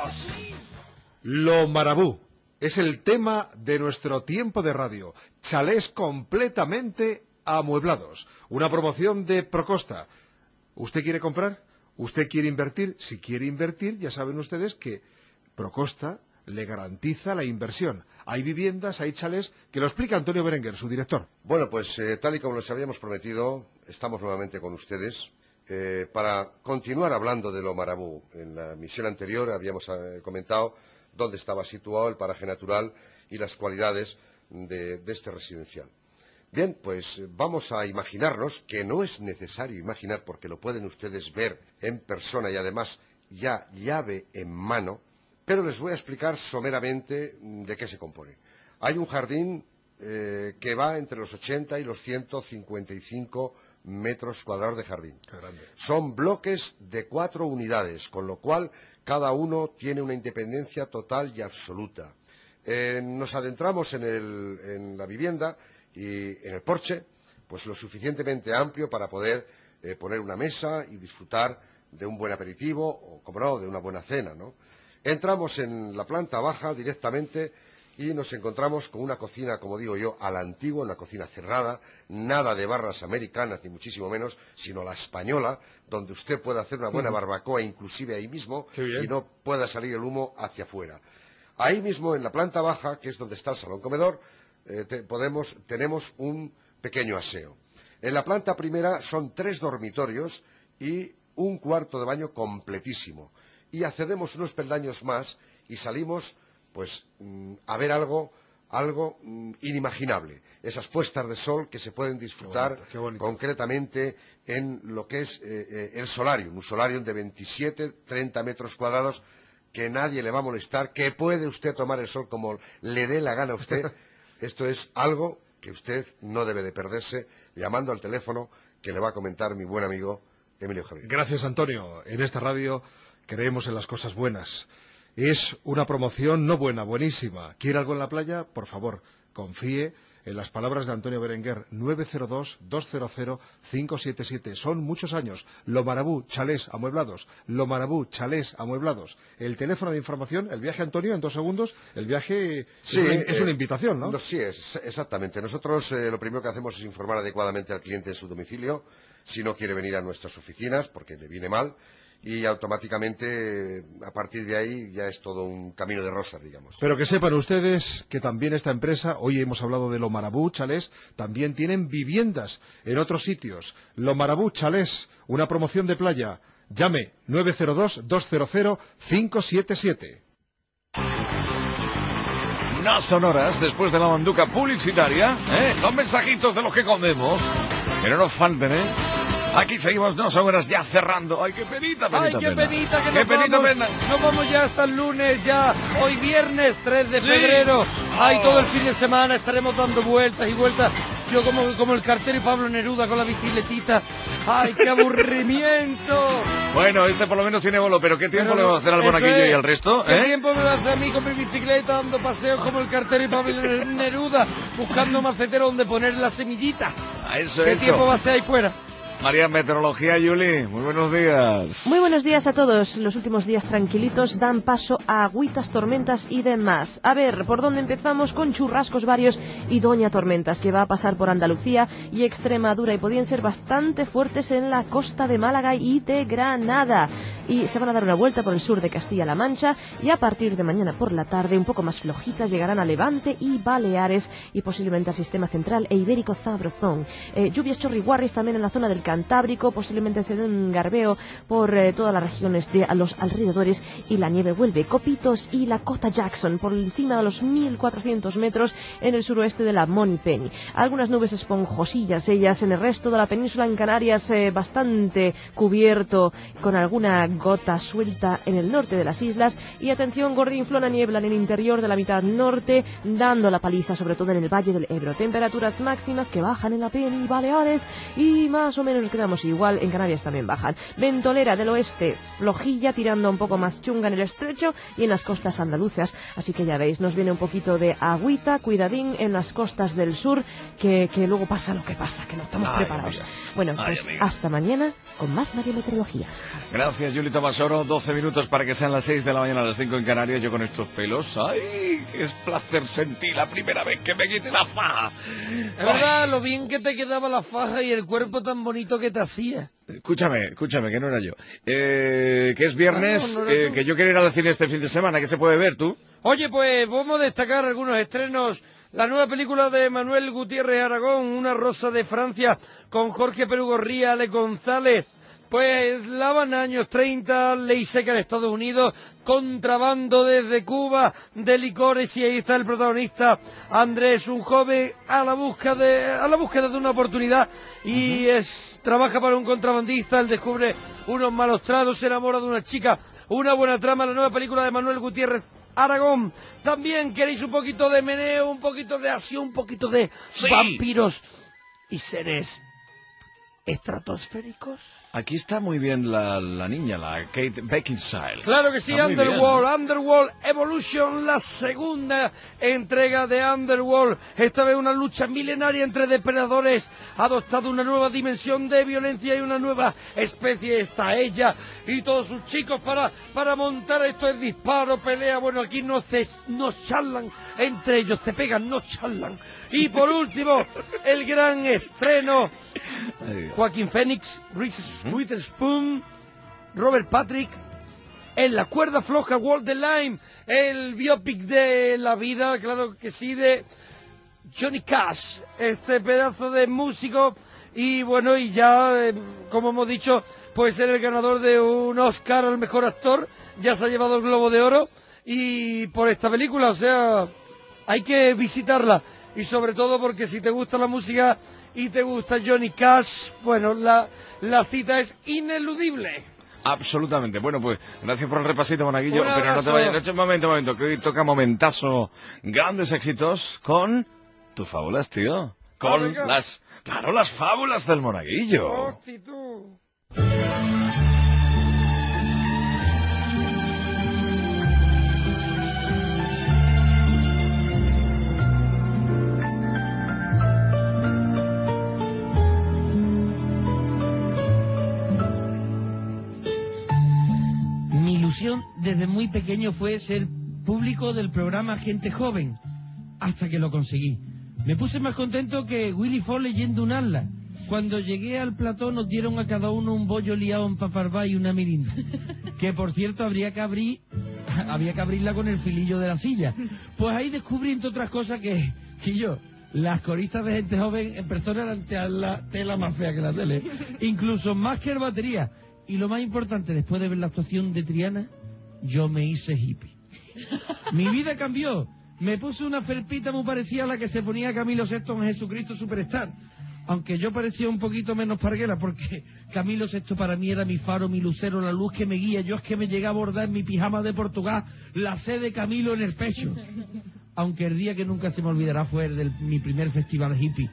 Lo Marabú es el tema de nuestro tiempo de radio. Chalés completamente amueblados. Una promoción de Procosta. ¿Usted quiere comprar? ¿Usted quiere invertir? Si quiere invertir, ya saben ustedes que Procosta le garantiza la inversión. Hay viviendas, hay chalés, que lo explica Antonio Berenguer, su director. Bueno, pues eh, tal y como les habíamos prometido, estamos nuevamente con ustedes eh, para continuar hablando de lo Marabú. En la misión anterior habíamos eh, comentado dónde estaba situado el paraje natural y las cualidades de, de este residencial. Bien, pues vamos a imaginarnos, que no es necesario imaginar porque lo pueden ustedes ver en persona y además ya llave en mano, pero les voy a explicar someramente de qué se compone. Hay un jardín eh, que va entre los ochenta y los ciento cincuenta y cinco metros cuadrados de jardín. Son bloques de cuatro unidades, con lo cual cada uno tiene una independencia total y absoluta. Eh, nos adentramos en, el, en la vivienda y en el porche, pues lo suficientemente amplio para poder eh, poner una mesa y disfrutar de un buen aperitivo o, como no, de una buena cena, ¿no? Entramos en la planta baja directamente y nos encontramos con una cocina, como digo yo, a la antigua, una cocina cerrada, nada de barras americanas, ni muchísimo menos, sino la española, donde usted puede hacer una buena barbacoa, inclusive ahí mismo, y no pueda salir el humo hacia afuera. Ahí mismo, en la planta baja, que es donde está el salón comedor, eh, te, podemos, tenemos un pequeño aseo. En la planta primera son tres dormitorios y un cuarto de baño completísimo. Y accedemos unos peldaños más y salimos, pues, a ver algo, algo inimaginable. Esas puestas de sol que se pueden disfrutar qué bonito, qué bonito. concretamente en lo que es eh, eh, el solarium, un solarium de veintisiete, treinta metros cuadrados, que nadie le va a molestar, que puede usted tomar el sol como le dé la gana a usted. Esto es algo que usted no debe de perderse, llamando al teléfono que le va a comentar mi buen amigo Emilio Javier. Gracias, Antonio. En esta radio creemos en las cosas buenas. Es una promoción no buena, buenísima. ¿Quiere algo en la playa? Por favor, confíe en las palabras de Antonio Berenguer. Nueve cero dos, dos cero cero, cinco siete siete. Son muchos años. Lo Marabú, chalés amueblados. Lo Marabú, chalés amueblados. El teléfono de información, el viaje, Antonio, en dos segundos. El viaje sí, es, una, es eh, una invitación, ¿no? no sí, es, exactamente. Nosotros eh, lo primero que hacemos es informar adecuadamente al cliente en su domicilio, si no quiere venir a nuestras oficinas, porque le viene mal, y automáticamente, a partir de ahí, ya es todo un camino de rosas, digamos. Pero que sepan ustedes que también esta empresa, hoy hemos hablado de Lo Marabú, chalés, también tienen viviendas en otros sitios. Lo Marabú, chalés, una promoción de playa. Llame nueve cero dos, dos cero cero, cinco siete siete. No sonoras después de la manduca publicitaria, ¿eh? Los mensajitos de los que comemos, que no nos falten, ¿eh? Aquí seguimos dos horas ya cerrando. Ay, qué penita, penita, Ay, qué pena. penita que qué nos penita, vamos. pena. Nos vamos ya hasta el lunes, ya hoy viernes tres de febrero. Ay, todo el fin de semana estaremos dando vueltas y vueltas. Yo como, como el cartero y Pablo Neruda con la bicicletita. Ay, qué aburrimiento. Bueno, este por lo menos tiene bolo, pero ¿qué tiempo Pero le va a hacer al eso Bonaquillo es. y al resto? ¿Qué ¿eh? tiempo me va a hacer a mí con mi bicicleta dando paseos como el cartero y Pablo Neruda, buscando macetero donde poner la semillita? A eso, ¿Qué eso. tiempo va a ser ahí fuera? María Meteorología, Yuli, muy buenos días. Muy buenos días a todos. Los últimos días tranquilitos dan paso a agüitas, tormentas y demás. A ver, ¿por dónde empezamos? Con churrascos varios y Doña Tormentas, que va a pasar por Andalucía y Extremadura y podrían ser bastante fuertes en la costa de Málaga y de Granada. Y se van a dar una vuelta por el sur de Castilla-La Mancha y a partir de mañana por la tarde, un poco más flojitas, llegarán a Levante y Baleares y posiblemente al sistema central e ibérico sabrosón. Eh, lluvias chorriguarris también en la zona del Cantábrico, posiblemente se dé un garbeo por eh, todas las regiones de a los alrededores y la nieve vuelve. Copitos y la Cota Jackson por encima de los mil cuatrocientos metros en el suroeste de la Monipenny. Algunas nubes esponjosillas ellas en el resto de la península en Canarias, eh, bastante cubierto con alguna gota suelta en el norte de las islas y atención, gordinflona niebla en el interior de la mitad norte, dando la paliza sobre todo en el Valle del Ebro. Temperaturas máximas que bajan en la Península y Baleares y más o menos nos quedamos igual, en Canarias también bajan. Ventolera del oeste, flojilla, tirando un poco más chunga en el estrecho y en las costas andaluzas, así que ya veis, nos viene un poquito de agüita, cuidadín en las costas del sur, que, que luego pasa lo que pasa, que no estamos Ay, preparados. amiga. Bueno, Ay, pues amiga. hasta mañana con más Mariometeorología. Gracias, Yuli Tomasoro. doce minutos para que sean las seis de la mañana, las cinco en Canarias. Yo con estos pelos, ¡ay! ¡Qué placer sentí la primera vez que me quité la faja! Es verdad, lo bien que te quedaba la faja y el cuerpo tan bonito que te hacía. Escúchame, escúchame, que no era yo. Eh, que es viernes, Ah, no, no era eh, tú. que yo quiero ir al cine este fin de semana. ¿Qué se puede ver tú? Oye, pues vamos a destacar algunos estrenos. La nueva película de Manuel Gutiérrez Aragón, Una rosa de Francia, con Jorge Perugorría, Ale González. Pues La Habana, años treinta, ley seca en Estados Unidos, contrabando desde Cuba de licores, y ahí está el protagonista Andrés, un joven a la búsqueda de, a la búsqueda de una oportunidad y es trabaja para un contrabandista, él descubre unos malos tratos, se enamora de una chica, una buena trama, la nueva película de Manuel Gutiérrez Aragón. También queréis un poquito de meneo, un poquito de acción, un poquito de Sí. vampiros y seres estratosféricos. Aquí está muy bien la, la niña, la Kate Beckinsale. Claro que sí, Está muy bien, Underworld, ¿no? Underworld Evolution, la segunda entrega de Underworld. Esta vez una lucha milenaria entre depredadores, ha adoptado una nueva dimensión de violencia y una nueva especie. Está ella y todos sus chicos para, para montar esto, es disparo, pelea. Bueno, aquí no, se, no charlan entre ellos, se pegan, no charlan. Y por último, el gran estreno, Joaquín Phoenix, Reese Witherspoon, Robert Patrick, en La cuerda floja, Walk the Line, el biopic de la vida, claro que sí, de Johnny Cash, este pedazo de músico y bueno, y ya, eh, como hemos dicho, puede ser el ganador de un Oscar al mejor actor, ya se ha llevado el Globo de Oro, y por esta película, o sea, hay que visitarla, y sobre todo porque si te gusta la música y te gusta Johnny Cash, bueno, la, la cita es ineludible. Absolutamente. Bueno, pues gracias por el repasito, Monaguillo, pero no te vayas. Un momento, un momento, que hoy toca momentazo, grandes éxitos con tus fábulas, tío. Con ah, las, claro, las fábulas del Monaguillo. Oh, si tú. Mi ilusión desde muy pequeño fue ser público del programa Gente Joven, hasta que lo conseguí. Me puse más contento que Willy Fogg leyendo un atlas. Cuando llegué al plató nos dieron a cada uno un bollo liado en paparvá y una mirinda. Que por cierto habría que abrir, había que abrirla con el filillo de la silla. Pues ahí descubrí, entre otras cosas, que, que yo, las coristas de Gente Joven en persona eran tela, tela más fea que la tele. Incluso más que el batería. Y lo más importante, después de ver la actuación de Triana, yo me hice hippie. Mi vida cambió. Me puse una felpita muy parecida a la que se ponía Camilo sexto en Jesucristo Superstar. Aunque yo parecía un poquito menos parguela, porque Camilo sexto para mí era mi faro, mi lucero, la luz que me guía. Yo es que me llegué a bordar en mi pijama de Portugal la C de Camilo en el pecho. Aunque el día que nunca se me olvidará fue el de mi primer festival hippie.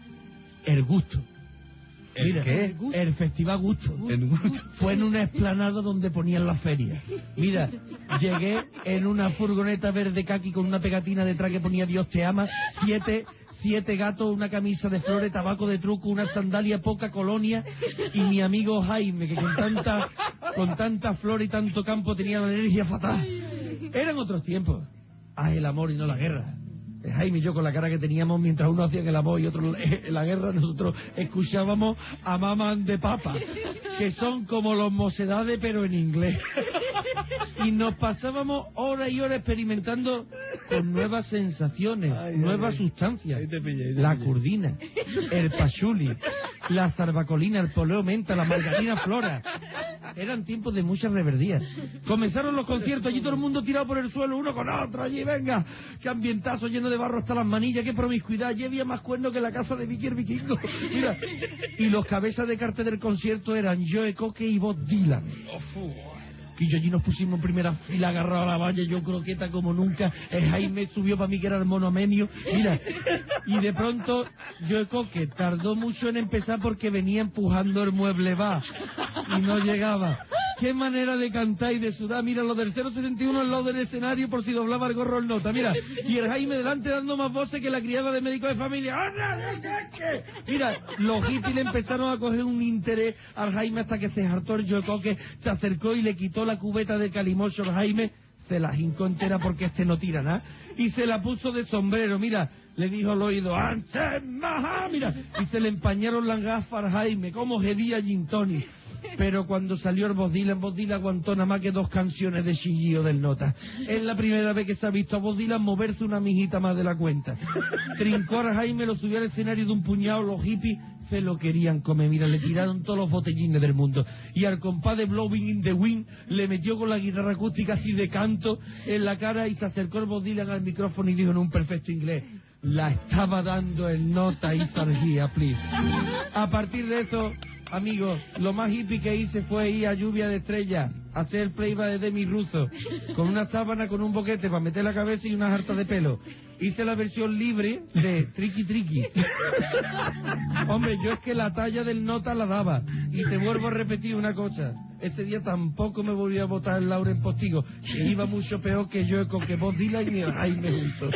El Gusto. ¿El Mira, qué? El Festival Gusto. El Gusto. Fue en una explanada donde ponían la feria. Mira, llegué en una furgoneta verde caqui con una pegatina detrás que ponía Dios te ama, siete, siete gatos, una camisa de flores, tabaco de truco, una sandalia, poca colonia, y mi amigo Jaime, que con tanta, con tanta flor y tanto campo tenía la energía fatal. Eran otros tiempos. Ah, el amor y no la guerra. Jaime y yo, con la cara que teníamos mientras uno hacía el amor y otro en la guerra, nosotros escuchábamos a Mama and the Papa, que son como los Mocedades pero en inglés. Y nos pasábamos horas y horas experimentando con nuevas sensaciones, ay, nuevas ay, sustancias. Ahí te pillé, ahí te la pillé. Curdina, el pachuli, la zarbacolina, el poleo menta, la margarina flora. Eran tiempos de mucha reverdía. Comenzaron los conciertos, allí todo el mundo tirado por el suelo, uno con otro, allí venga, qué ambientazo lleno de barro hasta las manillas, qué promiscuidad, allí había más cuernos que la casa de Vicky el Vikingo. Mira, y los cabezas de cartel del concierto eran Joe Cocker y Bob Dylan. Y yo allí nos pusimos en primera fila agarrado a la valla, yo croqueta como nunca, el Jaime subió para mí que era el mono Amenio, mira, y de pronto Joe Cocker tardó mucho en empezar porque venía empujando el mueble va y no llegaba. Qué manera de cantar y de sudar. Mira, lo del cero sesenta y uno al lado del escenario por si doblaba el gorro el nota. Mira, y el Jaime delante dando más voces que la criada de médico de familia. Mira, los hippies le empezaron a coger un interés al Jaime hasta que se hartó el Joe Cocker, se acercó y le quitó la cubeta de calimocho al Jaime, se la jincó entera porque este no tira nada, y se la puso de sombrero. Mira, le dijo al oído, ¡antes maja! Mira, y se le empañaron las gafas al Jaime, como gedía Gin Tonic. Pero cuando salió el Bob Dylan, Bob Dylan aguantó nada más que dos canciones de chillío del nota. Es la primera vez que se ha visto a Bob Dylan moverse una mijita más de la cuenta. Trincó a Jaime, lo subió al escenario de un puñado, los hippies se lo querían comer. Mira, le tiraron todos los botellines del mundo. Y al compás de Blowing in the Wind le metió con la guitarra acústica así de canto en la cara y se acercó el Bob Dylan al micrófono y dijo en un perfecto inglés, la estaba dando el nota y sargía, please. A partir de eso, amigos, lo más hippie que hice fue ir a Lluvia de Estrellas, a hacer el playback de Demi Russo, con una sábana, con un boquete para meter la cabeza y una jarta de pelo. Hice la versión libre de Tricky Tricky. Hombre, yo es que la talla del nota la daba. Y te vuelvo a repetir una cosa. Ese día tampoco me volví a votar el Lauren Postigo, que iba mucho peor que yo con que Bob Dylan y Jaime juntos.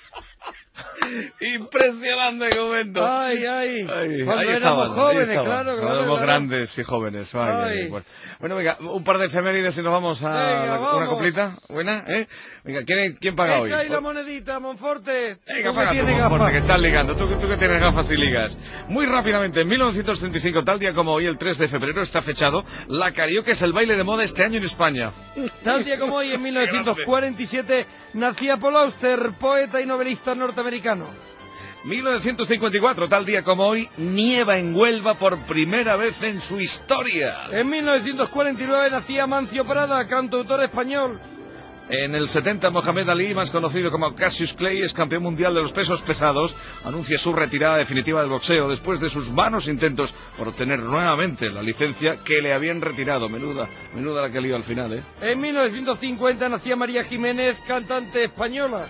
Impresionante momento. Ay, ay. ay Cuando ahí éramos estaban, jóvenes, ahí estaban. claro, claro. Éramos claro. grandes y jóvenes. Ay, ay. Ay, bueno. bueno, venga, un par de efemérides y nos vamos a venga, la, vamos. una coplita. Buena, ¿eh? Venga, ¿quién, quién paga hoy? Echa ahí la monedita, Monforte. Venga, paga tú, Monforte, que estás ligando. Tú, tú que tienes gafas y ligas. Muy rápidamente, en mil novecientos treinta y cinco, tal día como hoy, el tres de febrero, está fechado la karaoke, es el baile de moda este año en España. Tal día como hoy, en mil novecientos cuarenta y siete, nacía Paul Auster, poeta y novelista norteamericano. mil novecientos cincuenta y cuatro, tal día como hoy, nieva en Huelva por primera vez en su historia. En mil novecientos cuarenta y nueve nacía Mancio Prada, cantautor español. En el setenta, Mohamed Ali, más conocido como Cassius Clay, es campeón mundial de los pesos pesados, anuncia su retirada definitiva del boxeo después de sus vanos intentos por obtener nuevamente la licencia que le habían retirado. Menuda, menuda la que lió al final, ¿eh? En mil novecientos cincuenta nacía María Jiménez, cantante española.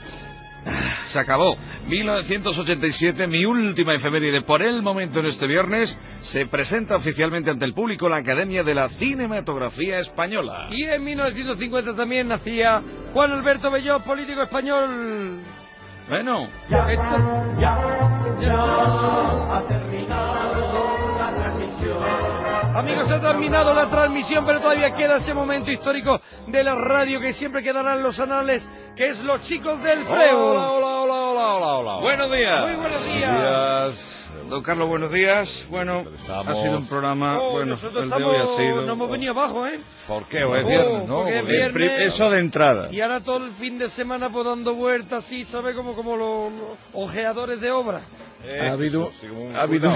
Se acabó. mil novecientos ochenta y siete, mi última efeméride por el momento en este viernes, se presenta oficialmente ante el público la Academia de la Cinematografía Española. Y en mil novecientos cincuenta también nacía Juan Alberto Bellot, político español. Bueno. Esto... ya, ya ha terminado la transmisión. Amigos, se ha terminado la transmisión, pero todavía queda ese momento histórico de la radio que siempre quedará en los anales, que es Los Chicos del Preu. Hola, hola, hola, hola, hola, hola. Buenos días. Muy buenos días. Buenos días. Don Carlos, buenos días. Bueno, ha sido un programa, oh, bueno, nosotros el de estamos, hoy ha sido... no hemos venido abajo, ¿eh? ¿Por qué? ¿O es Oh, viernes, no? porque es Porque viernes. Eso de entrada. Y ahora todo el fin de semana pues dando vueltas así, ¿sabes? Como, como los, los ojeadores de obra. Eh, ha habido... Ha habido...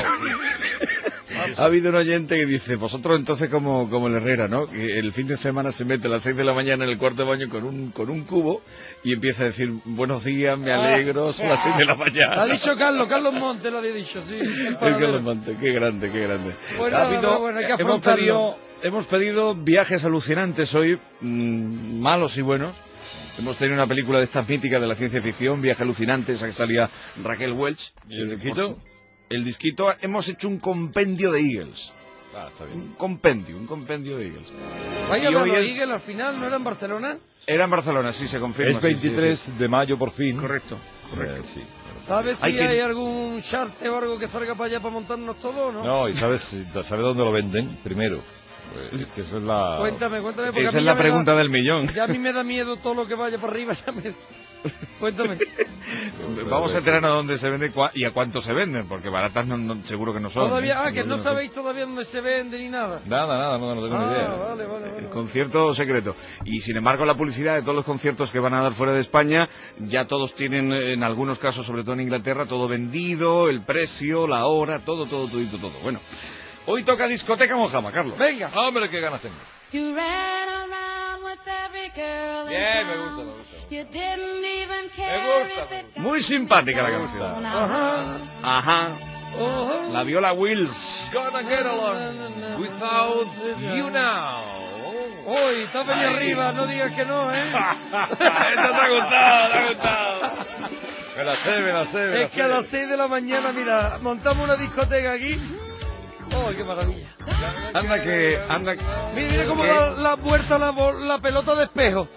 Ha habido un oyente que dice, vosotros entonces como, como el Herrera, ¿no? Que el fin de semana se mete a las seis de la mañana en el cuarto de baño con un, con un cubo y empieza a decir, buenos días, me alegro, son las seis de la mañana. Lo ha dicho Carlos, Carlos Montes lo había dicho, sí. El Carlos Montes, qué grande, qué grande. Bueno, ha habido, bueno, hay que hemos, afrontarlo. pedido, hemos pedido viajes alucinantes hoy, mmm, malos y buenos. Hemos tenido una película de estas míticas de la ciencia ficción, Viaje alucinante, esa que salía Raquel Welch. ¿Y el disquito? El disquito, hemos hecho un compendio de Eagles. Ah, está bien. Un compendio, un compendio de Eagles. Vaya, Y hoy los es- Eagles al final, ¿no era en Barcelona? Era en Barcelona, sí, se confirma. Es sí, sí, veintitrés sí. de mayo por fin. Correcto, correcto. Eh, sí. ¿Sabes si Hay hay, que- algún charter o algo que salga para allá para montarnos todo o no? No, y sabes, ¿sabes dónde lo venden? Primero. Pues, que eso es la... Cuéntame, cuéntame. Porque a Esa mí es ya la me pregunta da- del millón. Ya a mí me da miedo todo lo que vaya para arriba. Ya me... Cuéntame. Vamos a enterar a dónde se vende cua- y a cuánto se venden, porque baratas no, no- seguro que no son. Todavía, ¿eh? ah, que Seguro no son. sabéis todavía dónde se vende ni nada. Nada, nada, no, no tengo ni Ah, idea. vale, vale, vale. El concierto secreto. Y sin embargo la publicidad de todos los conciertos que van a dar fuera de España, ya todos tienen, en algunos casos, sobre todo en Inglaterra, todo vendido, el precio, la hora, todo, todo, todo, todo. Bueno, hoy toca discoteca Mojama, Carlos. Venga. Hombre, qué ganas tengo. You ran around with every girl in Bien, me town. gusta, me gusta. You didn't even care Me gusta, if it Muy simpática la canción. Ajá. Ajá. Ajá. La viola Wills. Gonna get along without you now. Uy, está venido Ay. arriba, no digas que no, ¿eh? Esto te ha gustado, te ha gustado. Me la sé, me la sé, me la Es que a sé. las seis de la mañana, mira, montamos una discoteca aquí. ¡Oh, qué maravilla! Anda que, anda. Mira, mira cómo ¿Qué? da la vuelta la, bo- la pelota de espejo.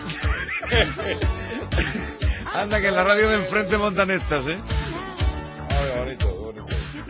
Anda que en la radio de enfrente montan estas, ¿eh? Ay, bonito, bonito.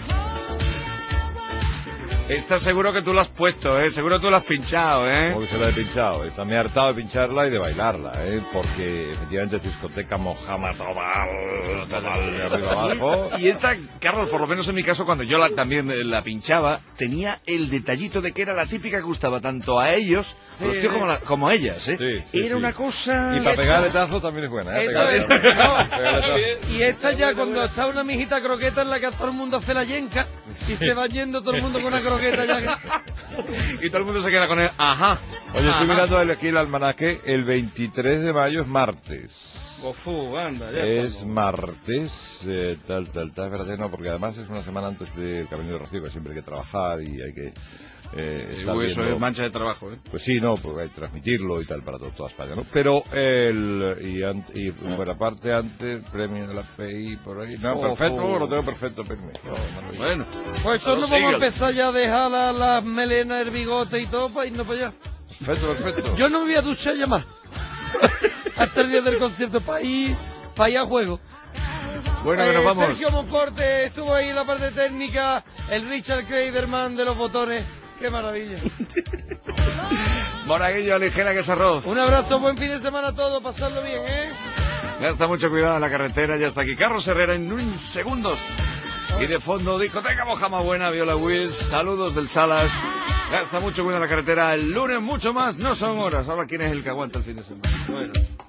Esta seguro que tú lo has puesto, ¿eh? Seguro tú lo has pinchado, ¿eh? Como que se la he pinchado. Está me he hartado de pincharla y de bailarla, ¿eh? Porque efectivamente es discoteca Mojama total, total, de arriba abajo. Y esta, Carlos, por lo menos en mi caso, cuando yo la, también eh, la pinchaba, tenía el detallito de que era la típica que gustaba tanto a ellos, a los Sí. tíos como, la- como a ellas, ¿eh? Sí, sí, era sí. una cosa... Y para pegar letazos también es buena, ¿eh? Esto Pegar es- letazos. no. Pegar letazos. Y esta ya cuando está una mijita croqueta en la que todo el mundo hace la yenca y se va yendo todo el mundo con una croqueta ya que... Y todo el mundo se queda con él, ajá. Oye, estoy ajá. mirando aquí el almanaque, el veintitrés de mayo es martes. Ofu, anda, ya Es estamos. martes, eh, tal, tal, tal, espérate, no, porque además es una semana antes del Camino de Rocío, que siempre hay que trabajar y hay que... Eh, estar Uy, eso viendo- es mancha de trabajo, ¿eh? Pues sí, no, porque hay que transmitirlo y tal para todo- toda España, ¿no? Pero el... Y, an- y por aparte antes, premio de la P I, por ahí... No, Oh, perfecto, oh. lo tengo perfecto, permiso. No, maravilla. Bueno. Pues eso Los nos vamos a Eagles. empezar ya a dejar las la melenas, el bigote y todo para irnos para allá. Perfecto, perfecto. Yo no me voy a duchar ya más. Hasta el día del concierto, para ir, para ir a juego. Bueno, que nos Eh, vamos. Sergio Monforte estuvo ahí en la parte técnica, el Richard Kleiderman de los botones. ¡Qué maravilla! Monaguillo, ligera que es arroz. Un abrazo, buen fin de semana a todos, pasarlo bien, ¿eh? Gasta mucho cuidado en la carretera, ya está aquí Carlos Herrera en unos segundos. Y de fondo, discoteca Mojama Buena, Viola Wills, saludos del Salas. Gasta mucho cuidado en la carretera, el lunes mucho más, no son horas. Ahora quién es el que aguanta el fin de semana. Bueno.